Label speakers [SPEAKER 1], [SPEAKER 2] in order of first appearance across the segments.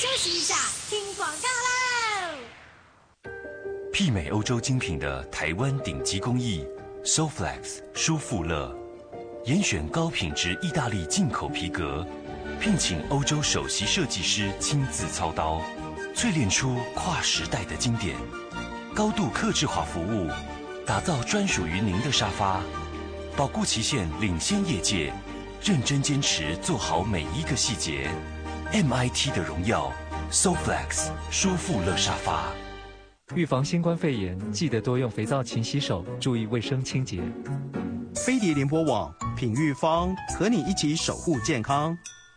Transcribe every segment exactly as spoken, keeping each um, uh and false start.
[SPEAKER 1] 休息一下，听广告喽。
[SPEAKER 2] 媲美欧洲精品的台湾顶级工艺 Soflex 舒富乐，严选高品质意大利进口皮革，聘请欧洲首席设计师亲自操刀，淬炼出跨时代的经典，高度客制化服务，打造专属于您的沙发，保固期限领先业界，认真坚持做好每一个细节。M I T 的荣耀 Soflex 舒富乐沙发。
[SPEAKER 3] 预防新冠肺炎，记得多用肥皂勤洗手，注意卫生清洁。
[SPEAKER 4] 飞碟联播网品育方和你一起守护健康。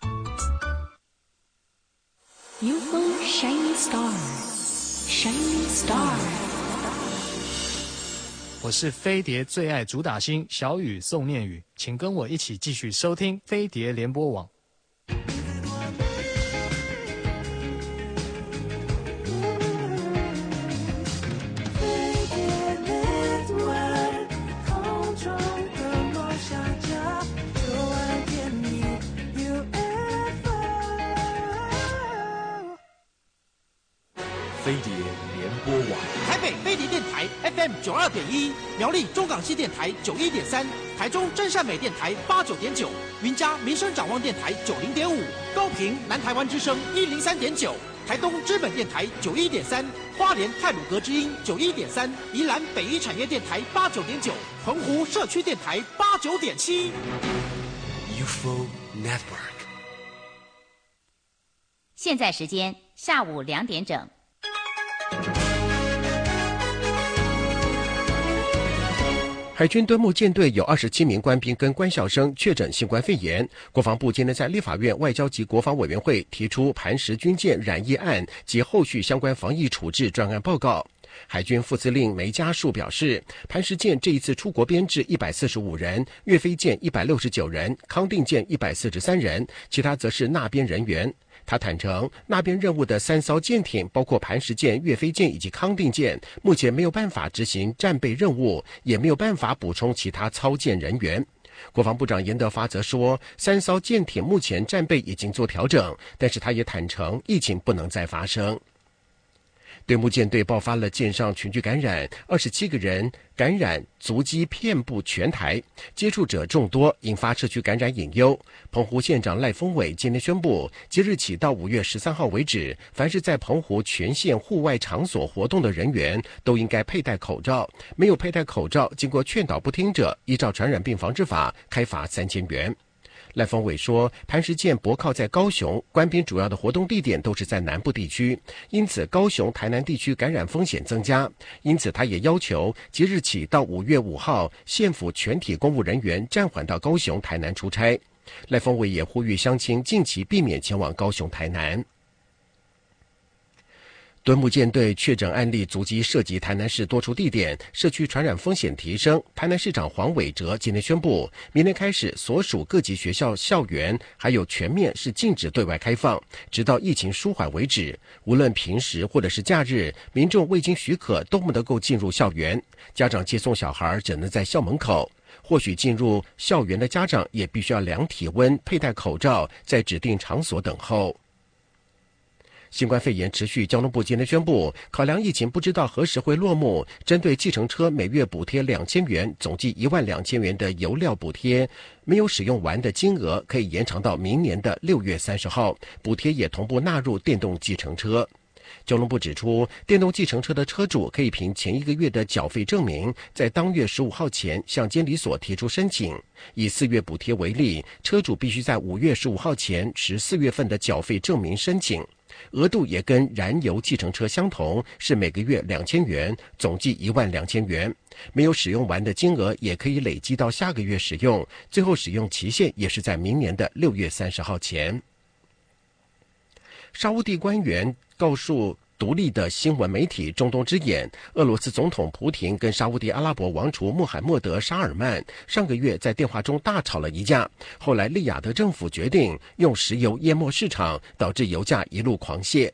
[SPEAKER 5] U F O Shiny Star Shiny Star，
[SPEAKER 6] 我是飞碟最爱主打星小雨宋念宇，请跟我一起继续收听飞碟联播网。
[SPEAKER 2] 飞碟联播网，
[SPEAKER 7] 台北飞碟电台 F M 九二点一，苗栗中港系电台九一点三，台中真善美电台八九点九，云嘉民生展望电台九零点五，高屏南台湾之声一零三点九，台东知本电台九一点三，花莲太鲁阁之音九一点三，宜兰北一产业电台八九点九，澎湖社区电台八九点七。
[SPEAKER 2] U F O Network。
[SPEAKER 8] 现在时间下午两点整。
[SPEAKER 9] 海军敦睦舰队有二十七名官兵跟官校生确诊新冠肺炎。国防部今天在立法院外交及国防委员会提出磐石军舰染疫案及后续相关防疫处置专案报告。海军副司令梅家树表示，磐石舰这一次出国编制一百四十五人，岳飞舰一百六十九人，康定舰一百四十三人，其他则是纳编人员。他坦承，纳编任务的三艘舰艇，包括磐石舰、岳飞舰以及康定舰，目前没有办法执行战备任务，也没有办法补充其他操舰人员。国防部长严德发则说，三艘舰艇目前战备已经做调整，但是他也坦承，疫情不能再发生。敦睦舰队爆发了舰上群聚感染，二十七个人感染足迹遍布全台，接触者众多，引发社区感染隐忧。澎湖县长赖峰伟今天宣布，即日起到五月十三号为止，凡是在澎湖全县户外场所活动的人员，都应该佩戴口罩。没有佩戴口罩，经过劝导不听者，依照传染病防治法开罚三千元。赖峰伟说，磐石舰泊靠在高雄，官兵主要的活动地点都是在南部地区，因此高雄、台南地区感染风险增加。因此，他也要求即日起到五月五号，县府全体公务人员暂缓到高雄、台南出差。赖峰伟也呼吁乡亲近期避免前往高雄、台南。敦睦舰队确诊案例足迹涉及台南市多处地点，社区传染风险提升。台南市长黄伟哲今天宣布，明天开始所属各级学校校园还有全面是禁止对外开放，直到疫情舒缓为止。无论平时或者是假日，民众未经许可都不能够进入校园。家长接送小孩只能在校门口。或许进入校园的家长也必须要量体温、佩戴口罩，在指定场所等候。新冠肺炎持续，交通部今天宣布，考量疫情不知道何时会落幕，针对计程车每月补贴两千元，总计一万两千元的油料补贴，没有使用完的金额可以延长到明年的六月三十号，补贴也同步纳入电动计程车。交通部指出，电动计程车的车主可以凭前一个月的缴费证明，在当月十五号前向监理所提出申请。以四月补贴为例，车主必须在五月十五号前持四月份的缴费证明申请。额度也跟燃油计程车相同，是每个月两千元，总计一万两千元。没有使用完的金额也可以累积到下个月使用，最后使用期限也是在明年的六月三十号前。沙烏地官员告诉独立的新闻媒体中东之眼，俄罗斯总统普廷跟沙烏地阿拉伯王储穆罕默德·沙尔曼上个月在电话中大吵了一架，后来利雅得政府决定用石油淹没市场，导致油价一路狂泻。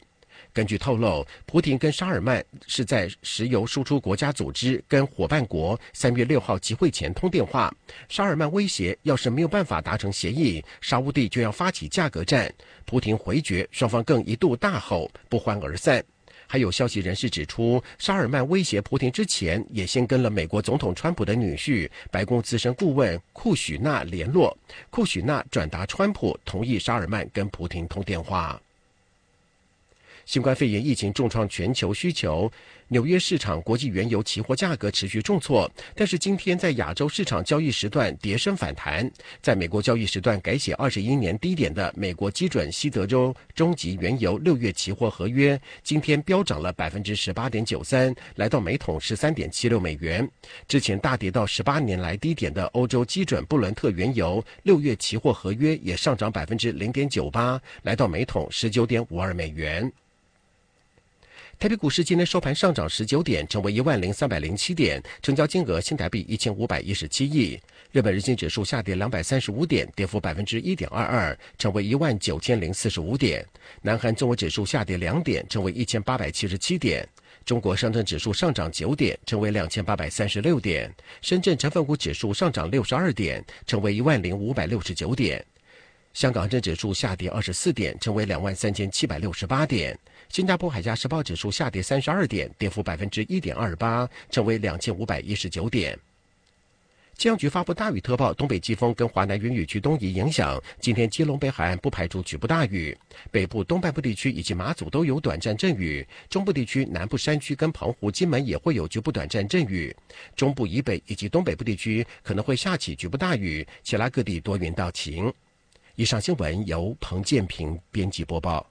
[SPEAKER 9] 根据透露，普廷跟沙尔曼是在石油输出国家组织跟伙伴国三月六号集会前通电话。沙尔曼威胁，要是没有办法达成协议，沙乌地就要发起价格战。普廷回绝，双方更一度大吼，不欢而散。还有消息人士指出，沙尔曼威胁普廷之前，也先跟了美国总统川普的女婿、白宫资深顾问库许纳联络。库许纳转达川普同意沙尔曼跟普廷通电话。新冠肺炎疫情重创全球需求，纽约市场国际原油期货价格持续重挫，但是今天在亚洲市场交易时段跌升反弹。在美国交易时段改写二十一年低点的美国基准西德州中级原油六月期货合约，今天飙涨了百分之十八点九三，来到每桶十三点七六美元。之前大跌到十八年来低点的欧洲基准布伦特原油六月期货合约也上涨百分之零点九八，来到每桶十九点五二美元。台北股市今天收盘上涨十九点，成为一万零三百零七点，成交金额新台币一千五百一十七亿。日本日经指数下跌两百三十五点，跌幅百分之一点二二，成为一万九千零四十五点。南韩综合指数下跌两点，成为一千八百七十七点。中国上证指数上涨九点，成为两千八百三十六点。深圳成分股指数上涨六十二点，成为一万零五百六十九点。香港恒生指数下跌二十四点，成为两万三千七百六十八点。新加坡海峡时报指数下跌三十二点，跌幅百分之一点二八，成为两千五百一十九点。气象局发布大雨特报，东北季风跟华南云雨区东移影响，今天基隆北海岸不排除局部大雨，北部东半部地区以及马祖都有短暂阵雨，中部地区南部山区跟澎湖、金门也会有局部短暂阵雨，中部以北以及东北部地区可能会下起局部大雨，其他各地多云到晴。以上新闻由彭建平编辑播报。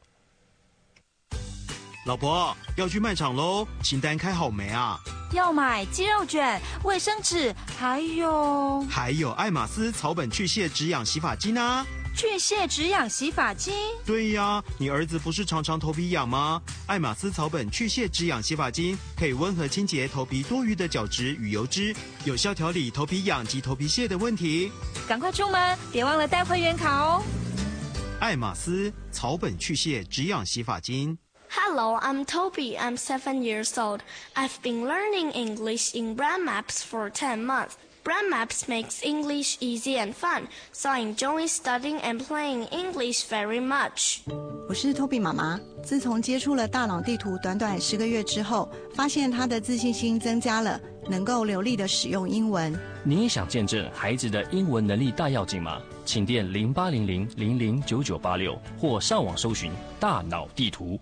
[SPEAKER 4] 老婆，要去卖场喽，清单开好没啊？
[SPEAKER 10] 要买鸡肉卷、卫生纸，还有
[SPEAKER 4] 还有爱马仕草本去屑止痒洗发精啊！
[SPEAKER 10] 去屑止痒洗发精？
[SPEAKER 4] 对呀，你儿子不是常常头皮痒吗？爱马仕草本去屑止痒洗发精可以温和清洁头皮多余的角质与油脂，有效调理头皮痒及头皮屑的问题。
[SPEAKER 10] 赶快出门，别忘了带会员卡哦！
[SPEAKER 4] 爱马仕草本去屑止痒洗发精。
[SPEAKER 1] Hello, I'm Toby. I'm seven years old. I've been learning English in Brand Maps for ten months. Brand Maps makes English easy and fun, so I enjoy studying and playing English very much.
[SPEAKER 11] 我是 Toby 妈妈。自从接触了大脑地图短短十个月之后，发现她的自信心增加了，能够流利的使用英文。
[SPEAKER 12] 你也想见证孩子的英文能力大跃进吗？请电零八零零零零九九八六或上网搜寻大脑地图。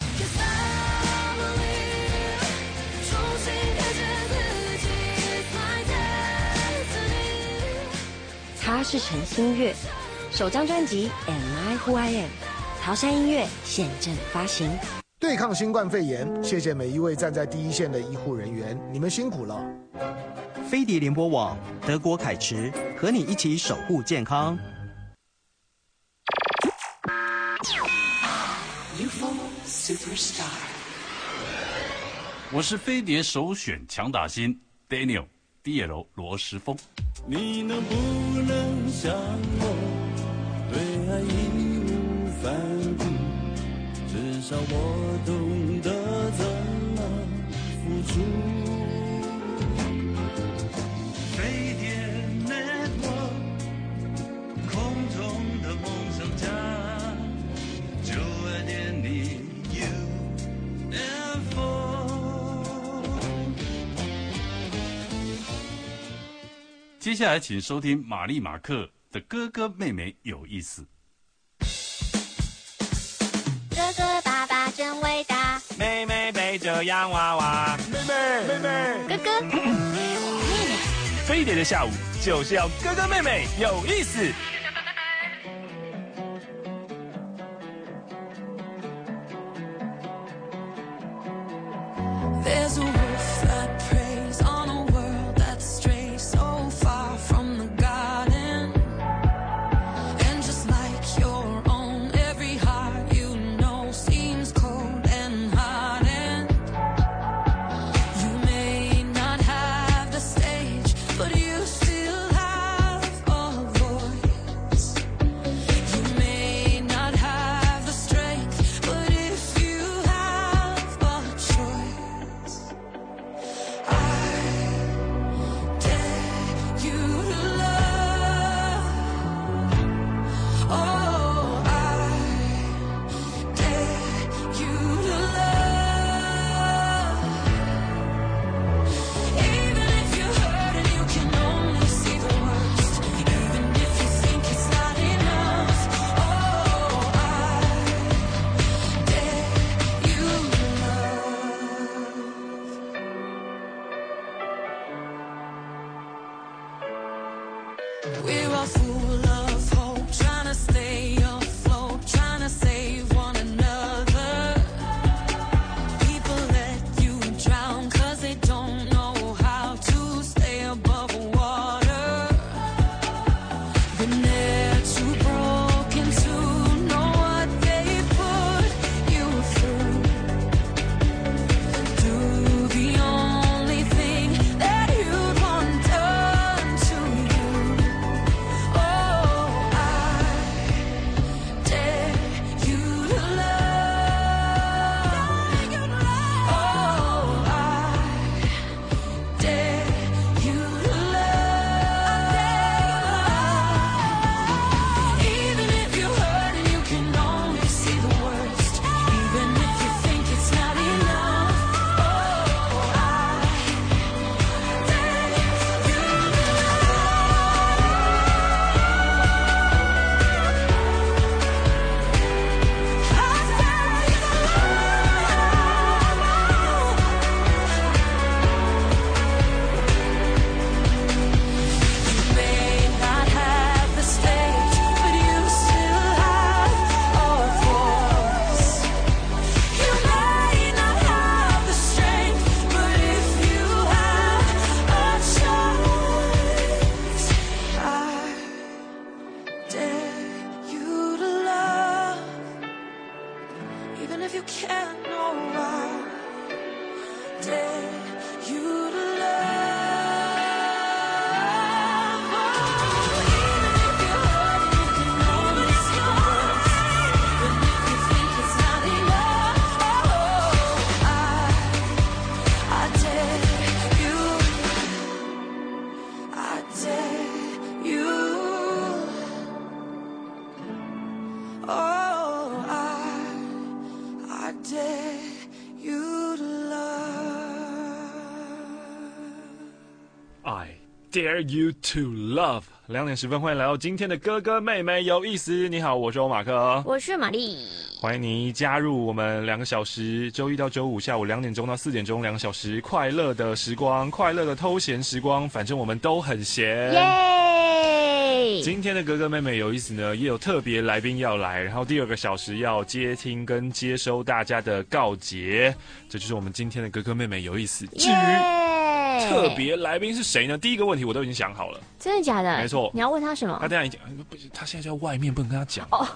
[SPEAKER 13] 他是陈星月，首张专辑《Am I Who I Am》，桃山音乐现正发行。
[SPEAKER 14] 对抗新冠肺炎，谢谢每一位站在第一线的医护人员，你们辛苦了。
[SPEAKER 4] 飞碟联播网，德国凯驰和你一起守护健康。
[SPEAKER 15] U F O Superstar，
[SPEAKER 16] 我是飞碟首选强打星 Daniel D L 罗时丰。
[SPEAKER 17] 你能不能像我，对爱义无反顾？至少我懂得怎么付出。飞碟 Network， 空中的梦想家，九二点零 U F O。
[SPEAKER 16] 接下来请收听玛丽马克的哥哥妹妹有意思。
[SPEAKER 1] 哥哥爸爸真伟大，
[SPEAKER 18] 妹妹背着洋娃娃，
[SPEAKER 14] 妹妹妹妹，
[SPEAKER 1] 哥哥妹妹。
[SPEAKER 18] 飞碟的下午就是要哥哥妹妹有意思。
[SPEAKER 15] There's a wolf that preys on a world that strays so far from the garden. And just like your own, every heart you know seems cold and hardened. You may not have the stage, but you still have a voice. You may not have the strength, but if you have We're all full of hope, trying to stay afloat, trying to save one another. People let you drown, cause they don't know how to stay above water. They're never too broken to know what they put you through. Do the only thing that you'd want done to you. Oh, I dare you to love. Oh, I dare you to love. Even if you're hurt and you can only see the worst, even if you think it's not enough. Oh, I dare you to You may not have the stage, but you still have a voice. You may not have the strength, but if you have a choice, I dare you to love, even if you can't know why. Dare you to love. Even if you're hurt and you can only see the worst, even if you think it's not enough. Oh, I, I dare you. I dare you. Oh, I, I dare you to love.
[SPEAKER 18] I dare you to love。两点十分，欢迎来到今天的哥哥妹妹有意思。你好，我是欧马克，
[SPEAKER 19] 我是玛丽。
[SPEAKER 18] 欢迎你加入我们两个小时，周一到周五下午两点钟到四点钟，两个小时快乐的时光，快乐的偷闲时光，反正我们都很闲。
[SPEAKER 19] 耶！
[SPEAKER 18] 今天的哥哥妹妹有意思呢，也有特别来宾要来，然后第二个小时要接听跟接收大家的告捷，这就是我们今天的哥哥妹妹有意思。至于特别来宾是谁呢？第一个问题我都已经想好了。
[SPEAKER 19] 真的假的？
[SPEAKER 18] 没错。
[SPEAKER 19] 你要问他什么？
[SPEAKER 18] 他等一下已经，不是，他现在在外面，不能跟他讲。
[SPEAKER 19] 哦，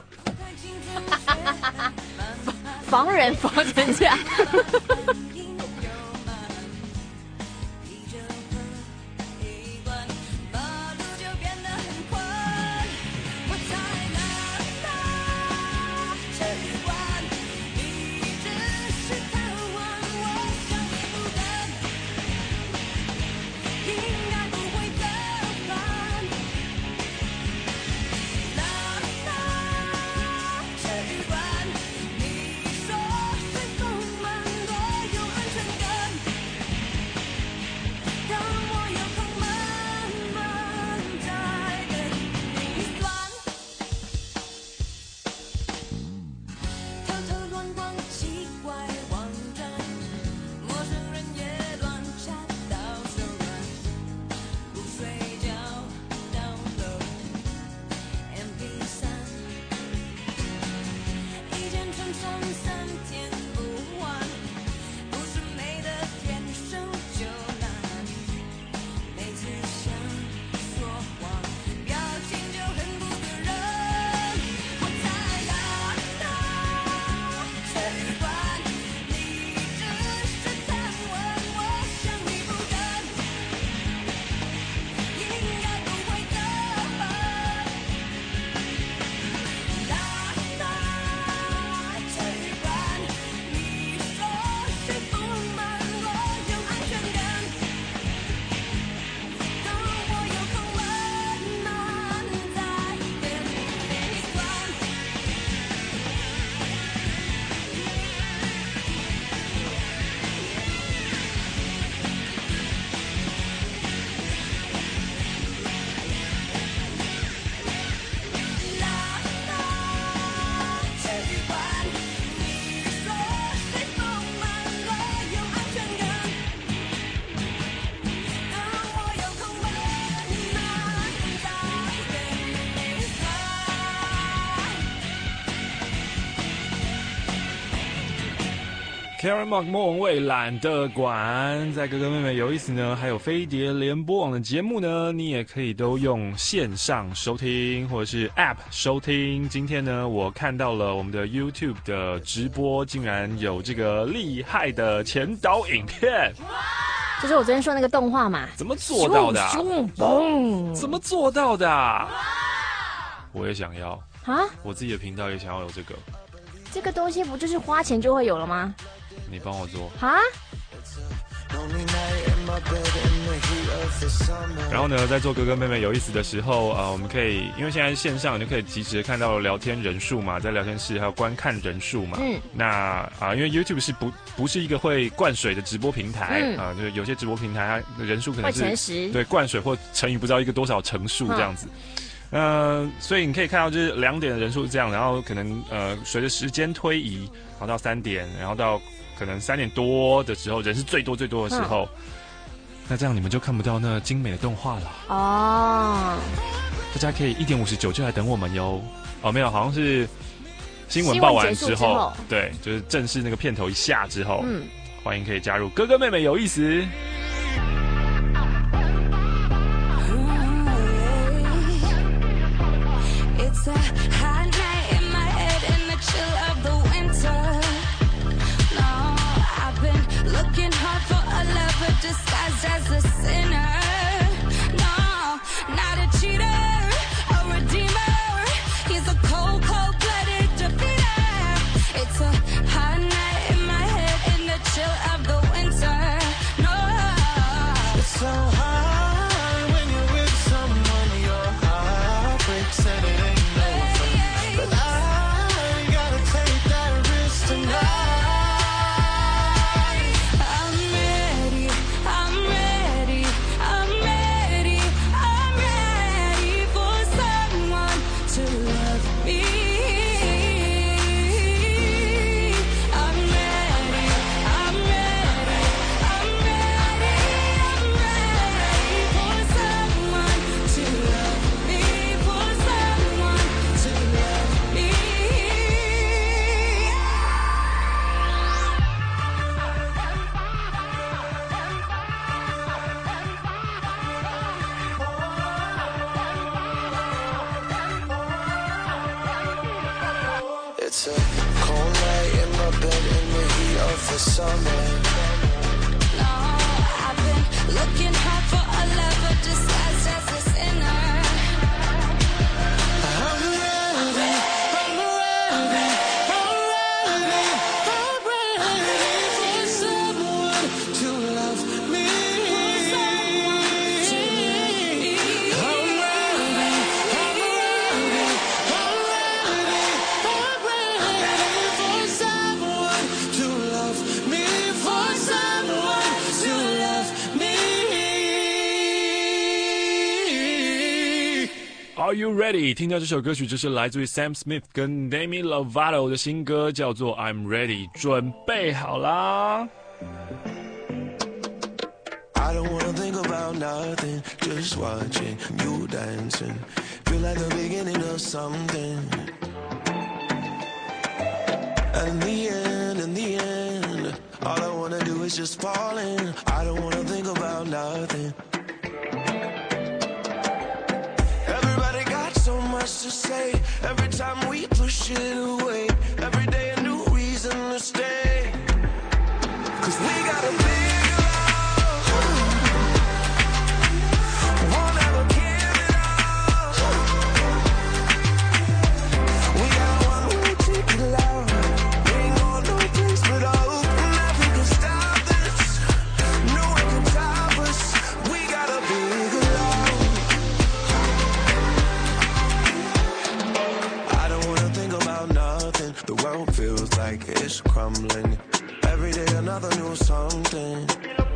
[SPEAKER 19] 防人防成这样。
[SPEAKER 15] 你说最丰满的
[SPEAKER 18] Karen Mark 莫文蔚懒得管，在哥哥妹妹有意思呢，还有飞碟联播网的节目呢，你也可以都用线上收听或者是 App 收听。今天呢，我看到了我们的 YouTube 的直播，竟然有这个厉害的前导影片。
[SPEAKER 19] 就是我昨天说那个动画嘛，
[SPEAKER 18] 怎么做到的、啊？
[SPEAKER 19] 咻嘣！
[SPEAKER 18] 怎么做到的、啊？我也想要
[SPEAKER 19] 啊！
[SPEAKER 18] 我自己的频道也想要有这个。
[SPEAKER 19] 这个东西不就是花钱就会有了吗？
[SPEAKER 18] 你帮我做
[SPEAKER 19] 啊！
[SPEAKER 18] 然后呢，在做哥哥妹妹有意思的时候，呃，我们可以因为现在线上，你就可以及时的看到聊天人数嘛，在聊天室还有观看人数嘛。嗯。那啊、呃，因为 YouTube 是不不是一个会灌水的直播平台啊、嗯呃，就是有些直播平台它人数可能是对灌水或乘以不知道一个多少乘数这样子。嗯、呃，所以你可以看到就是两点的人数是这样，然后可能呃随着时间推移，然后到三点，然后到可能三点多的时候，人是最多最多的时候。嗯，那这样你们就看不到那精美的动画了哦。大家可以一点五十九就来等我们哟。哦，没有，好像是新闻报完之后，之后对，就是正式那个片头一下之后，嗯，欢迎可以加入哥哥妹妹有意思。It's a hot night in my head in the chill of the winter. No, I've been looking hard for a lover disguised as a sinner. No, not a cheater, a redeemer. He's a cold, cold-blooded defeater. It's a hot night in my head in the chill of the winter. No, it's so hard when you're with someone your heart breaks and it ain't. But I gotta take that risk tonight. It's a cold night in my bed in the heat of the summer. No, I've been looking hard for a lover disguised as a sinner. I'm ready, I'm ready, I'm ready, I'm ready for someone to love me. I'm ready, I'm ready, I'm ready, I'm ready for someone to love me, for someone to love me. Are you ready? 听到这首歌曲，这是来自于 Sam Smith 跟 Demi Lovato 的新歌，叫做 I'm Ready， 准备好啦。I don't wanna think about nothing, just watching you dancing. Feel like the beginning of something. And in the end, in the end, all I wanna do is just fall in. I don't wanna think about nothing. Everybody got so much to say. Every time we push it away. Every day a new reason to stay. Cause we gotta be it's crumbling. Every day another new something.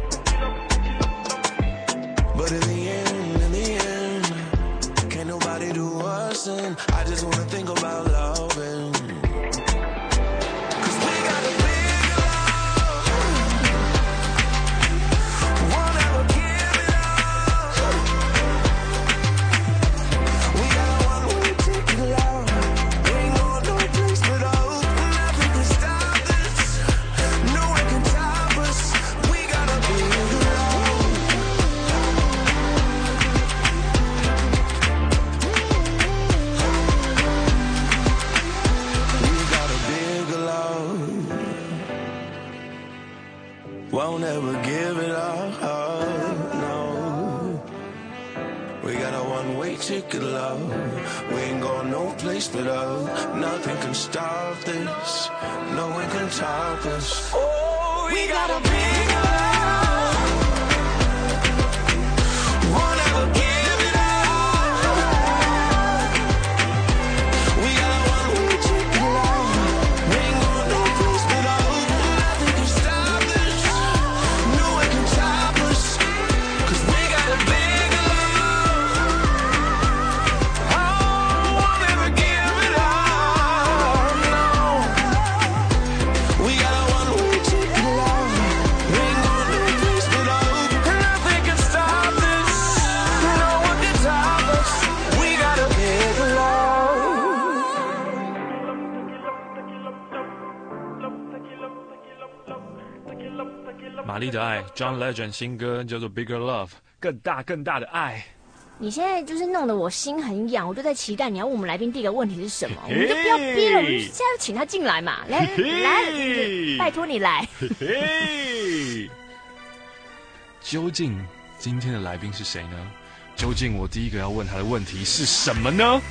[SPEAKER 18] But in the end, in the end, can't nobody do us in. I just wanna think about loving. Cause we got a big love. Won't ever give it up. We got one way ticket love. Ain't going no place but up. Nothing can stop this. No one
[SPEAKER 17] ever give it up, no. We got a one-way ticket, love. We ain't going no place but up. Nothing can stop this. No one can top us. Oh, we got a big love. Won't ever give it up. We got a one-way ticket, love. We ain't going no place but up. Nothing can stop this. No one can top us. 'Cause we got a big love. Oh, won't ever give it up. No. We got a one-way ticket, love. We ain't going no place but up. Nothing can stop this. No one can top us. We got a big love.
[SPEAKER 18] 玛丽的爱 ，John Legend 新歌叫做《Bigger Love》，更大更大的爱。
[SPEAKER 19] 你现在就是弄得我心很痒，我就在期待你要问我们来宾第一个问题是什么，我
[SPEAKER 18] 嘿
[SPEAKER 19] 们就不要逼了，我们现在要请他进来嘛，来
[SPEAKER 18] 嘿嘿
[SPEAKER 19] 来，拜托你来。
[SPEAKER 18] 嘿嘿，究竟今天的来宾是谁呢？究竟我第一个要问他的问题是什么呢？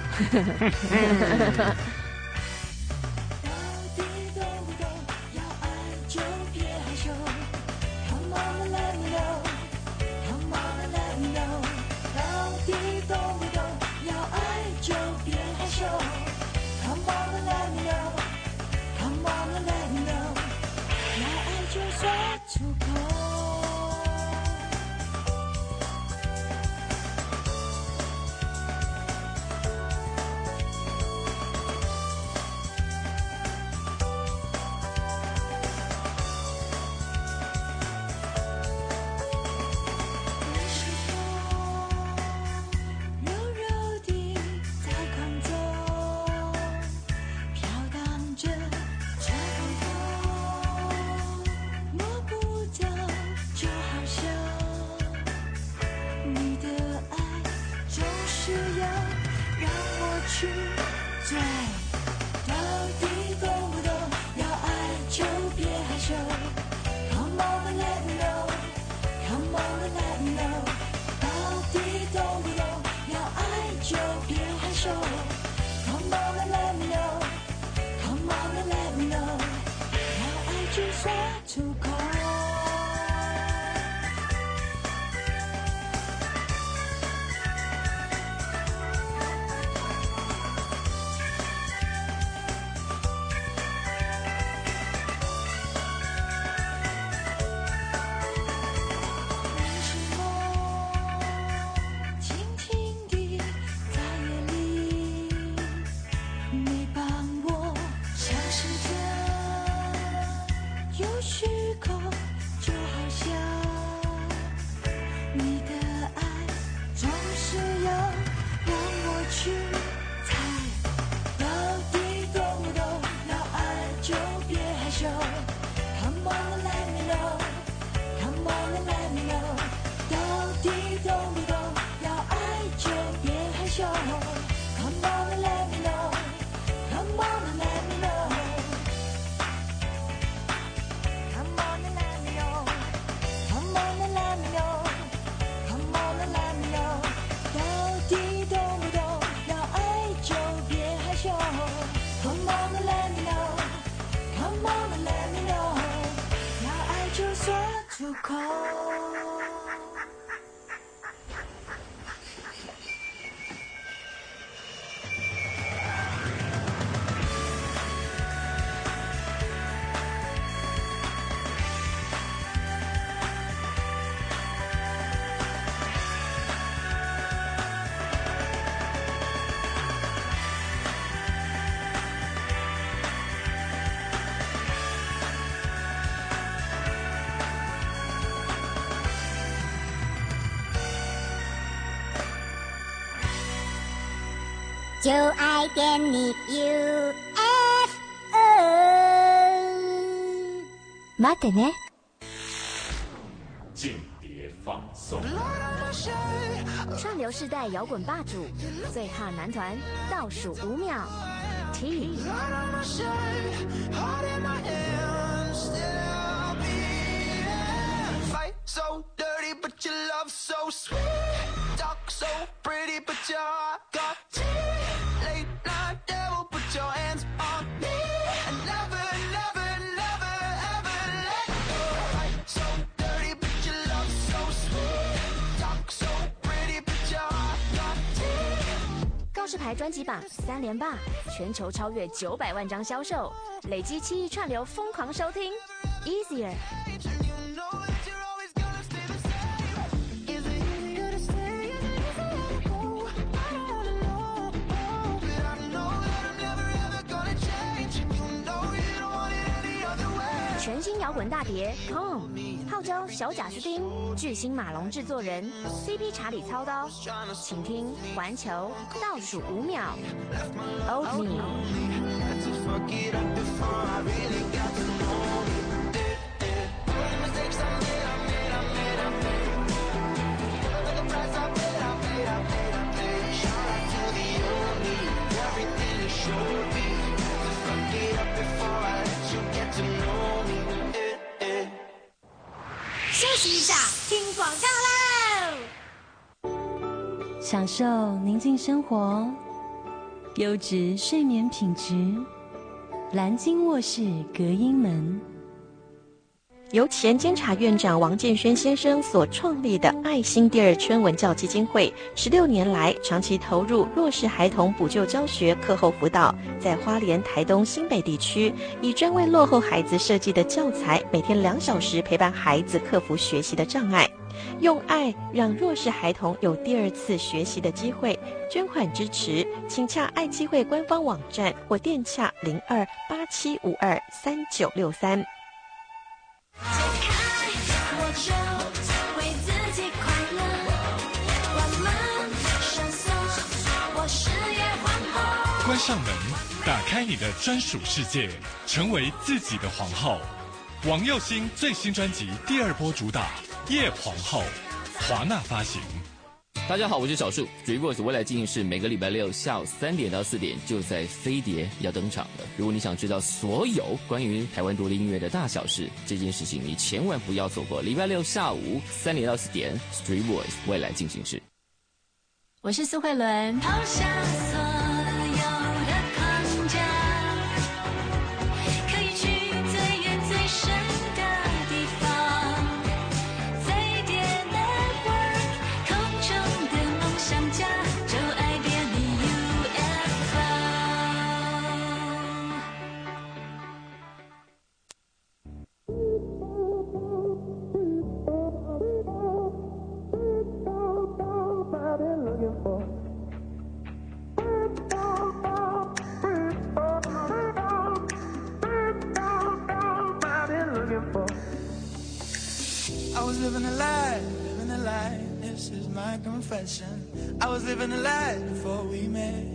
[SPEAKER 20] 就爱点你 U F O。
[SPEAKER 19] 待ってね。
[SPEAKER 18] 间谍放送。
[SPEAKER 19] 上流世代摇滚霸主，最哈男团倒数五秒 ，T。
[SPEAKER 15] but your love so sweet. Talk so pretty, but your heart got teeth. Late night devil, put your hands on me. And never, never, never, ever let go. So dirty, but your love so sweet. Talk so pretty, but your heart got teeth.
[SPEAKER 19] 告示牌专辑榜三连霸，全球超越九百万张销售，累积七亿串流疯狂收听。Easier。全新摇滚大碟《Home》，号召小贾斯汀、巨星马龙制作人 C P 查理操刀，请听环球倒数五秒 ，Old Me。
[SPEAKER 5] 休息一下，听广告喽！
[SPEAKER 21] 享受宁静生活，优质睡眠品质，蓝鲸卧室隔音门。
[SPEAKER 22] 由前监察院长王建轩先生所创立的爱心第二春文教基金会，十六年来长期投入弱势孩童补救教学、课后辅导，在花莲、台东、新北地区，以专为落后孩子设计的教材，每天两小时陪伴孩子克服学习的障碍，用爱让弱势孩童有第二次学习的机会。捐款支持，请洽爱基会官方网站或电洽零二八七五二三九六三。
[SPEAKER 5] 我就为自己快乐，关门上锁，我是夜皇后。
[SPEAKER 23] 关上门，打开你的专属世界，成为自己的皇后。王佑兴最新专辑第二波主打《夜皇后》，华纳发行。
[SPEAKER 24] 大家好，我是小树 ，Dreamvoice 未来进行式每个礼拜六下午三点到四点就在飞碟要登场了。如果你想知道所有关于台湾独立音乐的大小事，这件事情你千万不要错过。礼拜六下午三点到四点 ，Dreamvoice 未来进行式。
[SPEAKER 21] 我是苏慧伦。
[SPEAKER 5] 抛下所有的框架，可以去最远最深的地方。飞碟 Network， 空中的梦想家，就爱点你 U F
[SPEAKER 15] I was living a lie, living a lie, this is my confession. I was living a lie before we met.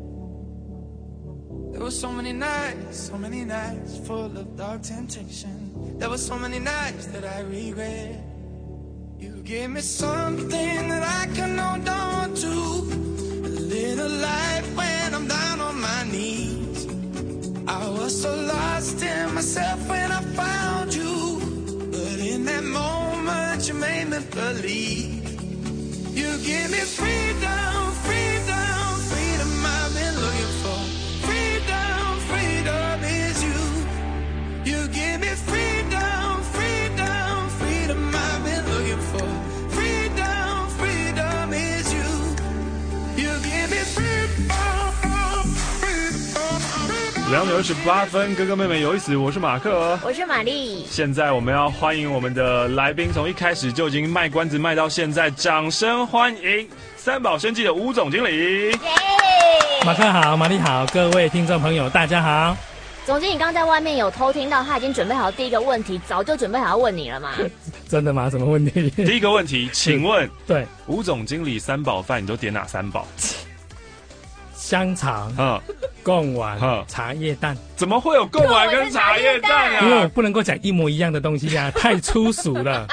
[SPEAKER 15] There were so many nights, so many nights full of dark temptation. There were so many nights that I regret. You gave me something that I can hold on to, a little light when I'm down on my knees. I was so lost in myself when I found you, but in that moment you made me believe. You give me freedom, freedom, freedom I've been looking for. Freedom, freedom is you. You give me freedom, freedom, freedom I've been looking for. Freedom, freedom is you. You give me freedom, freedom.
[SPEAKER 18] 两点二十八分，哥哥妹妹有意思，我是马克，
[SPEAKER 19] 我是玛丽。
[SPEAKER 18] 现在我们要欢迎我们的来宾，从一开始就已经卖关子卖到现在，掌声欢迎三宝生技的吴总经理。
[SPEAKER 6] 马克好，玛丽好，各位听众朋友大家好。
[SPEAKER 19] 总经理刚在外面有偷听到，他已经准备好第一个问题，早就准备好要问你了嘛？
[SPEAKER 6] 真的吗？什么问题？
[SPEAKER 18] 第一个问题，请问，
[SPEAKER 6] 对，
[SPEAKER 18] 吴总经理三宝饭你都点哪三宝？
[SPEAKER 6] 香肠、
[SPEAKER 18] 嗯、
[SPEAKER 6] 贡丸、嗯、茶叶蛋。
[SPEAKER 18] 怎么会有贡丸跟茶叶蛋啊？
[SPEAKER 6] 因为我不能够讲一模一样的东西啊，太粗俗了。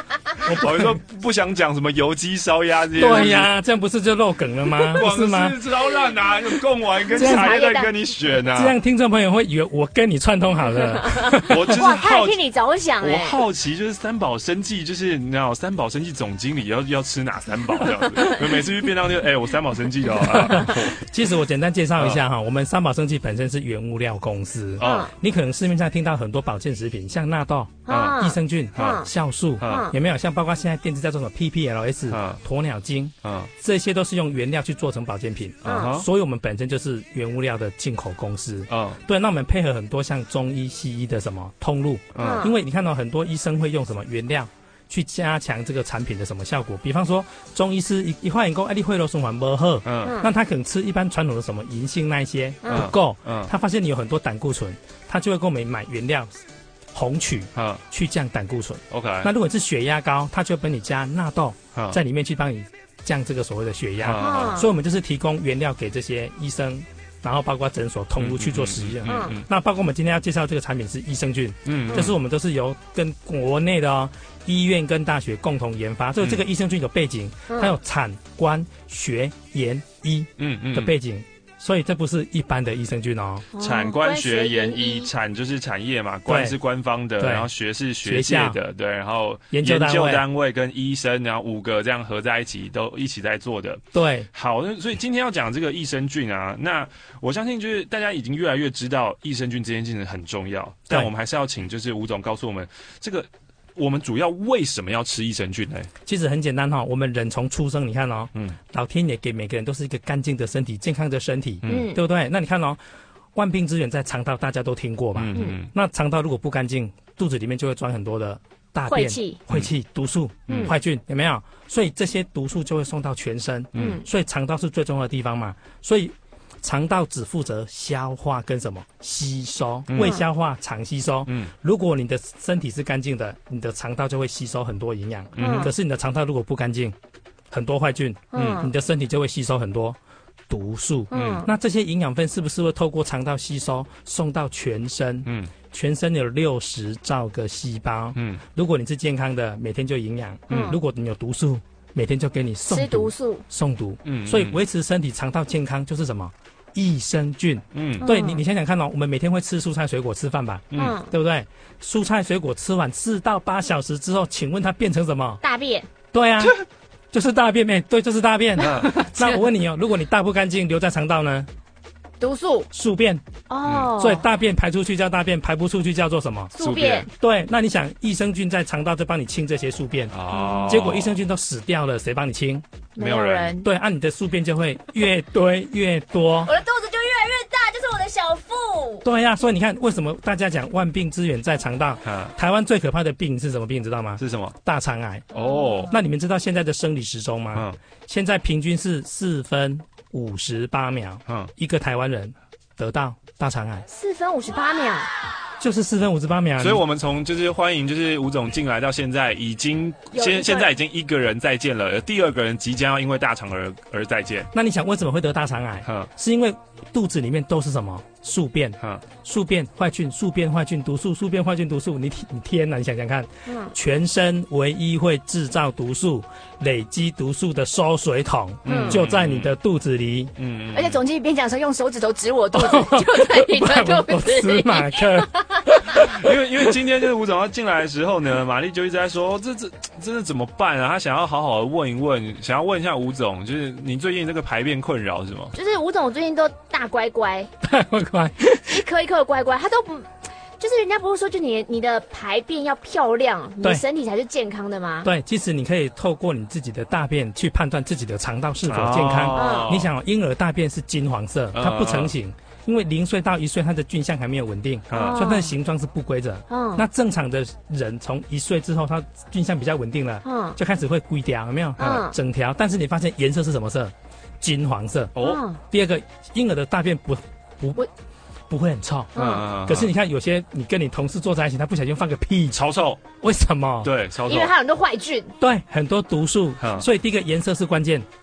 [SPEAKER 18] 我说不想讲什么油鸡烧鸭这些。
[SPEAKER 2] 对呀，这样不是就漏梗了吗？不是吗？
[SPEAKER 18] 是超烂啊！有贡丸跟茶叶蛋跟你选啊，
[SPEAKER 2] 这样听众朋友会以为我跟你串通好了。
[SPEAKER 18] 我就是
[SPEAKER 19] 哇，他
[SPEAKER 18] 好
[SPEAKER 19] 还替你着想哎。
[SPEAKER 18] 我好奇就是三宝生技，就是你知道三宝生技总经理要要吃哪三宝这样子？每次去便当店，哎，我三宝生技的哦。
[SPEAKER 2] 其实我简单介绍一下哈，我们三宝生技本身是原物料公司。
[SPEAKER 18] 嗯，
[SPEAKER 2] 你可能市面上听到很多保健食品，像纳豆、益生菌、酵素，有没有？像包括现在电子叫做什么 P P L S、鸵鸟精，这些都是用原料去做成保健品。所以我们本身就是原物料的进口公司。对，那我们配合很多像中医、西医的什么通路，因为你看到很多医生会用什么原料去加强这个产品的什么效果，比方说中医师一一化验工，哎，你会肉循环不好，嗯，那他可能吃一般传统的什么银杏那一些不够，嗯，他发现你有很多胆固醇，他就会跟我们买原料红曲，嗯，去降胆固醇。OK， 那如果是血压高，他就帮你加纳豆在里面去帮你降这个所谓的血压，嗯，所以我们就是提供原料给这些医生。然后包括诊所通路去做实验，嗯嗯，那包括我们今天要介绍这个产品是益生菌，嗯，这是我们都是由跟国内的哦医院跟大学共同研发，所以这个益生菌有背景，它有产官学研医的背景。所以这不是一般的益生菌哦，
[SPEAKER 18] 产官学研医，产就是产业嘛，官是官方的，然后学是学界的，对，然后研究单位跟医生，然后五个这样合在一起，都一起在做的。
[SPEAKER 2] 对，
[SPEAKER 18] 好，所以今天要讲这个益生菌啊，那我相信就是大家已经越来越知道益生菌这件事情很重要，但我们还是要请就是吴总告诉我们这个。我们主要为什么要吃益生菌呢？
[SPEAKER 2] 其实很简单哈、哦，我们人从出生，你看哦，嗯，老天爷给每个人都是一个干净的身体、健康的身体，嗯，对不对？那你看哦，万病之源在肠道，大家都听过吧？嗯嗯。那肠道如果不干净，肚子里面就会装很多的大便、
[SPEAKER 19] 晦气、
[SPEAKER 2] 晦气、毒素、嗯、坏菌，有没有？所以这些毒素就会送到全身，嗯，所以肠道是最重要的地方嘛，所以。肠道只负责消化跟什么吸收，胃消化，肠吸收。嗯，如果你的身体是干净的，你的肠道就会吸收很多营养。嗯，可是你的肠道如果不干净，很多坏菌，嗯，你的身体就会吸收很多毒素。嗯，那这些营养分是不是会透过肠道吸收送到全身？嗯，全身有六十兆个细胞。嗯，如果你是健康的，每天就营养。嗯，如果你有毒素，每天就给你送毒
[SPEAKER 19] 吃毒素，
[SPEAKER 2] 送毒。嗯，所以维持身体肠道健康就是什么？益生菌，嗯，对你，你想想看哦，我们每天会吃蔬菜水果吃饭吧，嗯，对不对？蔬菜水果吃完四到八小时之后，请问它变成什么？
[SPEAKER 19] 大便。
[SPEAKER 2] 对啊，就是大便呗，对，就是大便。那我问你哦，如果你大不干净留在肠道呢？
[SPEAKER 19] 毒素。
[SPEAKER 2] 宿便。哦。所以大便排出去叫大便，排不出去叫做什么？
[SPEAKER 19] 宿便。
[SPEAKER 2] 对，那你想益生菌在肠道就帮你清这些宿便，哦，结果益生菌都死掉了，谁帮你清？
[SPEAKER 19] 没有人。
[SPEAKER 2] 对，按、啊、你的宿便就会越堆越多，
[SPEAKER 19] 我的肚子就越来越大，就是我的小腹。
[SPEAKER 2] 对呀、啊，所以你看，为什么大家讲万病之源在肠道？台湾最可怕的病是什么病？你知道吗？
[SPEAKER 18] 是什么？
[SPEAKER 2] 大肠癌。
[SPEAKER 18] 哦。
[SPEAKER 2] 那你们知道现在的生理时钟吗？嗯。现在平均是四分五十八秒，嗯，一个台湾人得到大肠癌。
[SPEAKER 19] 四分五十八秒。
[SPEAKER 2] 就是四分五十八秒，
[SPEAKER 18] 所以我们从就是欢迎就是吴总进来到现在，已经现现在已经一个人再见了，第二个人即将要因为大肠而而再见。
[SPEAKER 2] 那你想为什么会得大肠癌？嗯，是因为肚子里面都是什么宿便？嗯，宿便坏菌、宿便坏菌、毒素、宿便坏菌、毒素。你你天哪！你想想看，嗯，全身唯一会制造毒素、累积毒素的收水桶，嗯，就在你的肚子里。
[SPEAKER 19] 嗯，而且总经理边讲的时候用手指头指我肚子，就在你的肚子里。
[SPEAKER 2] 司马克。
[SPEAKER 18] 因为因为今天就是吴总要进来的时候呢，玛丽就一直在说这这这是怎么办啊？他想要好好的问一问，想要问一下吴总，就是你最近这个排便困扰是吗？
[SPEAKER 19] 就是吴总最近都大乖乖，
[SPEAKER 2] 大乖乖，
[SPEAKER 19] 一颗一颗的乖乖，他都不。就是人家不是说，就你你的排便要漂亮，你的身体才是健康的吗？
[SPEAKER 2] 对，其实你可以透过你自己的大便去判断自己的肠道是否健康。哦、你想，婴儿大便是金黄色，它不成型。哦因为零岁到一岁，它的菌相还没有稳定，哦、所以它的形状是不规则。哦、那正常的人从一岁之后，它菌相比较稳定了，哦、就开始会规条，有没有？嗯、整条。但是你发现颜色是什么色？金黄色。哦。第二个，婴儿的大便不不不不会很臭。嗯。可是你看，有些你跟你同事坐在一起，他不小心放个屁，
[SPEAKER 18] 超臭。
[SPEAKER 2] 为什么？
[SPEAKER 18] 对，超臭。
[SPEAKER 19] 因为它有很多坏菌。
[SPEAKER 2] 对，很多毒素。嗯、所以第一个颜色是关键。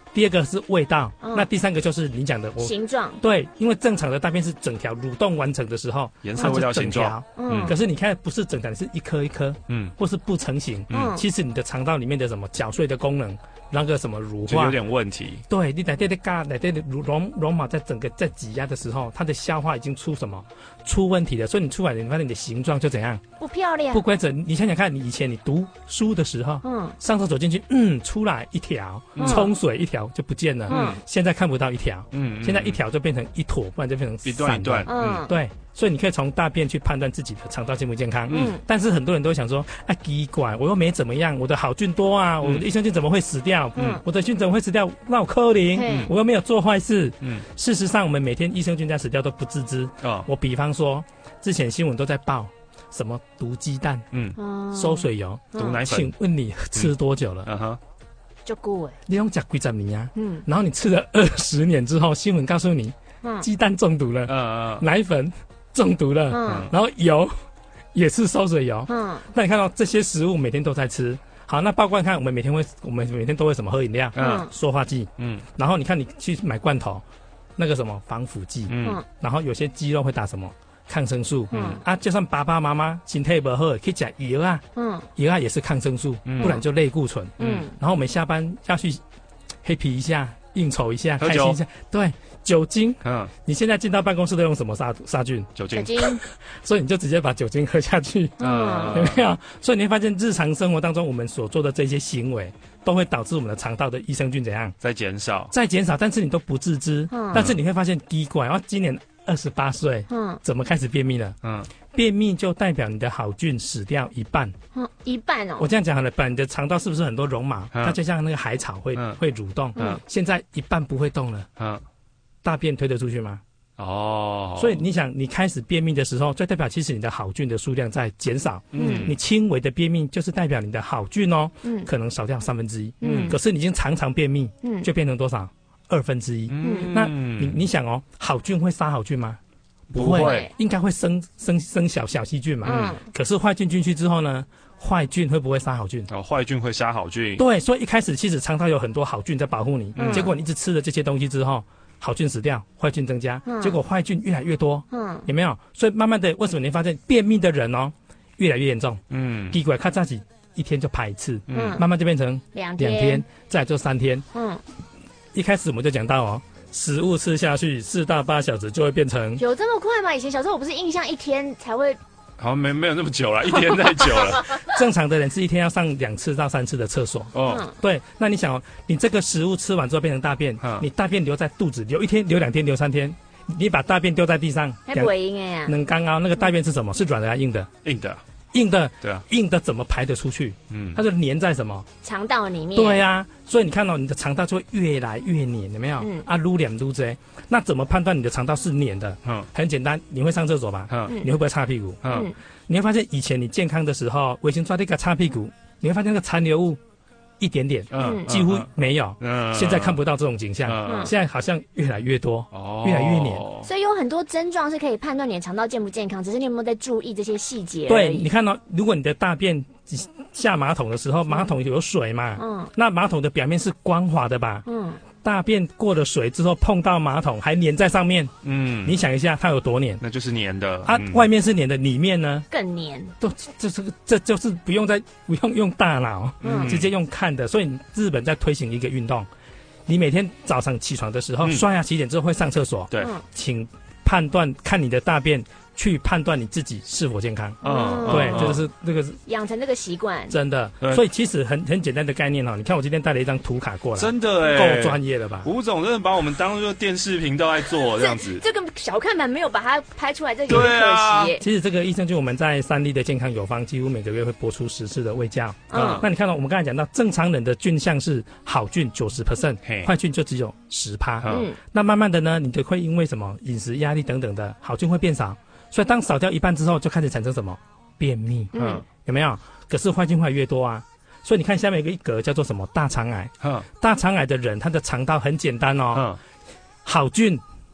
[SPEAKER 2] 第二个是味道，
[SPEAKER 19] 嗯
[SPEAKER 2] 那第三个就是你讲的我
[SPEAKER 19] 形状。
[SPEAKER 2] 对，因为正常的大便是整条蠕动完成的时候，
[SPEAKER 18] 颜色、味道、形状。
[SPEAKER 2] 嗯，可是你看不是整条，你是一颗一颗，
[SPEAKER 18] 嗯，
[SPEAKER 2] 或是不成形。
[SPEAKER 18] 嗯，
[SPEAKER 2] 其实你的肠道里面的什么搅碎的功能，那个什么乳化
[SPEAKER 18] 就有点问题。
[SPEAKER 2] 对，你奶奶的嘎奶奶的绒绒毛在整个在挤压的时候，它的消化已经出什么出问题了，所以你出来，你发现你的形状就怎样
[SPEAKER 19] 不漂亮，
[SPEAKER 2] 不规则。你想想看，你以前你读书的时候，嗯，上厕所进去，嗯，出来一条，
[SPEAKER 18] 嗯
[SPEAKER 2] 冲水一条就不见了，嗯，现在看不到一条，
[SPEAKER 18] 嗯，
[SPEAKER 2] 现在一条就变成一坨，不然就变成
[SPEAKER 18] 一段一段，
[SPEAKER 2] 嗯，对。所以你可以从大便去判断自己的肠道健不健康。嗯，但是很多人都会想说，啊，奇怪，我又没怎么样，我的好菌多啊，我的益生菌怎么会死掉？嗯，我的菌怎么会死掉？那我可怜，嗯，我又没有做坏事。嗯，事实上，我们每天益生菌在死掉都不自知。哦，我比方说，之前新闻都在报什么毒鸡蛋，嗯，收水油、
[SPEAKER 18] 毒奶粉。
[SPEAKER 2] 请问你吃多久了？
[SPEAKER 18] 嗯哼，
[SPEAKER 19] 就够哎，
[SPEAKER 2] 你用吃几十年啊？嗯，然后你吃了二十年之后，新闻告诉你，鸡蛋中毒了，嗯嗯，奶粉中毒了，嗯，然后油也是收水油，嗯，那你看到这些食物每天都在吃，好，那包括看我们每天会，我们每天都会什么喝饮料，嗯，塑化剂，嗯，然后你看你去买罐头，那个什么防腐剂，嗯，然后有些鸡肉会打什么抗生素，嗯，啊，就算爸爸妈妈身体不好，可以吃油啊，嗯，油啊也是抗生素，嗯，不然就类固醇，嗯，然后我们下班要去黑皮一下，应酬一下，开心一下，对。酒精，嗯，你现在进到办公室都用什么杀杀菌？
[SPEAKER 18] 酒精，
[SPEAKER 19] 酒精，
[SPEAKER 2] 所以你就直接把酒精喝下去，嗯，有没有？所以你会发现日常生活当中我们所做的这些行为，都会导致我们的肠道的益生菌怎样？
[SPEAKER 18] 在减少，
[SPEAKER 2] 在减少，但是你都不自知，嗯，但是你会发现奇怪，然后今年二十八岁，嗯，怎么开始便秘了？嗯，便秘就代表你的好菌死掉一半，
[SPEAKER 19] 嗯，一半哦。
[SPEAKER 2] 我这样讲好了，本来你的肠道是不是很多绒毛？嗯，它就像那个海草会、嗯、会蠕动，嗯，现在一半不会动了，嗯。大便推得出去吗？哦，所以你想，你开始便秘的时候，就代表其实你的好菌的数量在减少。嗯，你轻微的便秘就是代表你的好菌哦，嗯，可能少掉三分之一。嗯，可是你已经常常便秘，嗯，就变成多少？二分之一。嗯，那你你想哦，好菌会杀好菌吗？不会，不会应该会生生生小小细菌嘛。嗯，可是坏菌进去之后呢？坏菌会不会杀好菌？
[SPEAKER 18] 哦，坏菌会杀好菌。
[SPEAKER 2] 对，所以一开始其实肠道有很多好菌在保护你，嗯，结果你一直吃了这些东西之后。好菌死掉，坏菌增加，嗯，结果坏菌越来越多，嗯，有没有？所以慢慢的，为什么你发现便秘的人哦，越来越严重？嗯，奇怪，看自己一天就排一次，嗯，慢慢就变成
[SPEAKER 19] 两天，
[SPEAKER 2] 两天，再来就三天，嗯。一开始我们就讲到哦，食物吃下去四到八小时就会变成，
[SPEAKER 19] 有这么快吗？以前小时候我不是印象一天才会。
[SPEAKER 18] 好像没没有那么久了，一天太久了。
[SPEAKER 2] 正常的人是一天要上两次到三次的厕所。哦，对，那你想哦，你这个食物吃完之后变成大便，嗯，你大便留在肚子，留一天、留两天、留三天，你把大便丢在地上，
[SPEAKER 19] 还不会硬哎呀？
[SPEAKER 2] 能刚刚那个大便是什么？是软的还是硬的？
[SPEAKER 18] 硬的。
[SPEAKER 2] 硬的，
[SPEAKER 18] 对啊，
[SPEAKER 2] 硬的怎么排得出去？嗯，它就粘在什么
[SPEAKER 19] 肠道里面。
[SPEAKER 2] 对呀，啊，所以你看到你的肠道就会越来越黏，有没有？嗯，啊，撸两撸这，那怎么判断你的肠道是黏的？嗯，很简单，你会上厕所吧？嗯，你会不会擦屁股？嗯，你会发现以前你健康的时候，卫生抓那个擦屁股，你会发现那个残留物。一点点，嗯，几乎没有，嗯，现在看不到这种景象，嗯，现在好像越来越多，哦，越来越黏，
[SPEAKER 19] 所以有很多症状是可以判断你的肠道健不健康，只是你有没有在注意这些细节。
[SPEAKER 2] 对，你看到，如果你的大便下马桶的时候，马桶有水嘛，嗯，那马桶的表面是光滑的吧，嗯。大便过了水之后碰到马桶还粘在上面，嗯，你想一下它有多黏？
[SPEAKER 18] 那就是黏的。
[SPEAKER 2] 它、啊嗯、外面是黏的，里面呢
[SPEAKER 19] 更黏。
[SPEAKER 2] 都这这个这就是不用再不用用大脑，嗯，直接用看的。所以日本在推行一个运动，你每天早上起床的时候、嗯、刷牙洗脸之后会上厕所，
[SPEAKER 18] 对，
[SPEAKER 2] 请判断看你的大便。去判断你自己是否健康，嗯，对，这就是这个
[SPEAKER 19] 养成这个习惯，
[SPEAKER 2] 真的。所以其实很很简单的概念哈，你看我今天带了一张图卡过来，
[SPEAKER 18] 真的哎，
[SPEAKER 2] 够专业了吧？
[SPEAKER 18] 吴总真的把我们当做电视频道在做这样子，
[SPEAKER 19] 这个小看板没有把它拍出来，这有点可惜耶。
[SPEAKER 2] 其实这个益生菌我们在三立的健康有方几乎每个月会播出十次的卫教，嗯，那你看到我们刚才讲到正常人的菌相是好菌九十 percent， 坏菌就只有十趴，嗯，那慢慢的呢，你就会因为什么饮食压力等等的，好菌会变少。所以当少掉一半之后，就开始产生什么便秘，嗯，有没有？可是坏菌会越多啊，所以你看下面有一格叫做什么大肠癌，嗯，大肠癌的人他的肠道很简单哦，嗯，好菌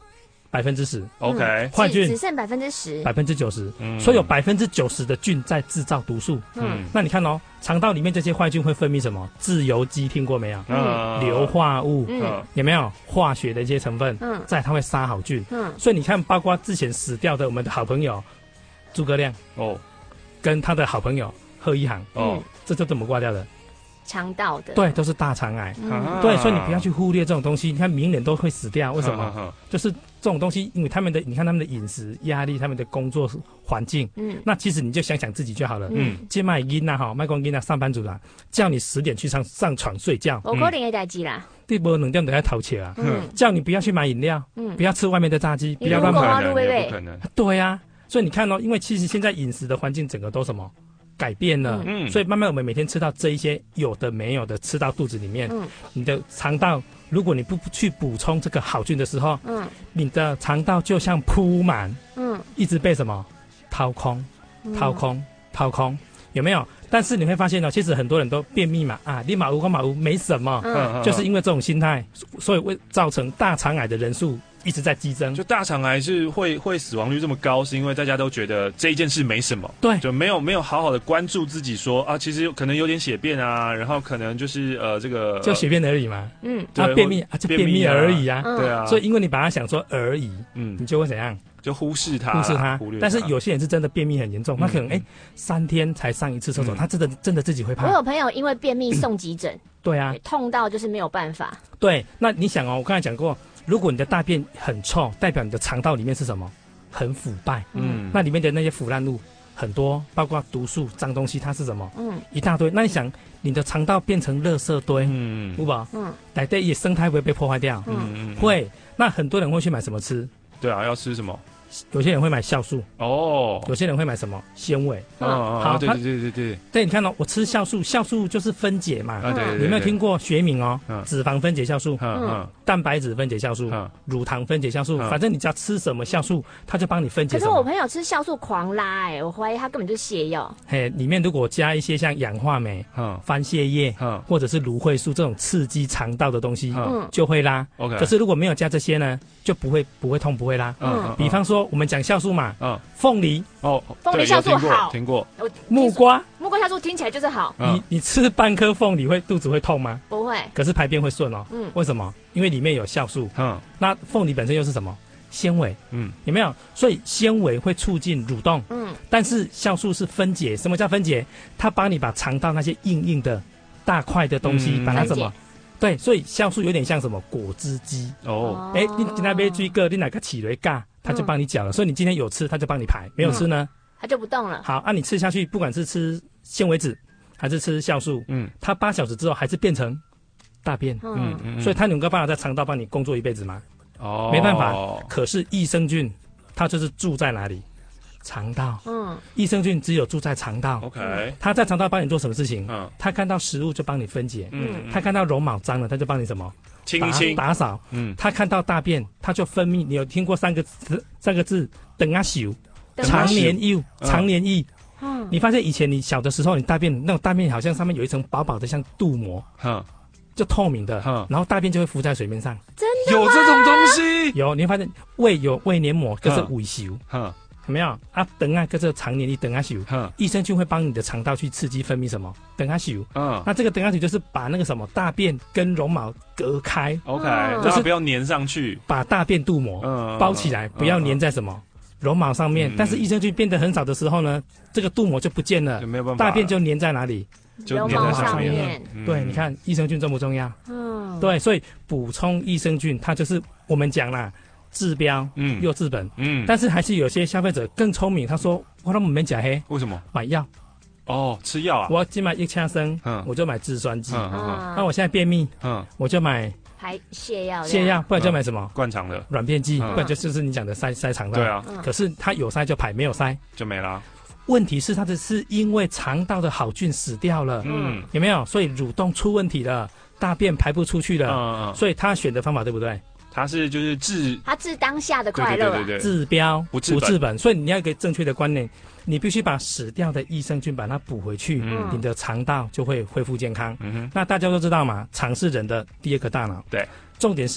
[SPEAKER 2] 百分之十
[SPEAKER 18] ，OK，
[SPEAKER 2] 坏菌
[SPEAKER 19] 只剩百分之十，
[SPEAKER 2] 百分之九十，所以有百分之九十的菌在制造毒素。嗯，那你看哦，肠道里面这些坏菌会分泌什么？自由基，听过没有？嗯，硫化物，嗯，有没有化学的一些成分？嗯，在它会杀好菌。嗯，所以你看，包括之前死掉的我们的好朋友诸葛亮哦，跟他的好朋友贺一航哦，这就怎么挂掉的？
[SPEAKER 19] 肠道的，
[SPEAKER 2] 对，都是大肠癌。嗯、对，所以你不要去忽略这种东西。你看名人都会死掉，为什么？嗯、就是这种东西，因为他们的，你看他们的饮食压力，他们的工作环境。嗯，那其实你就想想自己就好了。嗯，接麦因呐哈，麦光因呐，上班族啦，叫你十点去上上床睡觉，
[SPEAKER 19] 我可能会代志啦。
[SPEAKER 2] 对，不能这样等下偷窃啊。嗯，叫你不要去买饮料，嗯，不要吃外面的炸鸡，不要乱买。
[SPEAKER 18] 不可能。
[SPEAKER 2] 对呀、啊，所以你看哦，因为其实现在饮食的环境整个都什么？改变了，嗯，所以慢慢我们每天吃到这一些有的没有的吃到肚子里面，嗯，你的肠道如果你不去补充这个好菌的时候，嗯，你的肠道就像铺满，嗯，一直被什么掏空、掏空、掏空，有没有？但是你会发现呢，其实很多人都便秘嘛，啊，立马无光马无没什么，嗯，就是因为这种心态，所以会造成大肠癌的人数一直在激增。
[SPEAKER 18] 就大肠癌是会会死亡率这么高，是因为大家都觉得这一件事没什么，
[SPEAKER 2] 对，
[SPEAKER 18] 就没有没有好好的关注自己说啊，其实可能有点血便啊，然后可能就是呃这个
[SPEAKER 2] 就血便而已嘛，嗯，啊便秘啊就便秘而已啊，
[SPEAKER 18] 对啊，
[SPEAKER 2] 所以因为你把它想说而已，嗯，你就会怎样？
[SPEAKER 18] 就忽视它，
[SPEAKER 2] 忽视它，
[SPEAKER 18] 忽略它。
[SPEAKER 2] 但是有些人是真的便秘很严重，他可能哎、欸、三天才上一次厕所，他真的真的自己会怕。
[SPEAKER 19] 我有朋友因为便秘送急诊，
[SPEAKER 2] 对啊，
[SPEAKER 19] 痛到就是没有办法。
[SPEAKER 2] 对，那你想哦，我刚才讲过，如果你的大便很臭，代表你的肠道里面是什么？很腐败。嗯，那里面的那些腐烂物很多，包括毒素、脏东西，它是什么？嗯，一大堆。那你想，你的肠道变成垃圾堆，嗯，对吧？嗯，来对，也生态会被破坏掉。嗯嗯，会。那很多人会去买什么吃？
[SPEAKER 18] 对啊，要吃什么？
[SPEAKER 2] 有些人会买酵素
[SPEAKER 18] 哦，
[SPEAKER 2] 有些人会买什么纤维
[SPEAKER 18] 哦，好，对对对对对，
[SPEAKER 2] 对，你看哦，我吃酵素，酵素就是分解嘛，啊、对, 对, 对，你有没有听过学名哦？嗯、脂肪分解酵素，嗯嗯，蛋白质分解酵素，嗯，乳糖分解酵素，嗯、反正你只要吃什么酵素，它就帮你分解。
[SPEAKER 19] 可是我朋友吃酵素狂拉、欸，哎，我怀疑他根本就是泻药。
[SPEAKER 2] 嘿，里面如果加一些像氧化镁、嗯、番泻叶，嗯，或者是芦荟素这种刺激肠道的东西，嗯，就会拉。OK， 可是如果没有加这些呢，就不会不会痛不会拉。嗯，比方说我们讲酵素嘛。嗯，凤梨
[SPEAKER 18] 哦，
[SPEAKER 19] 凤梨酵素好，
[SPEAKER 18] 听过。
[SPEAKER 2] 木瓜，
[SPEAKER 19] 木瓜酵素听起来就是好。
[SPEAKER 2] 你你吃半颗凤梨会肚子会痛吗？
[SPEAKER 19] 不会，
[SPEAKER 2] 可是排便会顺哦。嗯，为什么？因为里面有酵素。嗯，那凤梨本身又是什么？纤维。嗯，有没有？所以纤维会促进蠕动。嗯，但是酵素是分解。什么叫分解？它帮你把肠道那些硬硬的大块的东西，把它什么？对，所以酵素有点像什么果汁机哦。哎，你今天杯追个，你哪个起雷尬，它就帮你搅了。所以你今天有吃，它就帮你排；没有吃呢，
[SPEAKER 19] 它就不动了。
[SPEAKER 2] 好，啊，你吃下去，不管是吃纤维质还是吃酵素，嗯，它八小时之后还是变成大便，嗯嗯，所以它能够办法在肠道帮你工作一辈子吗？哦，没办法。可是益生菌，它就是住在哪里？肠道，嗯，益生菌只有住在肠道
[SPEAKER 18] ，OK，
[SPEAKER 2] 它在肠道帮你做什么事情？嗯，它看到食物就帮你分解，嗯，它看到绒毛脏了，它就帮你什么？
[SPEAKER 18] 清清
[SPEAKER 2] 打扫，嗯，它看到大便，它就分泌。你有听过三个字？三个字，等啊朽，长年益，长年益。嗯，你发现以前你小的时候，你大便那种大便好像上面有一层薄薄的像镀膜，嗯，就透明的，嗯，然后大便就会浮在水面上。
[SPEAKER 19] 真的
[SPEAKER 18] 有这种东西？
[SPEAKER 2] 有，你会发现胃有胃黏膜，可是胃朽，嗯。有没有啊？等啊，跟这个常年的等啊朽，益生菌会帮你的肠道去刺激分泌什么？等啊朽，嗯，那这个等啊朽就是把那个什么大便跟绒毛隔开
[SPEAKER 18] ，OK， 就是不要粘上去，
[SPEAKER 2] 把大便镀膜嗯包起来，不要粘在什么绒毛上面。但是益生菌变得很少的时候呢，这个镀膜就不见了，
[SPEAKER 18] 就没有办法，
[SPEAKER 2] 大便就粘在哪里？
[SPEAKER 18] 就粘在上面。
[SPEAKER 2] 对，你看益生菌重不重要？嗯，对，所以补充益生菌，它就是我们讲啦。治标，嗯，又治本，嗯，但是还是有些消费者更聪明，他说我都没假黑，
[SPEAKER 18] 为什么？
[SPEAKER 2] 买药，
[SPEAKER 18] 哦，吃药啊，
[SPEAKER 2] 我今买一掐生，嗯，我就买制酸剂，嗯嗯，那我现在便秘，嗯，我就买
[SPEAKER 19] 排泻药，
[SPEAKER 2] 泻药，不然就买什么
[SPEAKER 18] 灌肠的
[SPEAKER 2] 软便剂，不然就就是你讲的塞塞肠道，
[SPEAKER 18] 对啊，
[SPEAKER 2] 可是它有塞就排，没有塞
[SPEAKER 18] 就没了。
[SPEAKER 2] 问题是它的是因为肠道的好菌死掉了，嗯，有没有？所以蠕动出问题了，大便排不出去了，嗯嗯，所以他选的方法对不对？
[SPEAKER 18] 它是就是治，
[SPEAKER 19] 它治当下的快乐、啊，
[SPEAKER 18] 对对对对，
[SPEAKER 2] 治标
[SPEAKER 18] 不治
[SPEAKER 2] 治本，所以你要有一个正确的观念，你必须把死掉的益生菌把它补回去，嗯、你的肠道就会恢复健康。嗯、那大家都知道嘛，肠是人的第二个大脑，
[SPEAKER 18] 对，
[SPEAKER 2] 重点是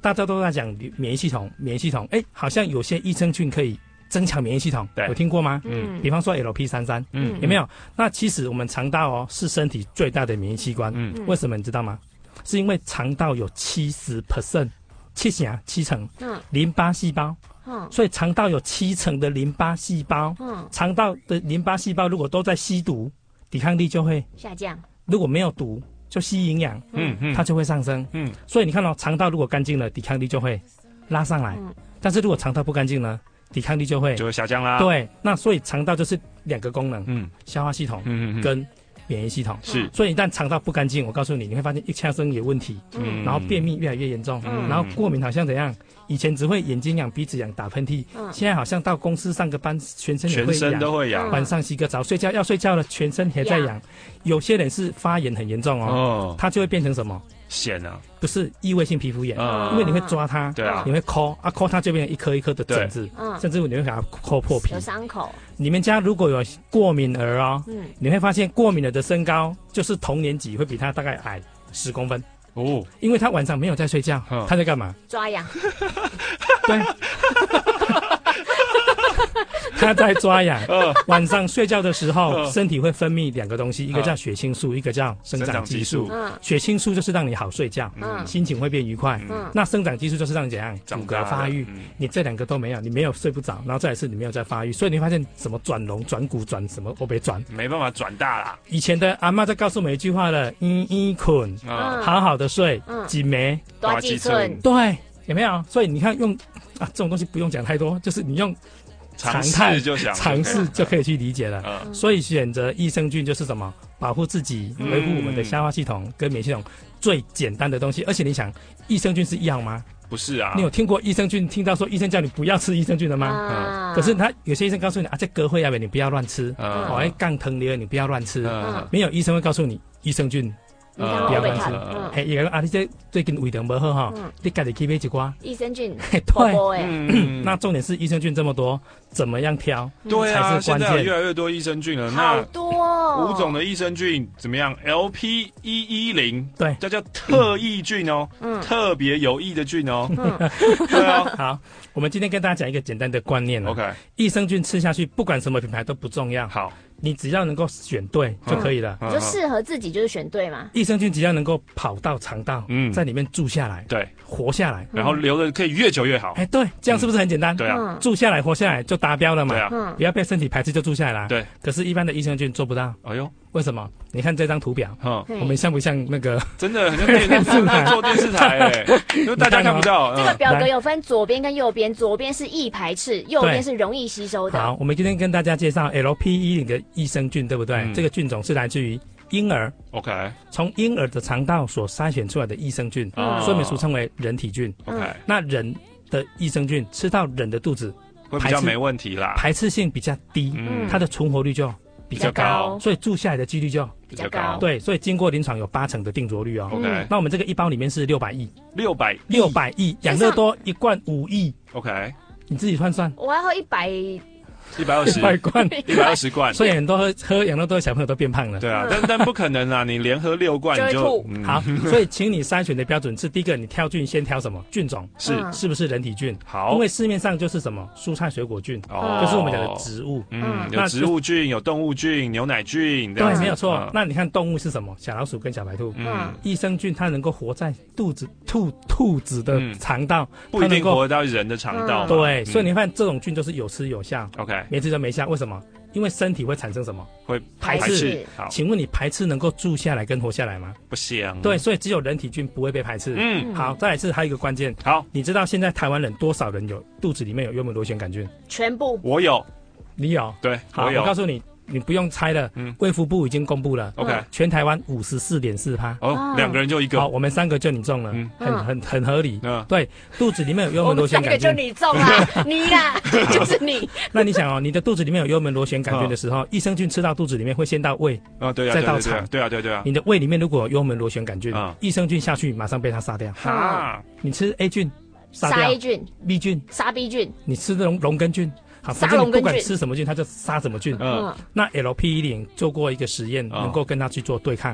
[SPEAKER 2] 大家都在讲免疫系统，免疫系统，哎，好像有些益生菌可以增强免疫系统，有听过吗？嗯，比方说 L P 三十三，嗯，有没有？那其实我们肠道哦是身体最大的免疫器官，嗯，为什么你知道吗？是因为肠道有七十 percent， 七成七成，嗯，淋巴细胞，嗯，所以肠道有七成的淋巴细胞，嗯，肠道的淋巴细胞如果都在吸毒，抵抗力就会
[SPEAKER 19] 下降；如
[SPEAKER 2] 果没有毒，就吸营养，嗯嗯，它就会上升，嗯，所以你看到、哦、肠道如果干净了，抵抗力就会拉上来，嗯，但是如果肠道不干净呢？抵抗力就会
[SPEAKER 18] 就会下降啦。
[SPEAKER 2] 对，那所以肠道就是两个功能，嗯，消化系统，嗯嗯跟免疫系统
[SPEAKER 18] 是。
[SPEAKER 2] 所以一旦肠道不干净，我告诉你，你会发现一腔声有问题，嗯，然后便秘越来越严重，嗯，然后过敏好像怎样？以前只会眼睛痒、鼻子痒、打喷嚏，嗯，现在好像到公司上个班，全身也会痒，
[SPEAKER 18] 全身都会痒。
[SPEAKER 2] 晚上洗个澡、睡觉要睡觉了，全身也在痒。有些人是发炎很严重哦，哦，它就会变成什么？
[SPEAKER 18] 癣啊，
[SPEAKER 2] 不是异位性皮肤炎，嗯，因为你会抓它，对啊，你会抠啊抠它就变成一颗一颗的疹子，嗯，甚至你会给它抠破皮，
[SPEAKER 19] 有伤口。
[SPEAKER 2] 你们家如果有过敏儿哦，嗯，你会发现过敏儿的身高就是同年级会比他大概矮十公分哦，因为他晚上没有在睡觉，嗯，他在干嘛？
[SPEAKER 19] 抓痒。
[SPEAKER 2] 对。他在抓痒，晚上睡觉的时候，身体会分泌两个东西，一个叫血清素，一个叫生长激素。血清素就是让你好睡觉，心情会变愉快。那生长激素就是让你怎样骨骼发育。你这两个都没有，你没有睡不着，然后再来是你没有在发育，所以你发现什么转龙、转骨、转什么都没转，
[SPEAKER 18] 没办法转大啦。
[SPEAKER 2] 以前的阿嬷在告诉我们一句话了：一一困，好好的睡，几枚
[SPEAKER 19] 多几寸。
[SPEAKER 2] 对，有没有？所以你看用啊这种东西不用讲太多，就是你用。常态
[SPEAKER 18] 就想
[SPEAKER 2] 尝试就可以去理解了，嗯，所以选择益生菌就是什么？保护自己，维护我们的消化系统跟免疫系统最简单的东西。而且你想，益生菌是药吗？
[SPEAKER 18] 不是啊。
[SPEAKER 2] 你有听过益生菌？听到说医生叫你不要吃益生菌的吗？嗯。可是他有些医生告诉你啊，这隔会药你不要乱吃，嗯，哦，哎，降糖瘤你不要乱吃，嗯，没有医生会告诉你益生菌。
[SPEAKER 19] 嗯，不要乱吃。
[SPEAKER 2] 嘿，伊讲啊，你这最近胃肠不好哈，你家己去买一寡
[SPEAKER 19] 益生菌。
[SPEAKER 2] 对，那重点是益生菌这么多，怎么样挑？
[SPEAKER 18] 对啊，
[SPEAKER 2] 现
[SPEAKER 18] 在有越来越多益生菌了。
[SPEAKER 19] 好多哦。
[SPEAKER 18] 五种的益生菌怎么样 ？L P 一一零，
[SPEAKER 2] 对，
[SPEAKER 18] 这叫特异菌哦，嗯，特别有益的菌哦。
[SPEAKER 2] 嗯，对啊。好，我们今天跟大家讲一个简单的观念
[SPEAKER 18] OK，
[SPEAKER 2] 益生菌吃下去，不管什么品牌都不重要。
[SPEAKER 18] 好。
[SPEAKER 2] 你只要能够选对就可以了，
[SPEAKER 19] 你就适合自己就是选对嘛。
[SPEAKER 2] 益生菌只要能够跑到肠道，嗯，在里面住下来，
[SPEAKER 18] 对，
[SPEAKER 2] 活下来，
[SPEAKER 18] 然后留的可以越久越好。
[SPEAKER 2] 哎，对，这样是不是很简单？
[SPEAKER 18] 对啊，
[SPEAKER 2] 住下来活下来就达标了嘛。
[SPEAKER 18] 对啊，
[SPEAKER 2] 不要被身体排斥就住下来了。
[SPEAKER 18] 对，
[SPEAKER 2] 可是一般的益生菌做不到。
[SPEAKER 18] 哎呦，
[SPEAKER 2] 为什么？你看这张图表，我们像不像那个？
[SPEAKER 18] 真的很像电视台做电视台哎，因为大家看不到。
[SPEAKER 19] 这个表格有分左边跟右边，左边是易排斥，右边是容易吸收的。
[SPEAKER 2] 好，我们今天跟大家介绍 L P 一零 的益生菌，对不对？这个菌种是来自于婴儿
[SPEAKER 18] ，OK，
[SPEAKER 2] 从婴儿的肠道所筛选出来的益生菌，所以我们俗称为人体菌
[SPEAKER 18] ，OK。
[SPEAKER 2] 那人的益生菌吃到人的肚子，
[SPEAKER 18] 会比较没问题啦，
[SPEAKER 2] 排斥性比较低，嗯，它的存活率就比较高，所以住下来的几率就
[SPEAKER 19] 比较高。
[SPEAKER 2] 对，所以经过临床有八成的定着率哦。
[SPEAKER 18] OK，
[SPEAKER 2] 那我们这个一包里面是六百亿，
[SPEAKER 18] 六百
[SPEAKER 2] 六百亿，养乐多一罐五亿
[SPEAKER 18] ，OK，
[SPEAKER 2] 你自己算算，
[SPEAKER 19] 我要喝一百。
[SPEAKER 18] 一百二十
[SPEAKER 2] 罐，
[SPEAKER 18] 一百二十罐，
[SPEAKER 2] 所以很多喝喝养乐多的小朋友都变胖了。
[SPEAKER 18] 对啊，但但不可能啊！你连喝六罐你就、
[SPEAKER 2] 嗯、好。所以，请你筛选的标准是：第一个，你挑菌先挑什么菌种？
[SPEAKER 18] 是
[SPEAKER 2] 是不是人体菌？
[SPEAKER 18] 好，
[SPEAKER 2] 因为市面上就是什么蔬菜水果菌，哦，就是我们讲的植物。
[SPEAKER 18] 嗯，有植物菌，有动物菌，牛奶菌。
[SPEAKER 2] 对，没有错。嗯、那你看动物是什么？小老鼠跟小白兔。嗯，益生菌它能够活在肚子兔兔子的肠道，
[SPEAKER 18] 嗯、不一定活到人的肠道。
[SPEAKER 2] 对，
[SPEAKER 18] 嗯、
[SPEAKER 2] 所以你看这种菌就是有吃有效。
[SPEAKER 18] OK，
[SPEAKER 2] 没吃就没效。为什么？因为身体会产生什么？
[SPEAKER 18] 会
[SPEAKER 2] 排斥。请问你排斥能够住下来跟活下来吗？
[SPEAKER 18] 不行。
[SPEAKER 2] 对，所以只有人体菌不会被排斥。嗯，好，再来是还有一个关键。
[SPEAKER 18] 好，
[SPEAKER 2] 你知道现在台湾人多少人有肚子里面有幽门螺旋杆菌？
[SPEAKER 19] 全部。
[SPEAKER 18] 我有，
[SPEAKER 2] 你有？
[SPEAKER 18] 对，
[SPEAKER 2] 好， 我, 我告诉你。你不用猜了，嗯，卫福部已经公布了
[SPEAKER 18] ，OK，
[SPEAKER 2] 全台湾五十四点四趴，
[SPEAKER 18] 哦，两个人就一个，
[SPEAKER 2] 好，我们三个就你中了，嗯，很很很合理，嗯，对，肚子里面有幽门螺旋杆菌，
[SPEAKER 19] 我们三个就你中啊，你呀，就是你。
[SPEAKER 2] 那你想哦，你的肚子里面有幽门螺旋杆菌的时候，益生菌吃到肚子里面会先到胃，
[SPEAKER 18] 啊，对啊，
[SPEAKER 2] 再到肠，
[SPEAKER 18] 对啊，对啊，对啊。
[SPEAKER 2] 你的胃里面如果有幽门螺旋杆菌，益生菌下去马上被它杀掉，
[SPEAKER 18] 啊，
[SPEAKER 2] 你吃 A 菌，
[SPEAKER 19] 杀 A 菌
[SPEAKER 2] ，B 菌，
[SPEAKER 19] 杀 B 菌，
[SPEAKER 2] 你吃这种龙根菌。好，反正你不管吃什么菌，它就杀什么菌。嗯，那 L P 一零做过一个实验，能够跟它去做对抗。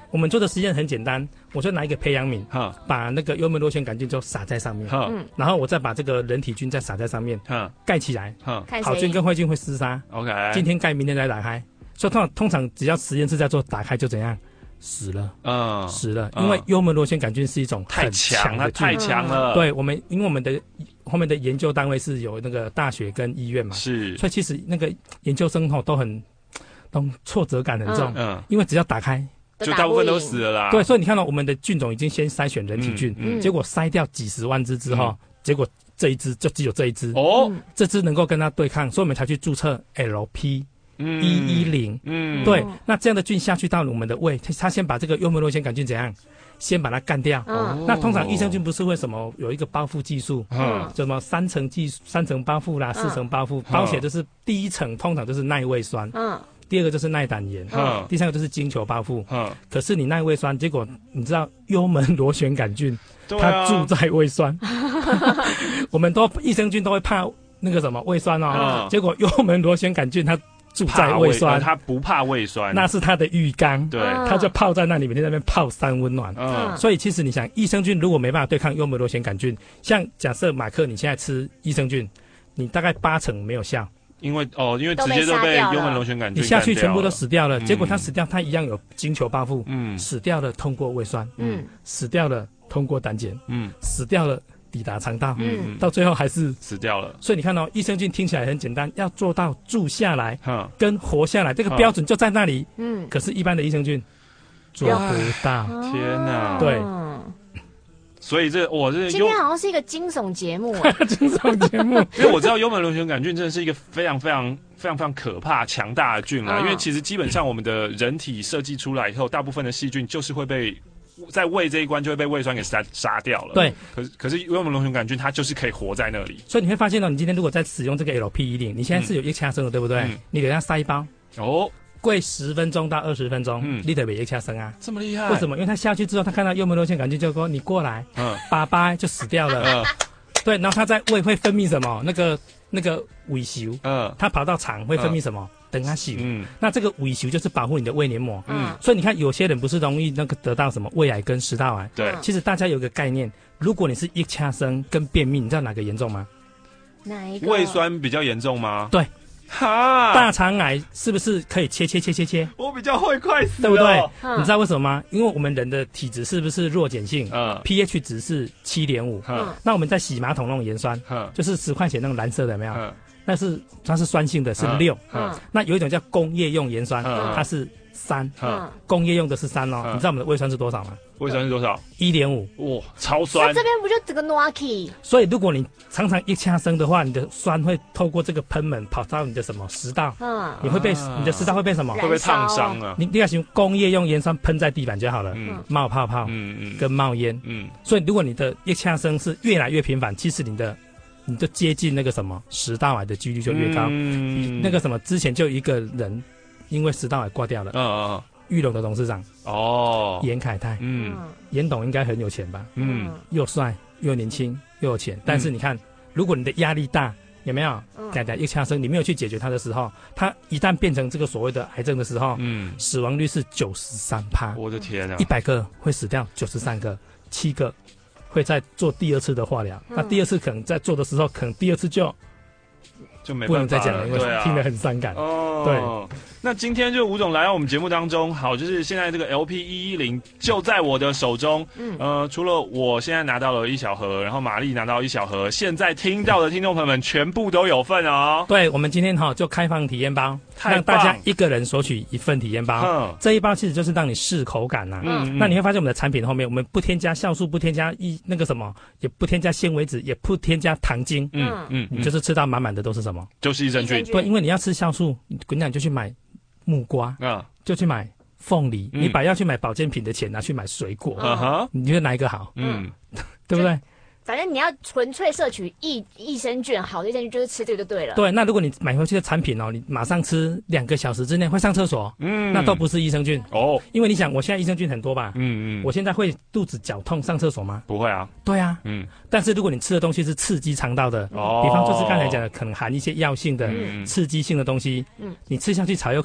[SPEAKER 2] 我们做的实验很简单，我就拿一个培养皿，把那个幽门螺旋杆菌就撒在上面，然后我再把这个人体菌再撒在上面，盖起来，好菌跟坏菌会厮杀。OK， 今天盖，明天再打开。所以通常通常只要实验室在做，打开就怎样？死了，嗯，死了，因为幽门螺旋杆菌是一种很强的菌，
[SPEAKER 18] 太强了。
[SPEAKER 2] 对我们，因为我们的后面的研究单位是有那个大学跟医院嘛，是，所以其实那个研究生吼都很，都挫折感很重，嗯，因为只要打开，
[SPEAKER 18] 就大部分都死了啦。
[SPEAKER 2] 对，所以你看到我们的菌种已经先筛选人体菌，嗯嗯、结果筛掉几十万只之后，嗯、结果这一只就只有这一只，哦，这只能够跟它对抗，所以我们才去注册 L P。一一零，嗯，对，那这样的菌下去到我们的胃，它先把这个幽门螺旋杆菌怎样，先把它干掉。哦，那通常益生菌不是为什么有一个包覆技术，嗯，什么三层技三层包覆啦，四层包覆，包起来就是第一层通常就是耐胃酸，嗯，第二个就是耐胆盐，嗯，第三个就是晶球包覆，嗯，可是你耐胃酸，结果你知道幽门螺旋杆菌，它住在胃酸，我们都益生菌都会怕那个什么胃酸哦，结果幽门螺旋杆菌它住在胃酸，
[SPEAKER 18] 它不怕胃酸，
[SPEAKER 2] 那是它的浴缸，对，它就泡在那里，每天在那边泡三温暖。嗯，所以其实你想，益生菌如果没办法对抗幽门螺旋杆菌，像假设马克你现在吃益生菌，你大概八成没有效，
[SPEAKER 18] 因为哦，因为直接都被幽门螺旋杆菌
[SPEAKER 2] 你下去全部都死掉了，嗯、结果它死掉，它一样有晶球包覆，嗯，死掉了通过胃酸，嗯，死掉了通过胆碱，嗯，死掉了。抵达肠道，嗯，到最后还是
[SPEAKER 18] 死掉了。
[SPEAKER 2] 所以你看到益生菌听起来很简单，要做到住下来，嗯，跟活下来，这个标准就在那里，嗯。可是，一般的益生菌做不到。
[SPEAKER 18] 天哪！
[SPEAKER 2] 对。
[SPEAKER 18] 所以这我这
[SPEAKER 19] 今天好像是一个惊悚节目，
[SPEAKER 2] 惊悚节目。
[SPEAKER 18] 因为我知道幽门螺旋杆菌真的是一个非常非常非常非常可怕、强大的菌啦。因为其实基本上我们的人体设计出来以后，大部分的细菌就是会被。在胃这一关就会被胃酸给杀杀掉了。
[SPEAKER 2] 对，
[SPEAKER 18] 可是可是幽门螺旋杆菌它就是可以活在那里。
[SPEAKER 2] 所以你会发现到，你今天如果在使用这个 L P 一零，你现在是有一掐生的，对不对？嗯、你给它塞一包，哦，跪十分钟到二十分钟，嗯，你得别一掐生啊，
[SPEAKER 18] 这么厉害？
[SPEAKER 2] 为什么？因为它下去之后，它看到幽门螺旋杆菌就说你过来，嗯，爸爸就死掉了。嗯，对，然后它在胃会分泌什么？那个那个尾球，嗯，它跑到肠会分泌什么？嗯等它洗，嗯，那这个尾球就是保护你的胃黏膜，嗯，所以你看有些人不是容易那个得到什么胃癌跟食道癌，对，其实大家有个概念，如果你是一掐生跟便秘，你知道哪个严重吗？
[SPEAKER 19] 哪一个？
[SPEAKER 18] 胃酸比较严重吗？
[SPEAKER 2] 对，哈，大肠癌是不是可以切切切切切？
[SPEAKER 18] 我比较会快死，
[SPEAKER 2] 对不对？嗯、你知道为什么吗？因为我们人的体质是不是弱碱性？嗯 ，pH 值是七点五，嗯，那我们在洗马桶那种盐酸，嗯，就是十块钱那种蓝色的，有没有？嗯。那是它是酸性的，是六。嗯，那有一种叫工业用盐酸，嗯、它是三。嗯，工业用的是三哦。嗯、你知道我们的胃酸是多少吗？
[SPEAKER 18] 胃酸是多少？
[SPEAKER 2] 一点五。
[SPEAKER 18] 哇，超酸！
[SPEAKER 19] 那这边不就整个 Naki？
[SPEAKER 2] 所以如果你常常一掐生的话，你的酸会透过这个喷门跑到你的什么食道？嗯，你会被、啊、你的食道会被什么？
[SPEAKER 18] 会被烫伤啊！
[SPEAKER 2] 你你要用工业用盐酸喷在地板就好了。嗯，冒泡泡，嗯嗯，跟冒烟，嗯。所以如果你的一掐生是越来越频繁，其实你的你就接近那个什么食道癌的几率就越高。嗯，那个什么之前就有一个人因为食道癌挂掉了。嗯嗯嗯。玉龙的董事长哦，严凯泰。嗯，严董应该很有钱吧？嗯，又帅又年轻又有钱。但是你看，嗯、如果你的压力大，有没有？改改一掐生，你没有去解决它的时候，它一旦变成这个所谓的癌症的时候，嗯，死亡率是九十三趴。
[SPEAKER 18] 我的天啊！
[SPEAKER 2] 一百个会死掉九十三个，七个会再做第二次的化疗。嗯、那第二次可能在做的时候，可能第二次就
[SPEAKER 18] 就没
[SPEAKER 2] 不能再讲了，因为听得很伤感。哦，
[SPEAKER 18] 对。那今天就吴总来到我们节目当中，好，就是现在这个 L P 一一零就在我的手中。嗯，呃，除了我现在拿到了一小盒，然后玛丽拿到一小盒，现在听到的听众朋友们全部都有份哦。
[SPEAKER 2] 对，我们今天哈就开放体验包，让大家一个人索取一份体验包。嗯，这一包其实就是让你试口感呐、啊。嗯，那你会发现我们的产品后面，我们不添加酵素，不添加一那个什么，也不添加纤维质，也不添加糖精。嗯嗯，你就是吃到满满的都是什么？
[SPEAKER 18] 就是益生菌。
[SPEAKER 2] 对，因为你要吃酵素，你跟你讲就去买木瓜啊，就去买凤梨。嗯、你把要去买保健品的钱拿去买水果，嗯、你觉得哪一个好？嗯，对不对？
[SPEAKER 19] 反正你要纯粹摄取益益生菌，好的益生菌就是吃这个就对了。
[SPEAKER 2] 对，那如果你买回去的产品哦，你马上吃两个小时之内会上厕所，嗯，那都不是益生菌哦。因为你想，我现在益生菌很多吧？嗯嗯。我现在会肚子绞痛上厕所吗？
[SPEAKER 18] 不会啊。
[SPEAKER 2] 对啊。嗯。但是如果你吃的东西是刺激肠道的，哦，比方就是刚才讲的，可能含一些药性的、嗯、刺激性的东西，嗯，你吃下去才有可能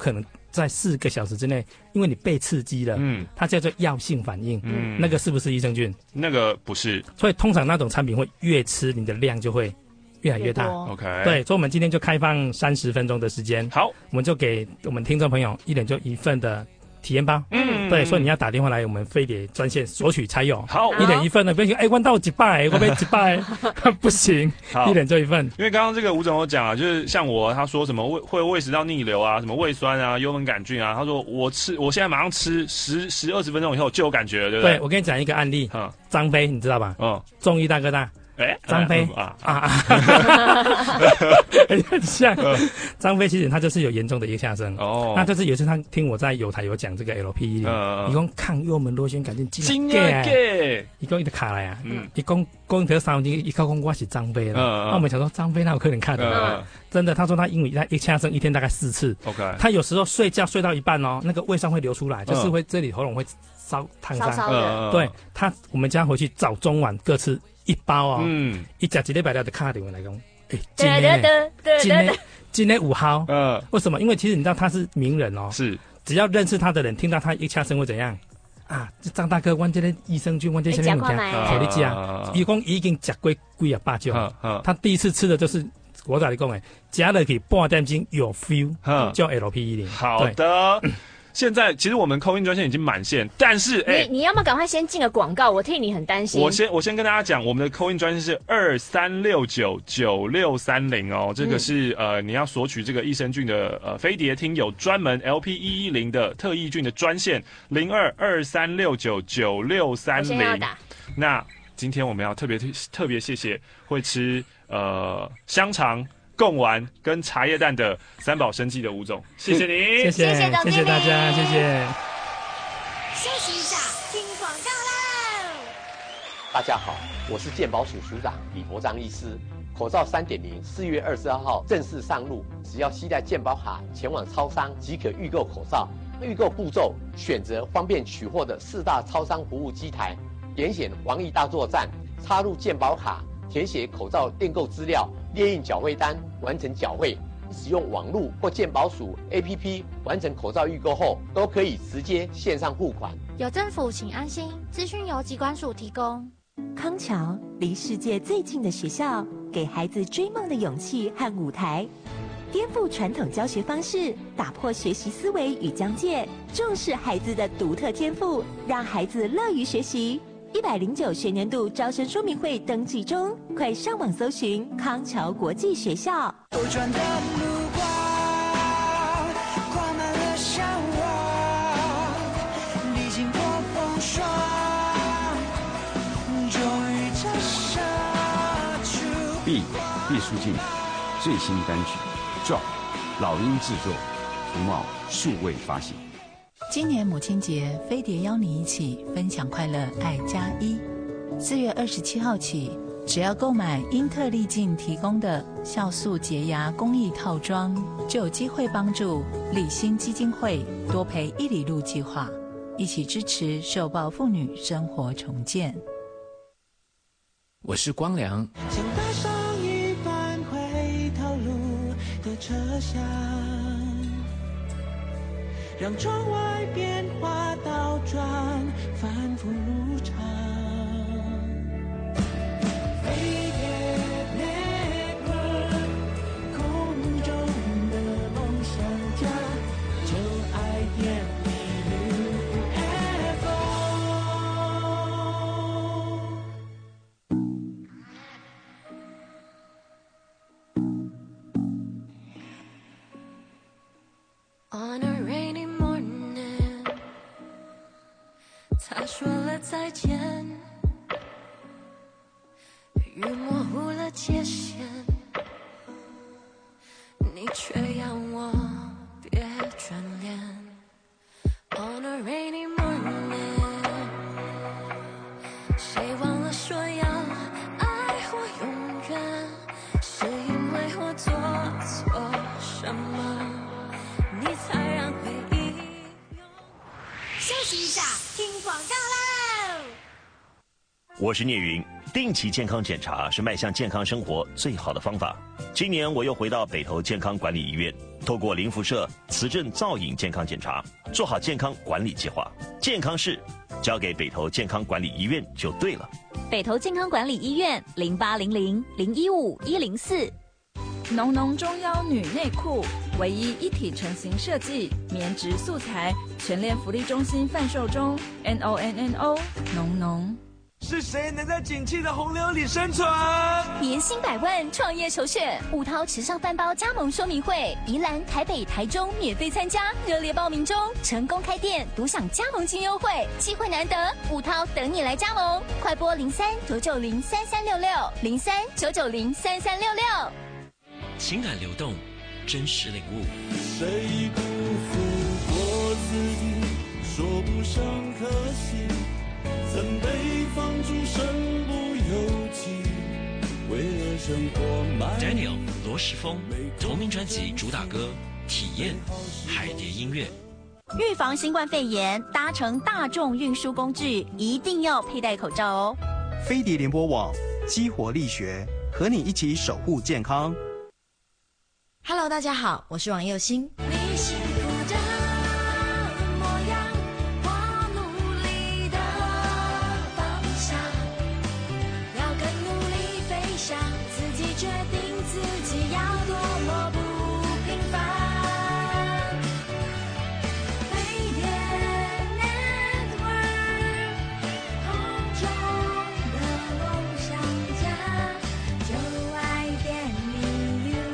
[SPEAKER 2] 在四个小时之内，因为你被刺激了，嗯，它叫做药性反应，嗯，那个是不是益生菌？
[SPEAKER 18] 那个不是，
[SPEAKER 2] 所以通常那种产品会越吃你的量就会越来越大。
[SPEAKER 18] OK，
[SPEAKER 2] 对，所以我们今天就开放三十分钟的时间，
[SPEAKER 18] 好，
[SPEAKER 2] 我们就给我们听众朋友一人就一份的体验包，
[SPEAKER 18] 嗯，
[SPEAKER 2] 对，所以你要打电话来我们飞碟专线索取才有。
[SPEAKER 18] 好，
[SPEAKER 2] 一人一份的，不行，哎，问到几百，我被几百，不行，一人就一份。
[SPEAKER 18] 因为刚刚这个吴总有讲啊，就是像我，他说什么胃会胃食道逆流啊，什么胃酸啊、幽门杆菌啊，他说我吃，我现在马上吃十十二十分钟以后就有感觉了，对不对？
[SPEAKER 2] 对，我跟你讲一个案例，张飞你知道吧？嗯，中医大哥大。
[SPEAKER 18] 哎，
[SPEAKER 2] 张飞啊啊，很像。张飞其实他就是有严重的腋下症哦。那就是有一次他听我在有台有讲这个 L P 一零，一共抗幽门螺旋杆菌
[SPEAKER 18] 真假的，
[SPEAKER 2] 一共一直卡来啊。嗯，一共共得三斤，一共讲我是张飞了。那我们想说张飞那有可能看的，真的，他说他因为他腋下症一天大概四次。
[SPEAKER 18] OK，
[SPEAKER 2] 他有时候睡觉睡到一半哦，那个胃酸会流出来，就是会这里喉咙会烧烫伤。对他，我们家回去早中晚各吃。一包哦，嗯，一吃一礼拜了就卡电话来讲，哎，今天今天今天五号，嗯，为什么？因为其实你知道他是名人哦，
[SPEAKER 18] 是，
[SPEAKER 2] 只要认识他的人听到他一下声会怎样啊？这张大哥，我这个益生菌，我这些物件，给你吃，伊讲已经吃过几啊百种，他第一次吃的就是我跟你讲诶，加了去半点钟有 feel， 叫 L P 一零。
[SPEAKER 18] 好的。现在其实我们call in专线已经满线，但是哎、欸，
[SPEAKER 19] 你你要不要赶快先进个广告？我替你很担心。
[SPEAKER 18] 我先我先跟大家讲，我们的call in专线是二三六九九六三零哦，这个是、嗯、呃你要索取这个益生菌的呃飞碟听友专门 L P 一一零的特益菌的专线零二二三六九九六三零。那今天我们要特别特别谢谢会吃呃香肠。贡丸跟茶叶蛋的三宝生技的吴总，谢谢你，
[SPEAKER 2] 谢谢，谢谢大家，谢谢。
[SPEAKER 5] 休息一下，听广告喽。
[SPEAKER 3] 大家好，我是健保署署长李国章医师。口罩 三点零 四月二十二号正式上路，只要携带健保卡前往超商即可预购口罩。预购步骤：选择方便取货的四大超商服务机台，点选防疫大作战，插入健保卡。填写口罩订购资料，列印缴汇单，完成缴汇。使用网络或健保署 A P P 完成口罩预购后，都可以直接线上付款。
[SPEAKER 7] 有政府，请安心。资讯由疾管署提供。
[SPEAKER 8] 康桥离世界最近的学校，给孩子追梦的勇气和舞台，颠覆传统教学方式，打破学习思维与疆界，重视孩子的独特天赋，让孩子乐于学习。一百零九学年度招生说明会登记中，快上网搜寻康桥国际学校。
[SPEAKER 5] 兜转的目光，挂满了向往，历经过风霜，终于摘下出。
[SPEAKER 9] 毕毕书尽最新单曲《Drop》，老鹰制作，图茂数位发行。
[SPEAKER 25] 今年母亲节，飞碟邀你一起分享快乐，爱加一。四月二十七号起，只要购买英特利净提供的酵素洁牙公益套装，就有机会帮助立新基金会多陪一里路计划，一起支持受暴妇女生活重建。
[SPEAKER 6] 我是光良。
[SPEAKER 5] 请带上一半回头路的车厢，让窗外变化倒转，反复如常。飞碟 Network， 空中的梦想家，就爱点你 U F O。On a rainy morning， 他说了再见，雨模糊了界限，你却要我别转脸。On a rainy morning， 谁忘了说要爱我永远，是因为我做错什么？你才让回忆。休息一下，听广告喽。
[SPEAKER 26] 我是聂云，定期健康检查是迈向健康生活最好的方法。今年我又回到北投健康管理医院， 透过零辐射磁振造影健康检查，做好健康管理计划。健康室交给北投健康管理医院就对了。
[SPEAKER 4] 北投健康管理医院零八零零零一五一零四。
[SPEAKER 10] 浓浓中腰女内裤，唯一一体成型设计，棉质素材，全联福利中心贩售中。N O N N O 浓浓。
[SPEAKER 11] 是谁能在景气的洪流里生存？
[SPEAKER 4] 年薪百万创业首选，五涛时尚饭包加盟说明会，宜兰、台北、台中免费参加，热烈报名中，成功开店独享加盟金优惠，机会难得，五涛等你来加盟，快拨零三九九零三三六六零三九九零三三六六。
[SPEAKER 12] 情感流动，真实领悟。
[SPEAKER 17] 谁辜负过自己，说不上可惜。曾被放逐身不由己，为了生活卖
[SPEAKER 12] Daniel 罗时丰同名专辑主打歌《体验海蝶音乐》。
[SPEAKER 19] 预防新冠肺炎，搭乘大众运输工具一定要佩戴口罩哦。
[SPEAKER 13] 飞碟联播网激活力学，和你一起守护健康。
[SPEAKER 16] Hello， 大家好，我是王佑欣。
[SPEAKER 5] 你幸福的模样，我努力的方向，要更努力飞翔，自己决定自己要多么不平凡。飞碟 Network， 空中的梦想家，就爱点你 U。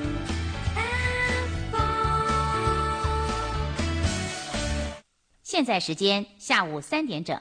[SPEAKER 27] 现在时间下午三点整。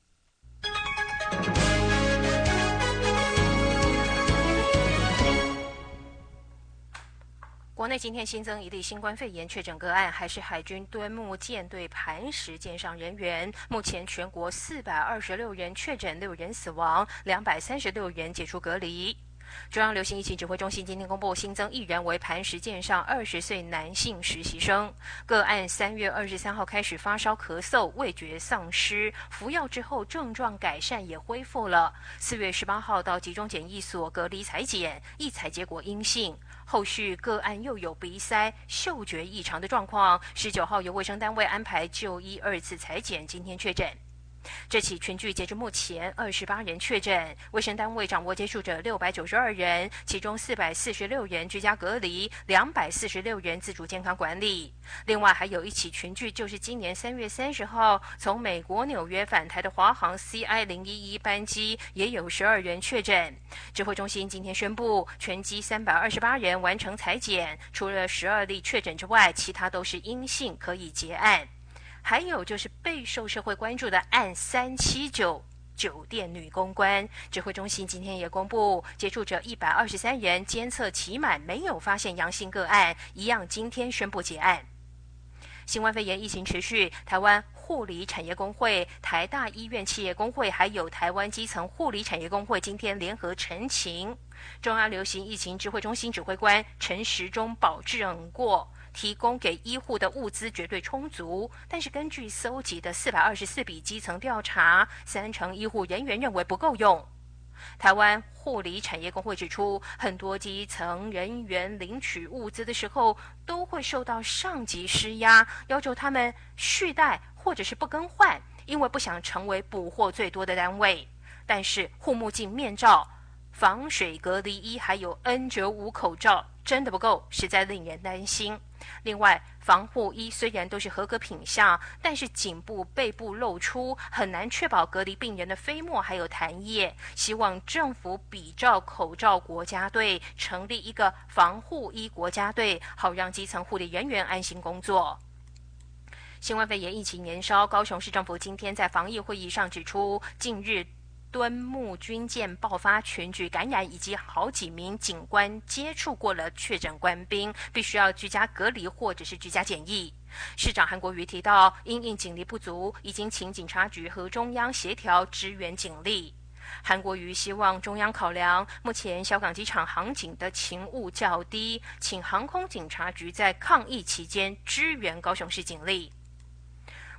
[SPEAKER 28] 国内今天新增一例新冠肺炎确诊个案，还是海军敦睦舰队磐石舰上人员。目前全国四百二十六人确诊，六人死亡，两百三十六人解除隔离。中央流行疫情指挥中心今天公布新增一人为磐石舰上二十岁男性实习生，个案三月二十三号开始发烧咳嗽，味觉丧失，服药之后症状改善也恢复了。四月十八号到集中检疫所隔离采检，一采结果阴性。后续个案又有鼻塞、嗅觉异常的状况，十九号由卫生单位安排就医二次采检，今天确诊。这起群聚截至目前二十八人确诊，卫生单位掌握接触者六百九十二人，其中四百四十六人居家隔离，两百四十六人自主健康管理。另外还有一起群聚，就是今年三月三十号从美国纽约返台的华航 C I 零一一班机，也有十二人确诊。指挥中心今天宣布，全机三百二十八人完成采检，除了十二例确诊之外，其他都是阴性，可以结案。还有就是备受社会关注的案三七九酒店女公关，指挥中心今天也公布，接触者一百二十三人，监测期满，没有发现阳性个案，一样今天宣布结案。新冠肺炎疫情持续，台湾护理产业工会、台大医院企业工会还有台湾基层护理产业工会今天联合陈情，中央流行疫情指挥中心指挥官陈时中保证过，提供给医护的物资绝对充足，但是根据搜集的四百二十四笔基层调查，三成医护人员认为不够用。台湾护理产业工会指出，很多基层人员领取物资的时候，都会受到上级施压，要求他们续带或者是不更换，因为不想成为补货最多的单位。但是护目镜、面罩、防水隔离衣还有 N 九十五 口罩真的不够，实在令人担心。另外，防护衣虽然都是合格品项，但是颈部、背部露出，很难确保隔离病人的飞沫还有痰液。希望政府比照口罩国家队，成立一个防护衣国家队，好让基层护理人员安心工作。新冠肺炎疫情延烧，高雄市政府今天在防疫会议上指出，近日敦睦军舰爆发群聚感染，以及好几名警官接触过了确诊官兵，必须要居家隔离或者是居家检疫。市长韩国瑜提到，因应警力不足，已经请警察局和中央协调支援警力。韩国瑜希望中央考量目前小港机场航警的勤务较低，请航空警察局在抗疫期间支援高雄市警力。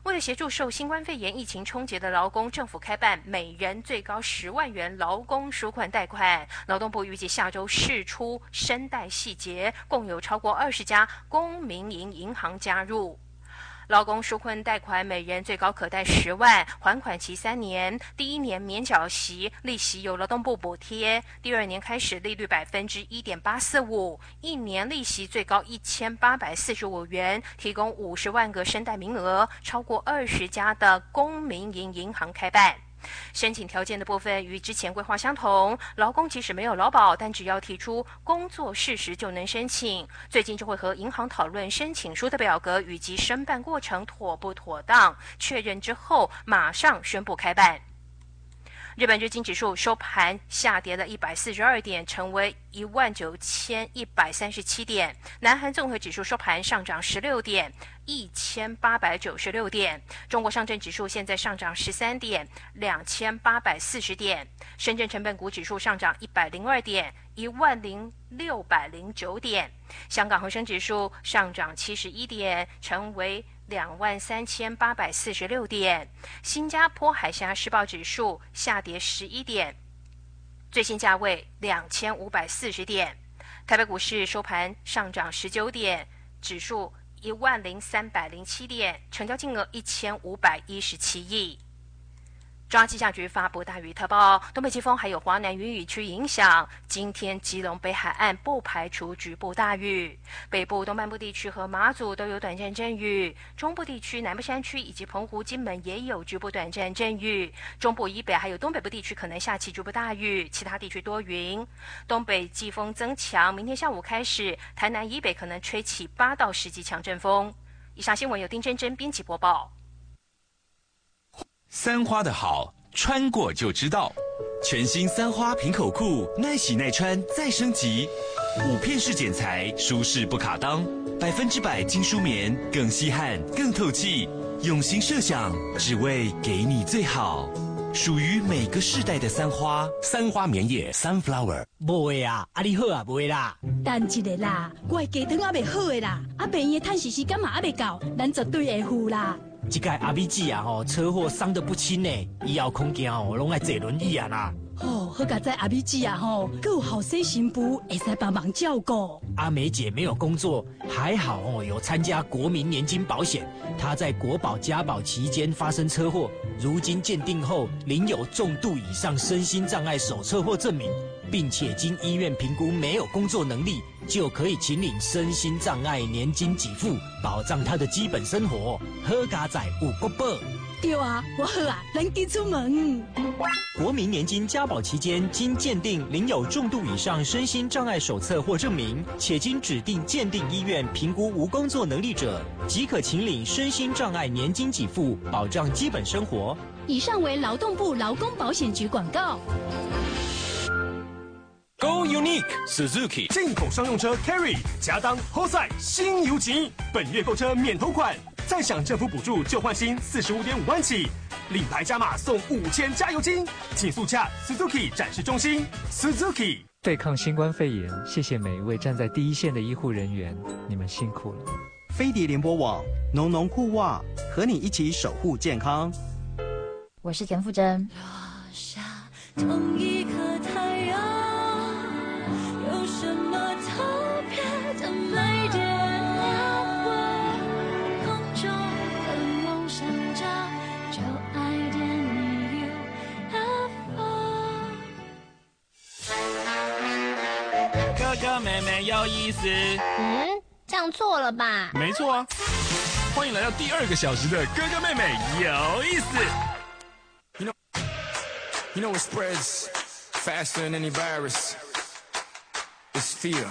[SPEAKER 28] 为了协助受新冠肺炎疫情冲击的劳工，政府开办每人最高十万元劳工纾困贷款。劳动部预计下周释出申贷细节，共有超过二十家公民营银行加入。劳工纾困贷款每人最高可贷十万，还款期三年，第一年免缴息，利息由劳动部补贴；第二年开始利率百分之一点八四五，一年利息最高一千八百四十五元，提供五十万个申贷名额，超过二十家的公民营银行开办。申请条件的部分与之前规划相同，劳工即使没有劳保，但只要提出工作事实就能申请。最近就会和银行讨论申请书的表格以及申办过程妥不妥当，确认之后马上宣布开办。日本日经指数收盘下跌了一百四十二点，成为一万九千一百三十七点。南韩综合指数收盘上涨十六点，一千八百九十六点。中国上证指数现在上涨十三点，两千八百四十点。深圳成分股指数上涨一百零二点，一万零六百零九点。香港恒生指数上涨七十一点，成为两万三千八百四十六点。新加坡海峡时报指数下跌十一点，最新价位两千五百四十点。台北股市收盘上涨十九点，指数一万零三百零七点，成交金额一千五百一十七亿。中央气象局发布大雨特报，东北季风还有华南云雨区影响，今天基隆北海岸不排除局部大雨，北部东半部地区和马祖都有短暂阵雨，中部地区南部山区以及澎湖、金门也有局部短暂阵雨，中部以北还有东北部地区可能下起局部大雨，其他地区多云。东北季风增强，明天下午开始，台南以北可能吹起八到十级强阵风。以上新闻由丁真真编辑播报。
[SPEAKER 1] 三花的好，穿过就知道。全新三花平口裤，耐洗耐穿再升级，五片式剪裁，舒适不卡裆，百分之百精梳棉，更吸汗更透气。用心设想，只为给你最好，属于每个世代的三花。三花棉业 Sunflower。
[SPEAKER 14] 无的啊，啊你好啊，无的啦。
[SPEAKER 15] 等一下啦，我的鸡汤还未好的啦，啊病院的探视时间嘛还未到，咱绝对会付啦。
[SPEAKER 14] 这个阿美姐啊吼，车祸伤得不轻呢，以后恐惊吼，拢爱坐轮椅啊啦。
[SPEAKER 15] 哦，好佳在阿美姐啊吼，还有后生新妇会使帮忙照顾。
[SPEAKER 14] 阿美姐没有工作，还好哦，有参加国民年金保险。她在国保家保期间发生车祸，如今鉴定后领有重度以上身心障碍手册或证明，并且经医院评估没有工作能力，就可以请领身心障碍年金给付，保障她的基本生活。好佳在有国保。
[SPEAKER 15] 对啊，我好啊，咱紧出门。
[SPEAKER 14] 国民年金加保期间，经鉴定领有重度以上身心障碍手册或证明，且经指定鉴定医院评估无工作能力者，即可请领身心障碍年金给付，保障基本生活。
[SPEAKER 15] 以上为劳动部劳工保险局广告。
[SPEAKER 1] Go Unique Suzuki
[SPEAKER 20] 进口商用车 Carry 加当后赛新油级，本月购车免头款，再享政府补助旧换新四十五点五万起，领牌加码送五千加油金，请速洽 Suzuki 展示中心。Suzuki
[SPEAKER 21] 对抗新冠肺炎，谢谢每一位站在第一线的医护人员，你们辛苦了。
[SPEAKER 13] 飞碟联播网浓浓裤袜，和你一起守护健康。
[SPEAKER 22] 我是田馥甄。
[SPEAKER 5] 同一颗太阳，有什么特别的美点亮我空中的梦想家，就爱点你 U F O。
[SPEAKER 23] 哥哥妹妹有意思。
[SPEAKER 7] 嗯，这样错了吧？
[SPEAKER 23] 没错啊。欢迎来到第二个小时的哥哥妹妹有意思。
[SPEAKER 24] You know, you know what spreads faster than any virus? It's fear.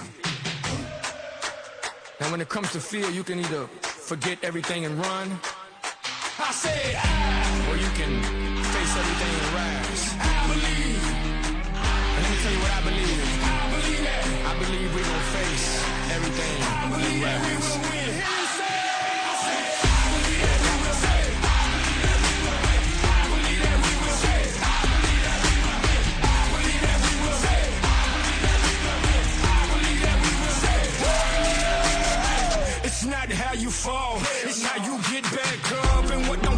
[SPEAKER 24] Now when it comes to fear, you can either forget everything and run. I say, or you can face everything and rise. I believe. And let me tell you what I believe. I believe that. I believe we're gonna face everything and rise. I believe that we will win. It's not how you fall, it's how you get back up. And what don't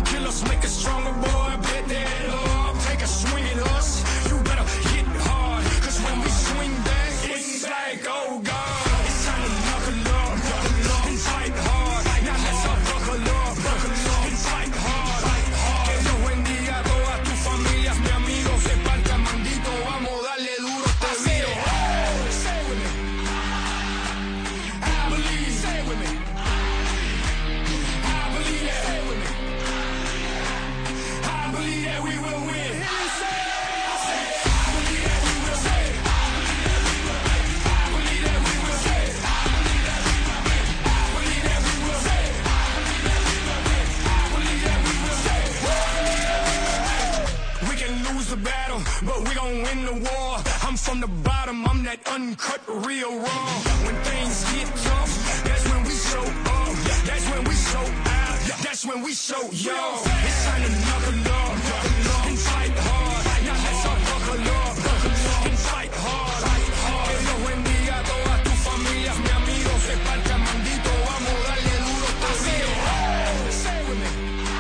[SPEAKER 24] lose the battle, but we gon' win the war. I'm from the bottom, I'm that uncut, real raw. When things get tough, that's when we show up. That's when we show out. That's when we show yo. It's time to knuckle up and fight hard. Now let's all buckle up and fight hard. Que Dios bendiga a todas tus familias, mi amigo. Se parcha mandito, vamos a darle duro todavía. Say it with me.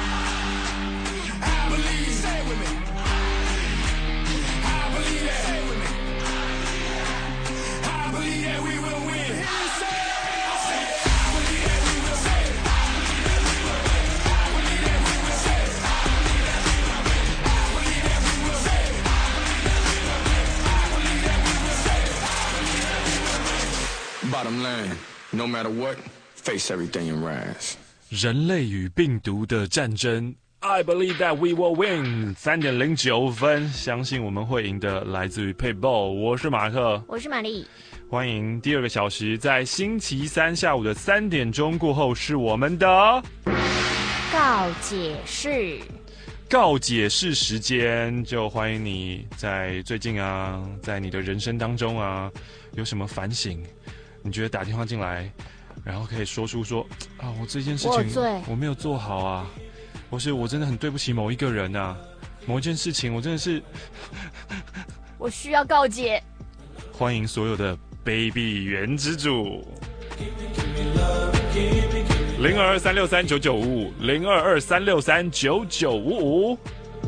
[SPEAKER 24] I believe. Say it with me. I believe that. Say it with me. I believe that we will win. Hear me say it. I say it. I believe that we will say it. I believe that we will win. I believe that we will say it. I believe that we will win. I believe that we will say it. I believe that we will say it. I believe that we will win. Bottom line, no matter what, face everything and rise.
[SPEAKER 23] 人类与病毒的战争 I believe that we will win 三点零九分，相信我们会赢的，来自于佩宝，我是马克，
[SPEAKER 19] 我是玛丽，
[SPEAKER 23] 欢迎第二个小时，在星期三下午的三点钟过后是我们的
[SPEAKER 19] 告解室。
[SPEAKER 23] 告解室时间，就欢迎你在最近啊，在你的人生当中啊，有什么反省？你觉得打电话进来，然后可以说出说啊，我这件事情 我, 我没有做好啊，或是我真的很对不起某一个人啊，某一件事情我真的是
[SPEAKER 19] 我需要告解。
[SPEAKER 23] 欢迎所有的 baby 原之主。零二二三六三九九五五，零二二三六三九九五五。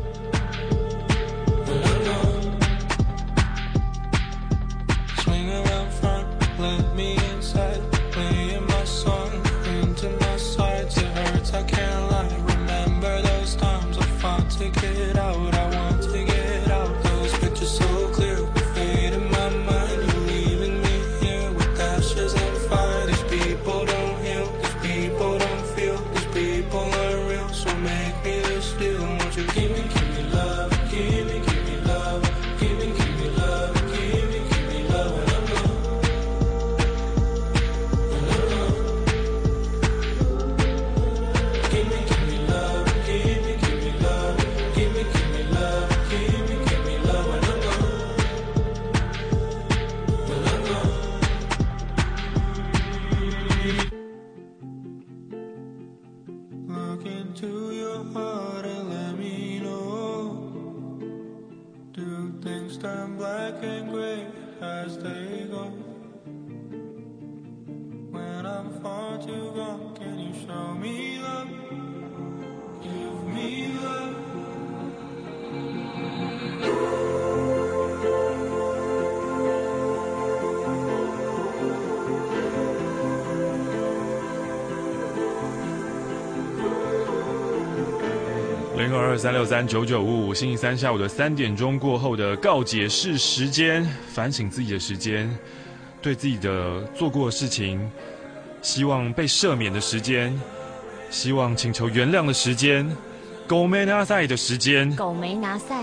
[SPEAKER 23] 零二二三六三九九五五，星期三下午的三点钟过后的告解室时间，反省自己的时间，对自己的做过的事情，希望被赦免的时间，希望请求原谅的时间，狗没拿赛的时间，
[SPEAKER 19] 狗没拿赛。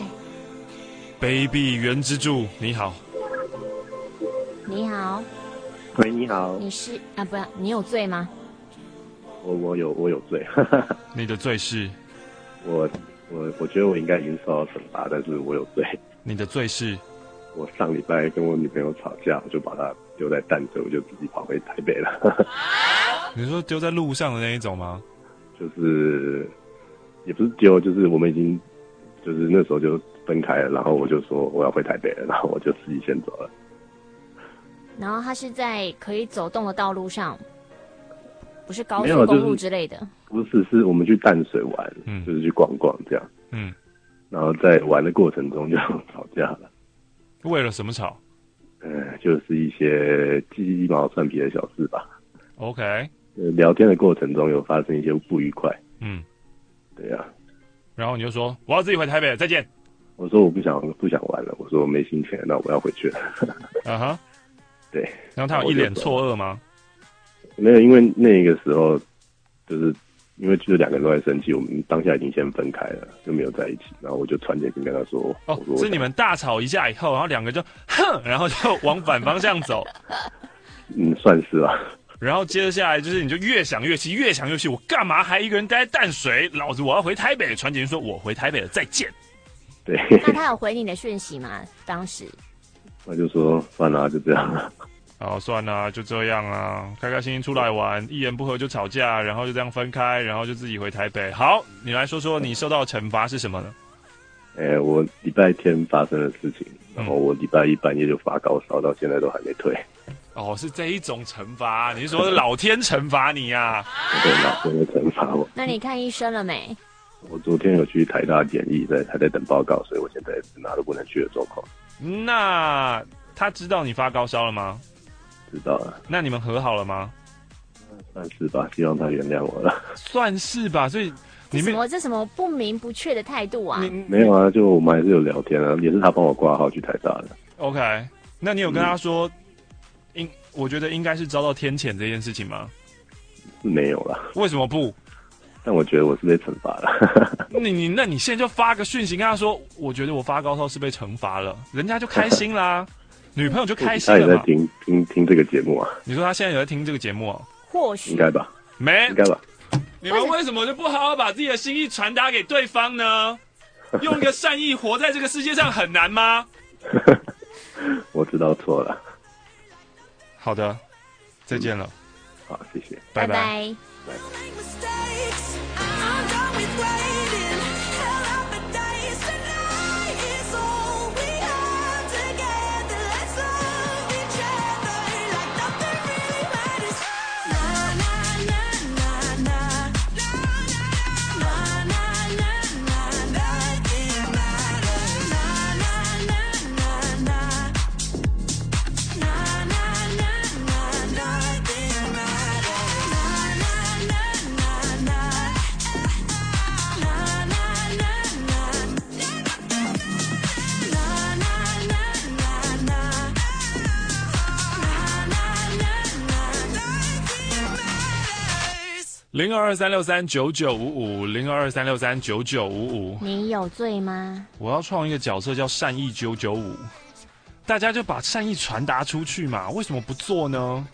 [SPEAKER 23] baby 原之助，你好。
[SPEAKER 19] 你好。
[SPEAKER 2] 喂，你好。
[SPEAKER 19] 你是啊？不，你有罪吗？
[SPEAKER 2] 我我有我有罪。
[SPEAKER 23] 你的罪是？
[SPEAKER 2] 我我我觉得我应该已经受到惩罚，但是我有罪。
[SPEAKER 23] 你的罪是？
[SPEAKER 2] 我上礼拜跟我女朋友吵架，我就把她丢在淡水，我就自己跑回台北了。
[SPEAKER 23] 你说丢在路上的那一种吗？
[SPEAKER 2] 就是也不是丢，就是我们已经就是那时候就分开了，然后我就说我要回台北了，然后我就自己先走了。
[SPEAKER 19] 然后他是在可以走动的道路上，不是高速公路之类的。
[SPEAKER 2] 不是，是我们去淡水玩，嗯，就是去逛逛这样，嗯，然后在玩的过程中就吵架了。
[SPEAKER 23] 为了什么吵？
[SPEAKER 2] 呃，就是一些鸡毛蒜皮的小事吧。
[SPEAKER 23] OK，
[SPEAKER 2] 呃，聊天的过程中有发生一些不愉快，嗯，对呀、啊。
[SPEAKER 23] 然后你就说我要自己回台北了，再见。
[SPEAKER 2] 我说我不想不想玩了，我说我没心情了，那我要回去了。
[SPEAKER 23] 啊哈，
[SPEAKER 2] 对。
[SPEAKER 23] 然后他有一脸错愕吗？
[SPEAKER 2] 没有，因为那个时候就是因为就是两个人都在生气，我们当下已经先分开了，就没有在一起。然后我就传简讯跟他说：“
[SPEAKER 23] 哦，
[SPEAKER 2] 我说
[SPEAKER 23] 是你们大吵一架以后，然后两个就哼，然后就往反方向走。”
[SPEAKER 2] 嗯，算是吧。
[SPEAKER 23] 然后接着下来就是你就越想越气，越想越气，我干嘛还一个人待在淡水？老子我要回台北！传简讯说我回台北了，再见。
[SPEAKER 2] 对。
[SPEAKER 19] 那他有回你的讯息吗？当时？
[SPEAKER 2] 我就说算了，就这样了。
[SPEAKER 23] 哦，算了，就这样啊，开开心心出来玩，一言不合就吵架，然后就这样分开，然后就自己回台北。好，你来说说你受到的惩罚是什么呢？
[SPEAKER 2] 哎、欸，我礼拜天发生的事情，然后我礼拜一半夜就发高烧，到现在都还没退。
[SPEAKER 23] 哦，是这一种惩罚，你是说老天惩罚你呀、啊？
[SPEAKER 2] 对，老天的惩罚我。
[SPEAKER 19] 那你看医生了没？
[SPEAKER 2] 我昨天有去台大检疫，在还在等报告，所以我现在哪都不能去的状况。
[SPEAKER 23] 那他知道你发高烧了吗？
[SPEAKER 2] 知道了。
[SPEAKER 23] 那你们和好了吗？
[SPEAKER 2] 算是吧，希望他原谅我了。
[SPEAKER 23] 算是吧，所以
[SPEAKER 19] 你什么这什么不明不确的态度啊？
[SPEAKER 2] 没有啊，就我们还是有聊天啊，也是他帮我挂号去台大的。
[SPEAKER 23] OK， 那你有跟他说，应、嗯、我觉得应该是遭到天谴这件事情吗？
[SPEAKER 2] 没有啦。
[SPEAKER 23] 为什么不？
[SPEAKER 2] 但我觉得我是被惩罚了。
[SPEAKER 23] 你你那你现在就发个讯息跟他说，我觉得我发高烧是被惩罚了，人家就开心啦，女朋友就开心了嘛。
[SPEAKER 2] 他也在听听听这个节目啊。
[SPEAKER 23] 你说他现在有在听这个节目啊？
[SPEAKER 19] 或许
[SPEAKER 2] 应该吧。
[SPEAKER 23] 没
[SPEAKER 2] 应该吧。
[SPEAKER 23] 你们为什么就不好好把自己的心意传达给对方呢？用一个善意活在这个世界上很难吗？
[SPEAKER 2] 我知道错了。
[SPEAKER 23] 好的，再见了。
[SPEAKER 2] 好，谢谢，
[SPEAKER 23] 拜拜。
[SPEAKER 19] 拜拜。
[SPEAKER 23] 零二二三六三九九五五，零二二三六三九九五五。
[SPEAKER 19] 你有罪吗？
[SPEAKER 23] 我要创一个角色叫善意九九五，大家就把善意传达出去嘛，为什么不做呢？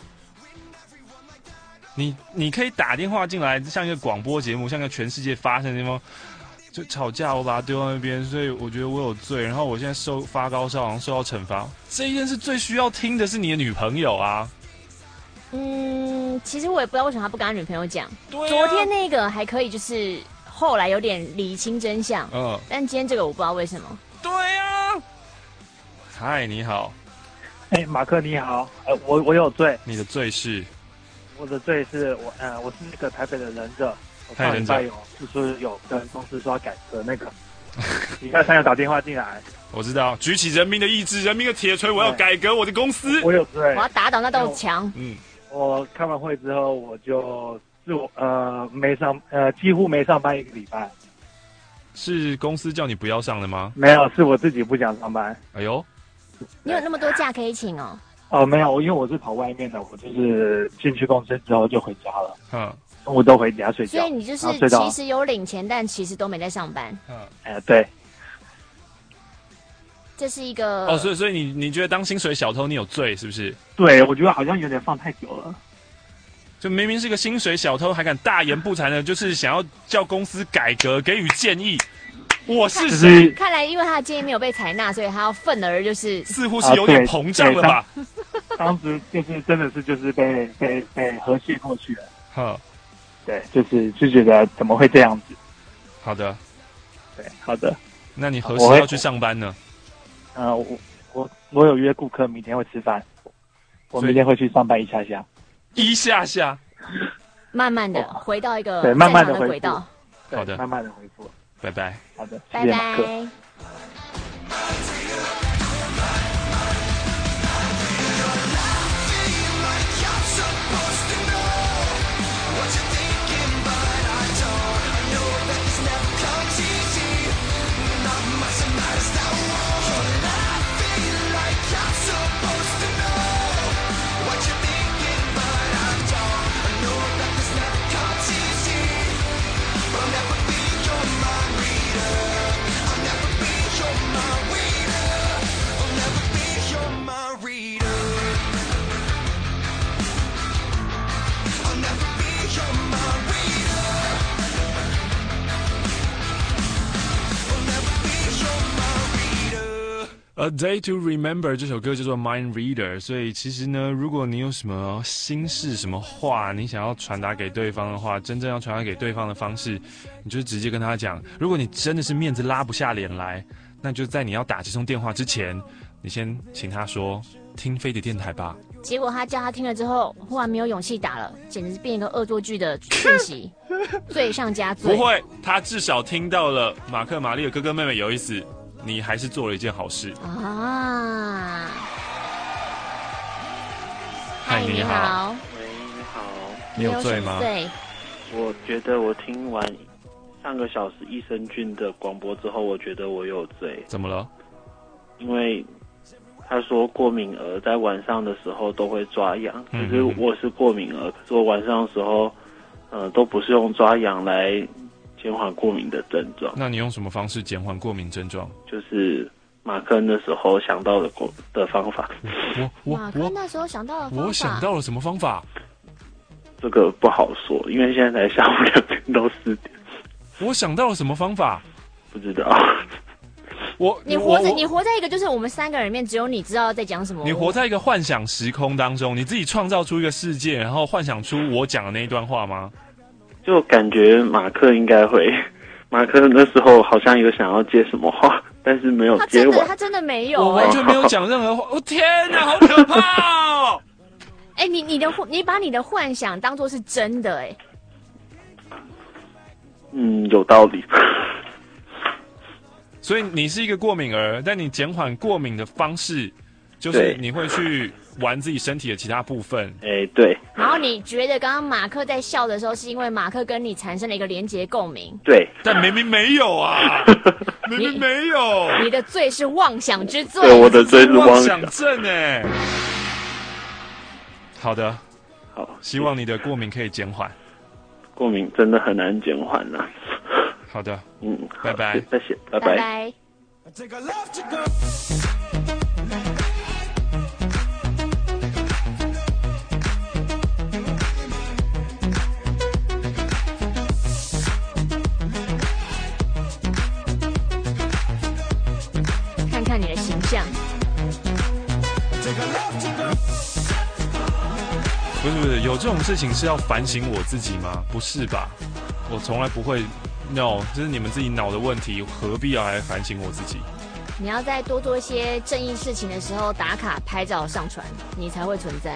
[SPEAKER 23] 你你可以打电话进来，像一个广播节目，像个全世界发生的地方，就吵架，我把它丢到那边，所以我觉得我有罪，然后我现在受发高烧，好像受到惩罚。这一件事最需要听的是你的女朋友啊。
[SPEAKER 19] 嗯，其实我也不知道为什么他不跟他女朋友讲。
[SPEAKER 23] 对、啊，
[SPEAKER 19] 昨天那个还可以，就是后来有点理清真相。
[SPEAKER 23] 嗯，
[SPEAKER 19] 但今天这个我不知道为什么。
[SPEAKER 23] 对呀、啊。嗨，你好。
[SPEAKER 3] 哎、欸，马克你好。呃，我我有罪。
[SPEAKER 23] 你的罪是？
[SPEAKER 3] 我的罪是我呃，我是那个台北的忍者。我上礼拜有就是有跟公司说要改革那个。礼拜三有打电话进来。
[SPEAKER 23] 我知道，举起人民的意志，人民的铁锤，我要改革我的公司。
[SPEAKER 3] 我有罪。
[SPEAKER 19] 我要打倒那道墙。
[SPEAKER 23] 嗯。
[SPEAKER 3] 我开完会之后，我就自我呃没上呃几乎没上班一个礼拜。
[SPEAKER 23] 是公司叫你不要上的吗？
[SPEAKER 3] 没有，是我自己不想上班。
[SPEAKER 23] 哎呦，
[SPEAKER 19] 你有那么多假可以请哦？
[SPEAKER 3] 哦，没有，因为我是跑外面的，我就是进去公司之后就回家了。
[SPEAKER 23] 嗯，
[SPEAKER 3] 中午都回家睡觉。
[SPEAKER 19] 所以你就是其实有领钱，但其实都没在上班。
[SPEAKER 23] 嗯，
[SPEAKER 3] 哎、呃，对。
[SPEAKER 19] 这是一个
[SPEAKER 23] 哦，所以所以你你觉得当薪水小偷你有罪是不是？
[SPEAKER 3] 对，我觉得好像有点放太久了。
[SPEAKER 23] 就明明是个薪水小偷，还敢大言不惭的，就是想要叫公司改革，给予建议。我是谁？
[SPEAKER 19] 看来因为他的建议没有被采纳，所以他要愤而就是
[SPEAKER 23] 似乎是有点膨胀了吧？
[SPEAKER 3] 啊、当, 当时就是真的是就是被被被和谐过去了。
[SPEAKER 23] 呵，
[SPEAKER 3] 对，就是就觉得怎么会这样子？
[SPEAKER 23] 好的，
[SPEAKER 3] 对，好的。
[SPEAKER 23] 那你何时要去上班呢？
[SPEAKER 3] 呃，我我我有约顾客，明天会吃饭，我明天会去上班一下下，
[SPEAKER 23] 一下下，
[SPEAKER 19] 慢慢的回到一个
[SPEAKER 3] 对慢慢的
[SPEAKER 19] 轨道。
[SPEAKER 23] 好的，
[SPEAKER 3] 慢慢的回复。
[SPEAKER 23] 拜拜。
[SPEAKER 3] 好的，
[SPEAKER 19] 拜拜。
[SPEAKER 5] I'll never be your mind reader. I'll never be your
[SPEAKER 23] A Day to Remember 这首歌叫做 Mind Reader， 所以其实呢，如果你有什么心事、什么话，你想要传达给对方的话，真正要传达给对方的方式，你就直接跟他讲。如果你真的是面子拉不下脸来，那就在你要打这通电话之前，你先请他说听飞碟电台吧。
[SPEAKER 19] 结果他叫他听了之后，忽然没有勇气打了，简直是变一个恶作剧的讯息，罪上加罪。
[SPEAKER 23] 不会，他至少听到了马克、玛丽的哥哥妹妹有意思。你还是做了一件好事
[SPEAKER 19] 啊！
[SPEAKER 23] 嗨，你好，
[SPEAKER 6] 喂，你好，
[SPEAKER 23] 你有醉吗？
[SPEAKER 6] 我觉得我听完上个小时益生菌的广播之后，我觉得我有醉。
[SPEAKER 23] 怎么了？
[SPEAKER 6] 因为他说过敏儿在晚上的时候都会抓痒，可是我是过敏儿，可是我晚上的时候，呃，都不是用抓痒来减缓过敏的症状。
[SPEAKER 23] 那你用什么方式减缓过敏症状？
[SPEAKER 6] 就是马克那时候想到的过的方法。
[SPEAKER 23] 我我
[SPEAKER 19] 马克那时候想到的方法，
[SPEAKER 23] 我想到了什么方法？
[SPEAKER 6] 这个不好说，因为现在才下午两点到四点。
[SPEAKER 23] 我想到了什么方法？
[SPEAKER 6] 不知道。
[SPEAKER 23] 我
[SPEAKER 19] 你活着，你活在一个就是我们三个人里面，只有你知道在讲什么。
[SPEAKER 23] 你活在一个幻想时空当中，你自己创造出一个世界，然后幻想出我讲的那一段话吗？
[SPEAKER 6] 就感觉马克应该会，马克那时候好像有想要接什么话，但是没有接完。
[SPEAKER 19] 他真的没有、欸，
[SPEAKER 23] 我完全没有讲任何话。我、哦、天哪，好可怕哦！
[SPEAKER 19] 哎、欸，你你的你把你的幻想当作是真的哎、欸。
[SPEAKER 6] 嗯，有道理。
[SPEAKER 23] 所以你是一个过敏儿，但你减缓过敏的方式，就是你会去玩自己身体的其他部分。
[SPEAKER 6] 哎、欸，对。
[SPEAKER 19] 然后你觉得刚刚马克在笑的时候，是因为马克跟你产生了一个连结共鸣？
[SPEAKER 6] 对。
[SPEAKER 23] 但明明没有啊，明明没有。
[SPEAKER 19] 你的罪是妄想之罪。
[SPEAKER 6] 对，我的罪是
[SPEAKER 23] 妄想症哎。好的，
[SPEAKER 6] 好，
[SPEAKER 23] 希望你的过敏可以减缓。
[SPEAKER 6] 过敏真的很难减缓啦。
[SPEAKER 23] 好的，
[SPEAKER 6] 嗯，
[SPEAKER 23] 拜拜，
[SPEAKER 6] 谢谢，拜
[SPEAKER 19] 拜。拜拜。看看你的形象。
[SPEAKER 23] 不是不是，有这种事情是要反省我自己吗？不是吧？我从来不会 ，no， 这是你们自己脑的问题，何必要来反省我自己？
[SPEAKER 19] 你要再多做一些正义事情的时候，打卡、拍照、上传，你才会存在。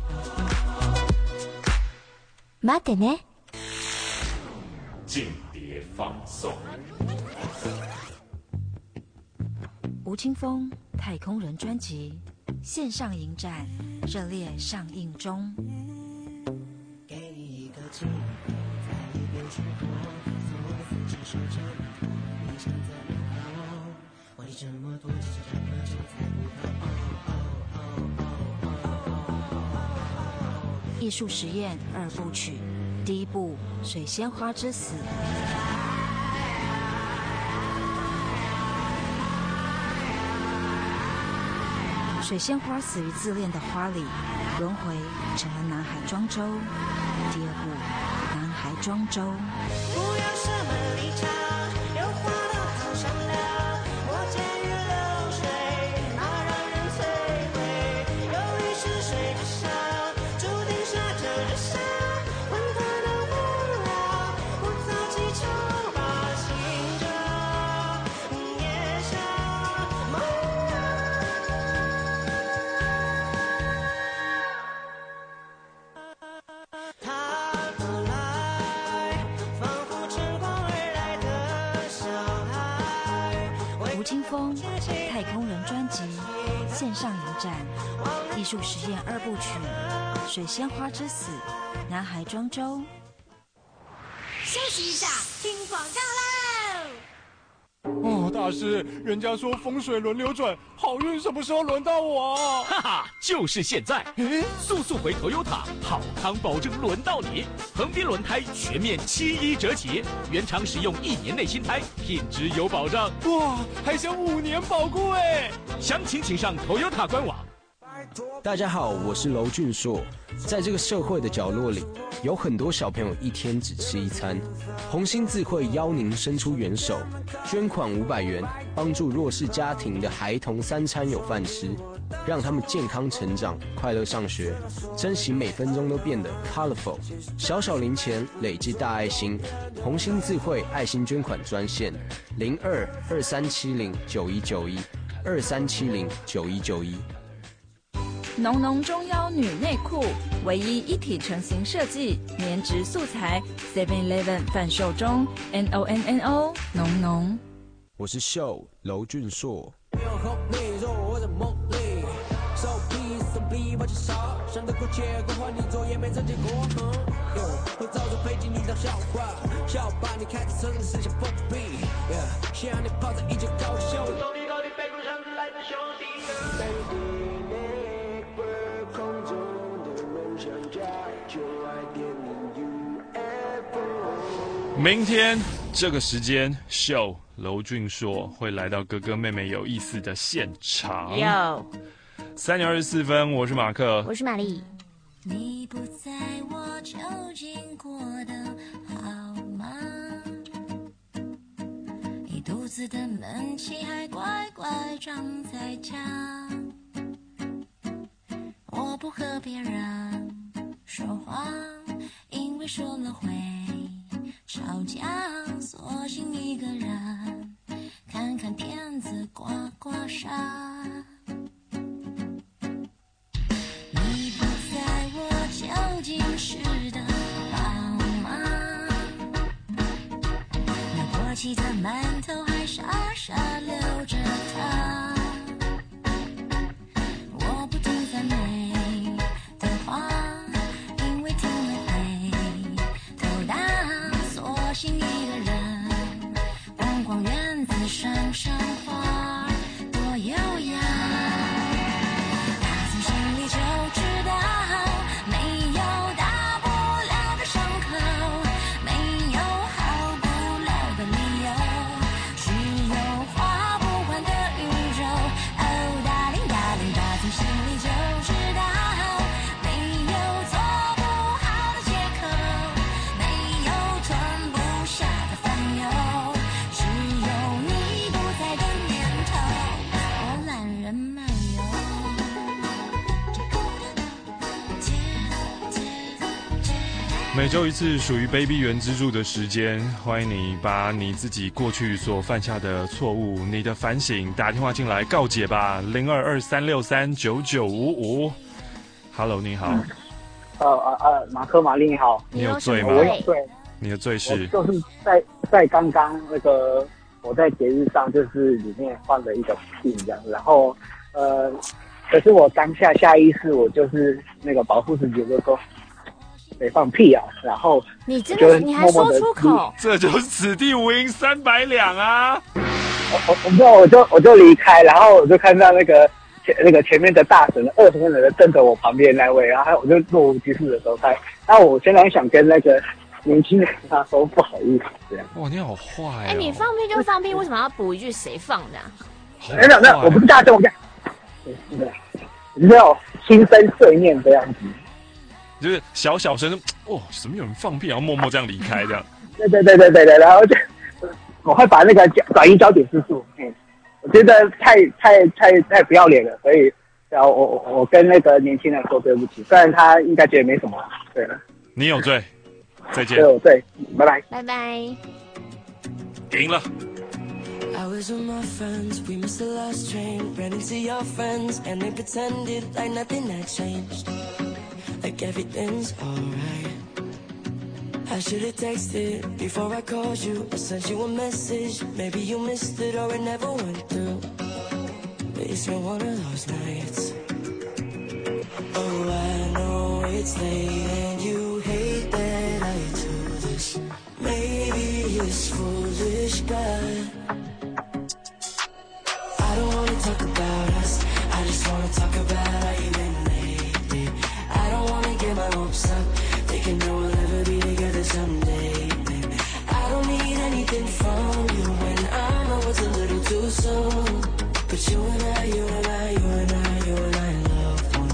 [SPEAKER 19] 待ってね。
[SPEAKER 1] 间谍放送。
[SPEAKER 8] 吴青峰《太空人》专辑线上影展热烈上映中。给你一个机会，在一边去过，所有只手着你，你想怎么跑？为这么多，其实这么久才不到。艺术实验二部曲，第一部《水仙花之死》。水仙花死于自恋的花里，轮回成了南海庄周。第二部，南海庄周。不要什么立场，有花都好商量。我驾驭流水，那让人摧毁。忧郁是水之上，注定下着日下。混沌的无聊，不早起床把醒着，夜下梦绕。清风太空人专辑线上影展，艺术实验二部曲《水仙花之死》，南海庄周。
[SPEAKER 4] 休息一下，听广告喽！
[SPEAKER 20] 哦，大师，人家说风水轮流转，好运什么时候轮到我？
[SPEAKER 9] 哈哈，就是现在！速速回 Toyota， 好康保证轮到你。横滨轮胎全面七一折起，原厂使用一年内新胎，品质有保障。
[SPEAKER 20] 哇，还享五年保固哎！
[SPEAKER 9] 详情请上 Toyota 官网。
[SPEAKER 10] 大家好，我是娄俊硕。在这个社会的角落里，有很多小朋友一天只吃一餐。红星智慧邀您伸出援手，捐款五百元，帮助弱势家庭的孩童三餐有饭吃，让他们健康成长，快乐上学，珍惜每分钟都变得 colorful。小小零钱累积大爱心，红星智慧爱心捐款专线零二二三七零九一九一二三七零九一九一。
[SPEAKER 11] 浓浓中腰女内裤，唯一一体成型设计，棉质素材 ，Seven Eleven 贩售中 ，N O N N O 浓浓。
[SPEAKER 10] 我是秀娄俊硕。
[SPEAKER 23] 明天这个时间，秀娄俊硕会来到哥哥妹妹有意思的现场。
[SPEAKER 19] 有
[SPEAKER 23] 三点二十四分，我是马克，
[SPEAKER 19] 我是玛丽。
[SPEAKER 5] 你不在我究竟过得好吗？一肚子的闷气还乖乖装在家。我不和别人说话，因为说了会吵架，索性一个人看看片子刮刮痧。你不在我究竟是的好吗？那过期的馒头还傻傻留着它。我不听赞美的话，因为听了会头大，索性一个人逛逛院子，赏赏花，多优雅。打从心里就知道，没有大不了的伤口，没有好不了的理由，只有花不完的宇宙。哦，darling darling，打从心里就知道，没有做不好的借口，没有吞不下的烦忧，只有你不在的念头。我懒人漫游。
[SPEAKER 23] 每周一次属于 Baby 原之助的时间，欢迎你把你自己过去所犯下的错误、你的反省打电话进来告解吧，零二二三六三九九五五。Hello， 你好。
[SPEAKER 12] 呃呃呃，马克玛丽你好。
[SPEAKER 23] 你有罪吗？
[SPEAKER 12] 我有罪。
[SPEAKER 23] 你的罪是？
[SPEAKER 12] 就是在在刚刚那个我在节日上，就是里面放了一个屁这样，然后呃，可是我当下下意识，我就是那个保护自己，就说。得放屁啊！然后
[SPEAKER 19] 你真的你还说出口，
[SPEAKER 23] 这就是此地无银三百两啊！
[SPEAKER 12] 我我我不知道，我就我就离开，然后我就看到那个前那个前面的大神二十分人瞪着我旁边那位，然后我就若无其事的走开。然后我现在想跟那个年轻人他说不好意思，这样。
[SPEAKER 23] 哇，你好坏哦！
[SPEAKER 19] 哎，你放屁就放屁，为什么要补一句谁放的、啊？
[SPEAKER 12] 没有没有，我不是大声，我讲，对，你知道心生碎念这样子。
[SPEAKER 23] 就是小小声，哦，怎么有人放屁，然后默默这样离开这样？
[SPEAKER 12] 对对对对对对，然后就我会把那个转移焦点之术，嗯，我觉得太太太太不要脸了，所以然后我我我跟那个年轻人说对不起，虽然他应该觉得没什么，对了，
[SPEAKER 23] 你有罪，再见，
[SPEAKER 12] 对，我对，拜拜，
[SPEAKER 19] 拜拜，
[SPEAKER 23] 赢了。
[SPEAKER 16] I was with my friends, we missed the last train, ran into your friends, and they pretended like nothing had changed. Like everything's alright. I should've texted before I called you. I sent you a message. Maybe you missed it or it never went through. But it's been one of those nights. Oh, I know it's late and you hate that I do this. Maybe it's foolish, but I don't wanna talk about us. I just wanna talk about how you've been lately. I don't wanna get my hopes up, thinking that we'll ever be together someday. I don't need anything from you when I know it's a little too soon. But you and I, you and I, you and I, you and I love one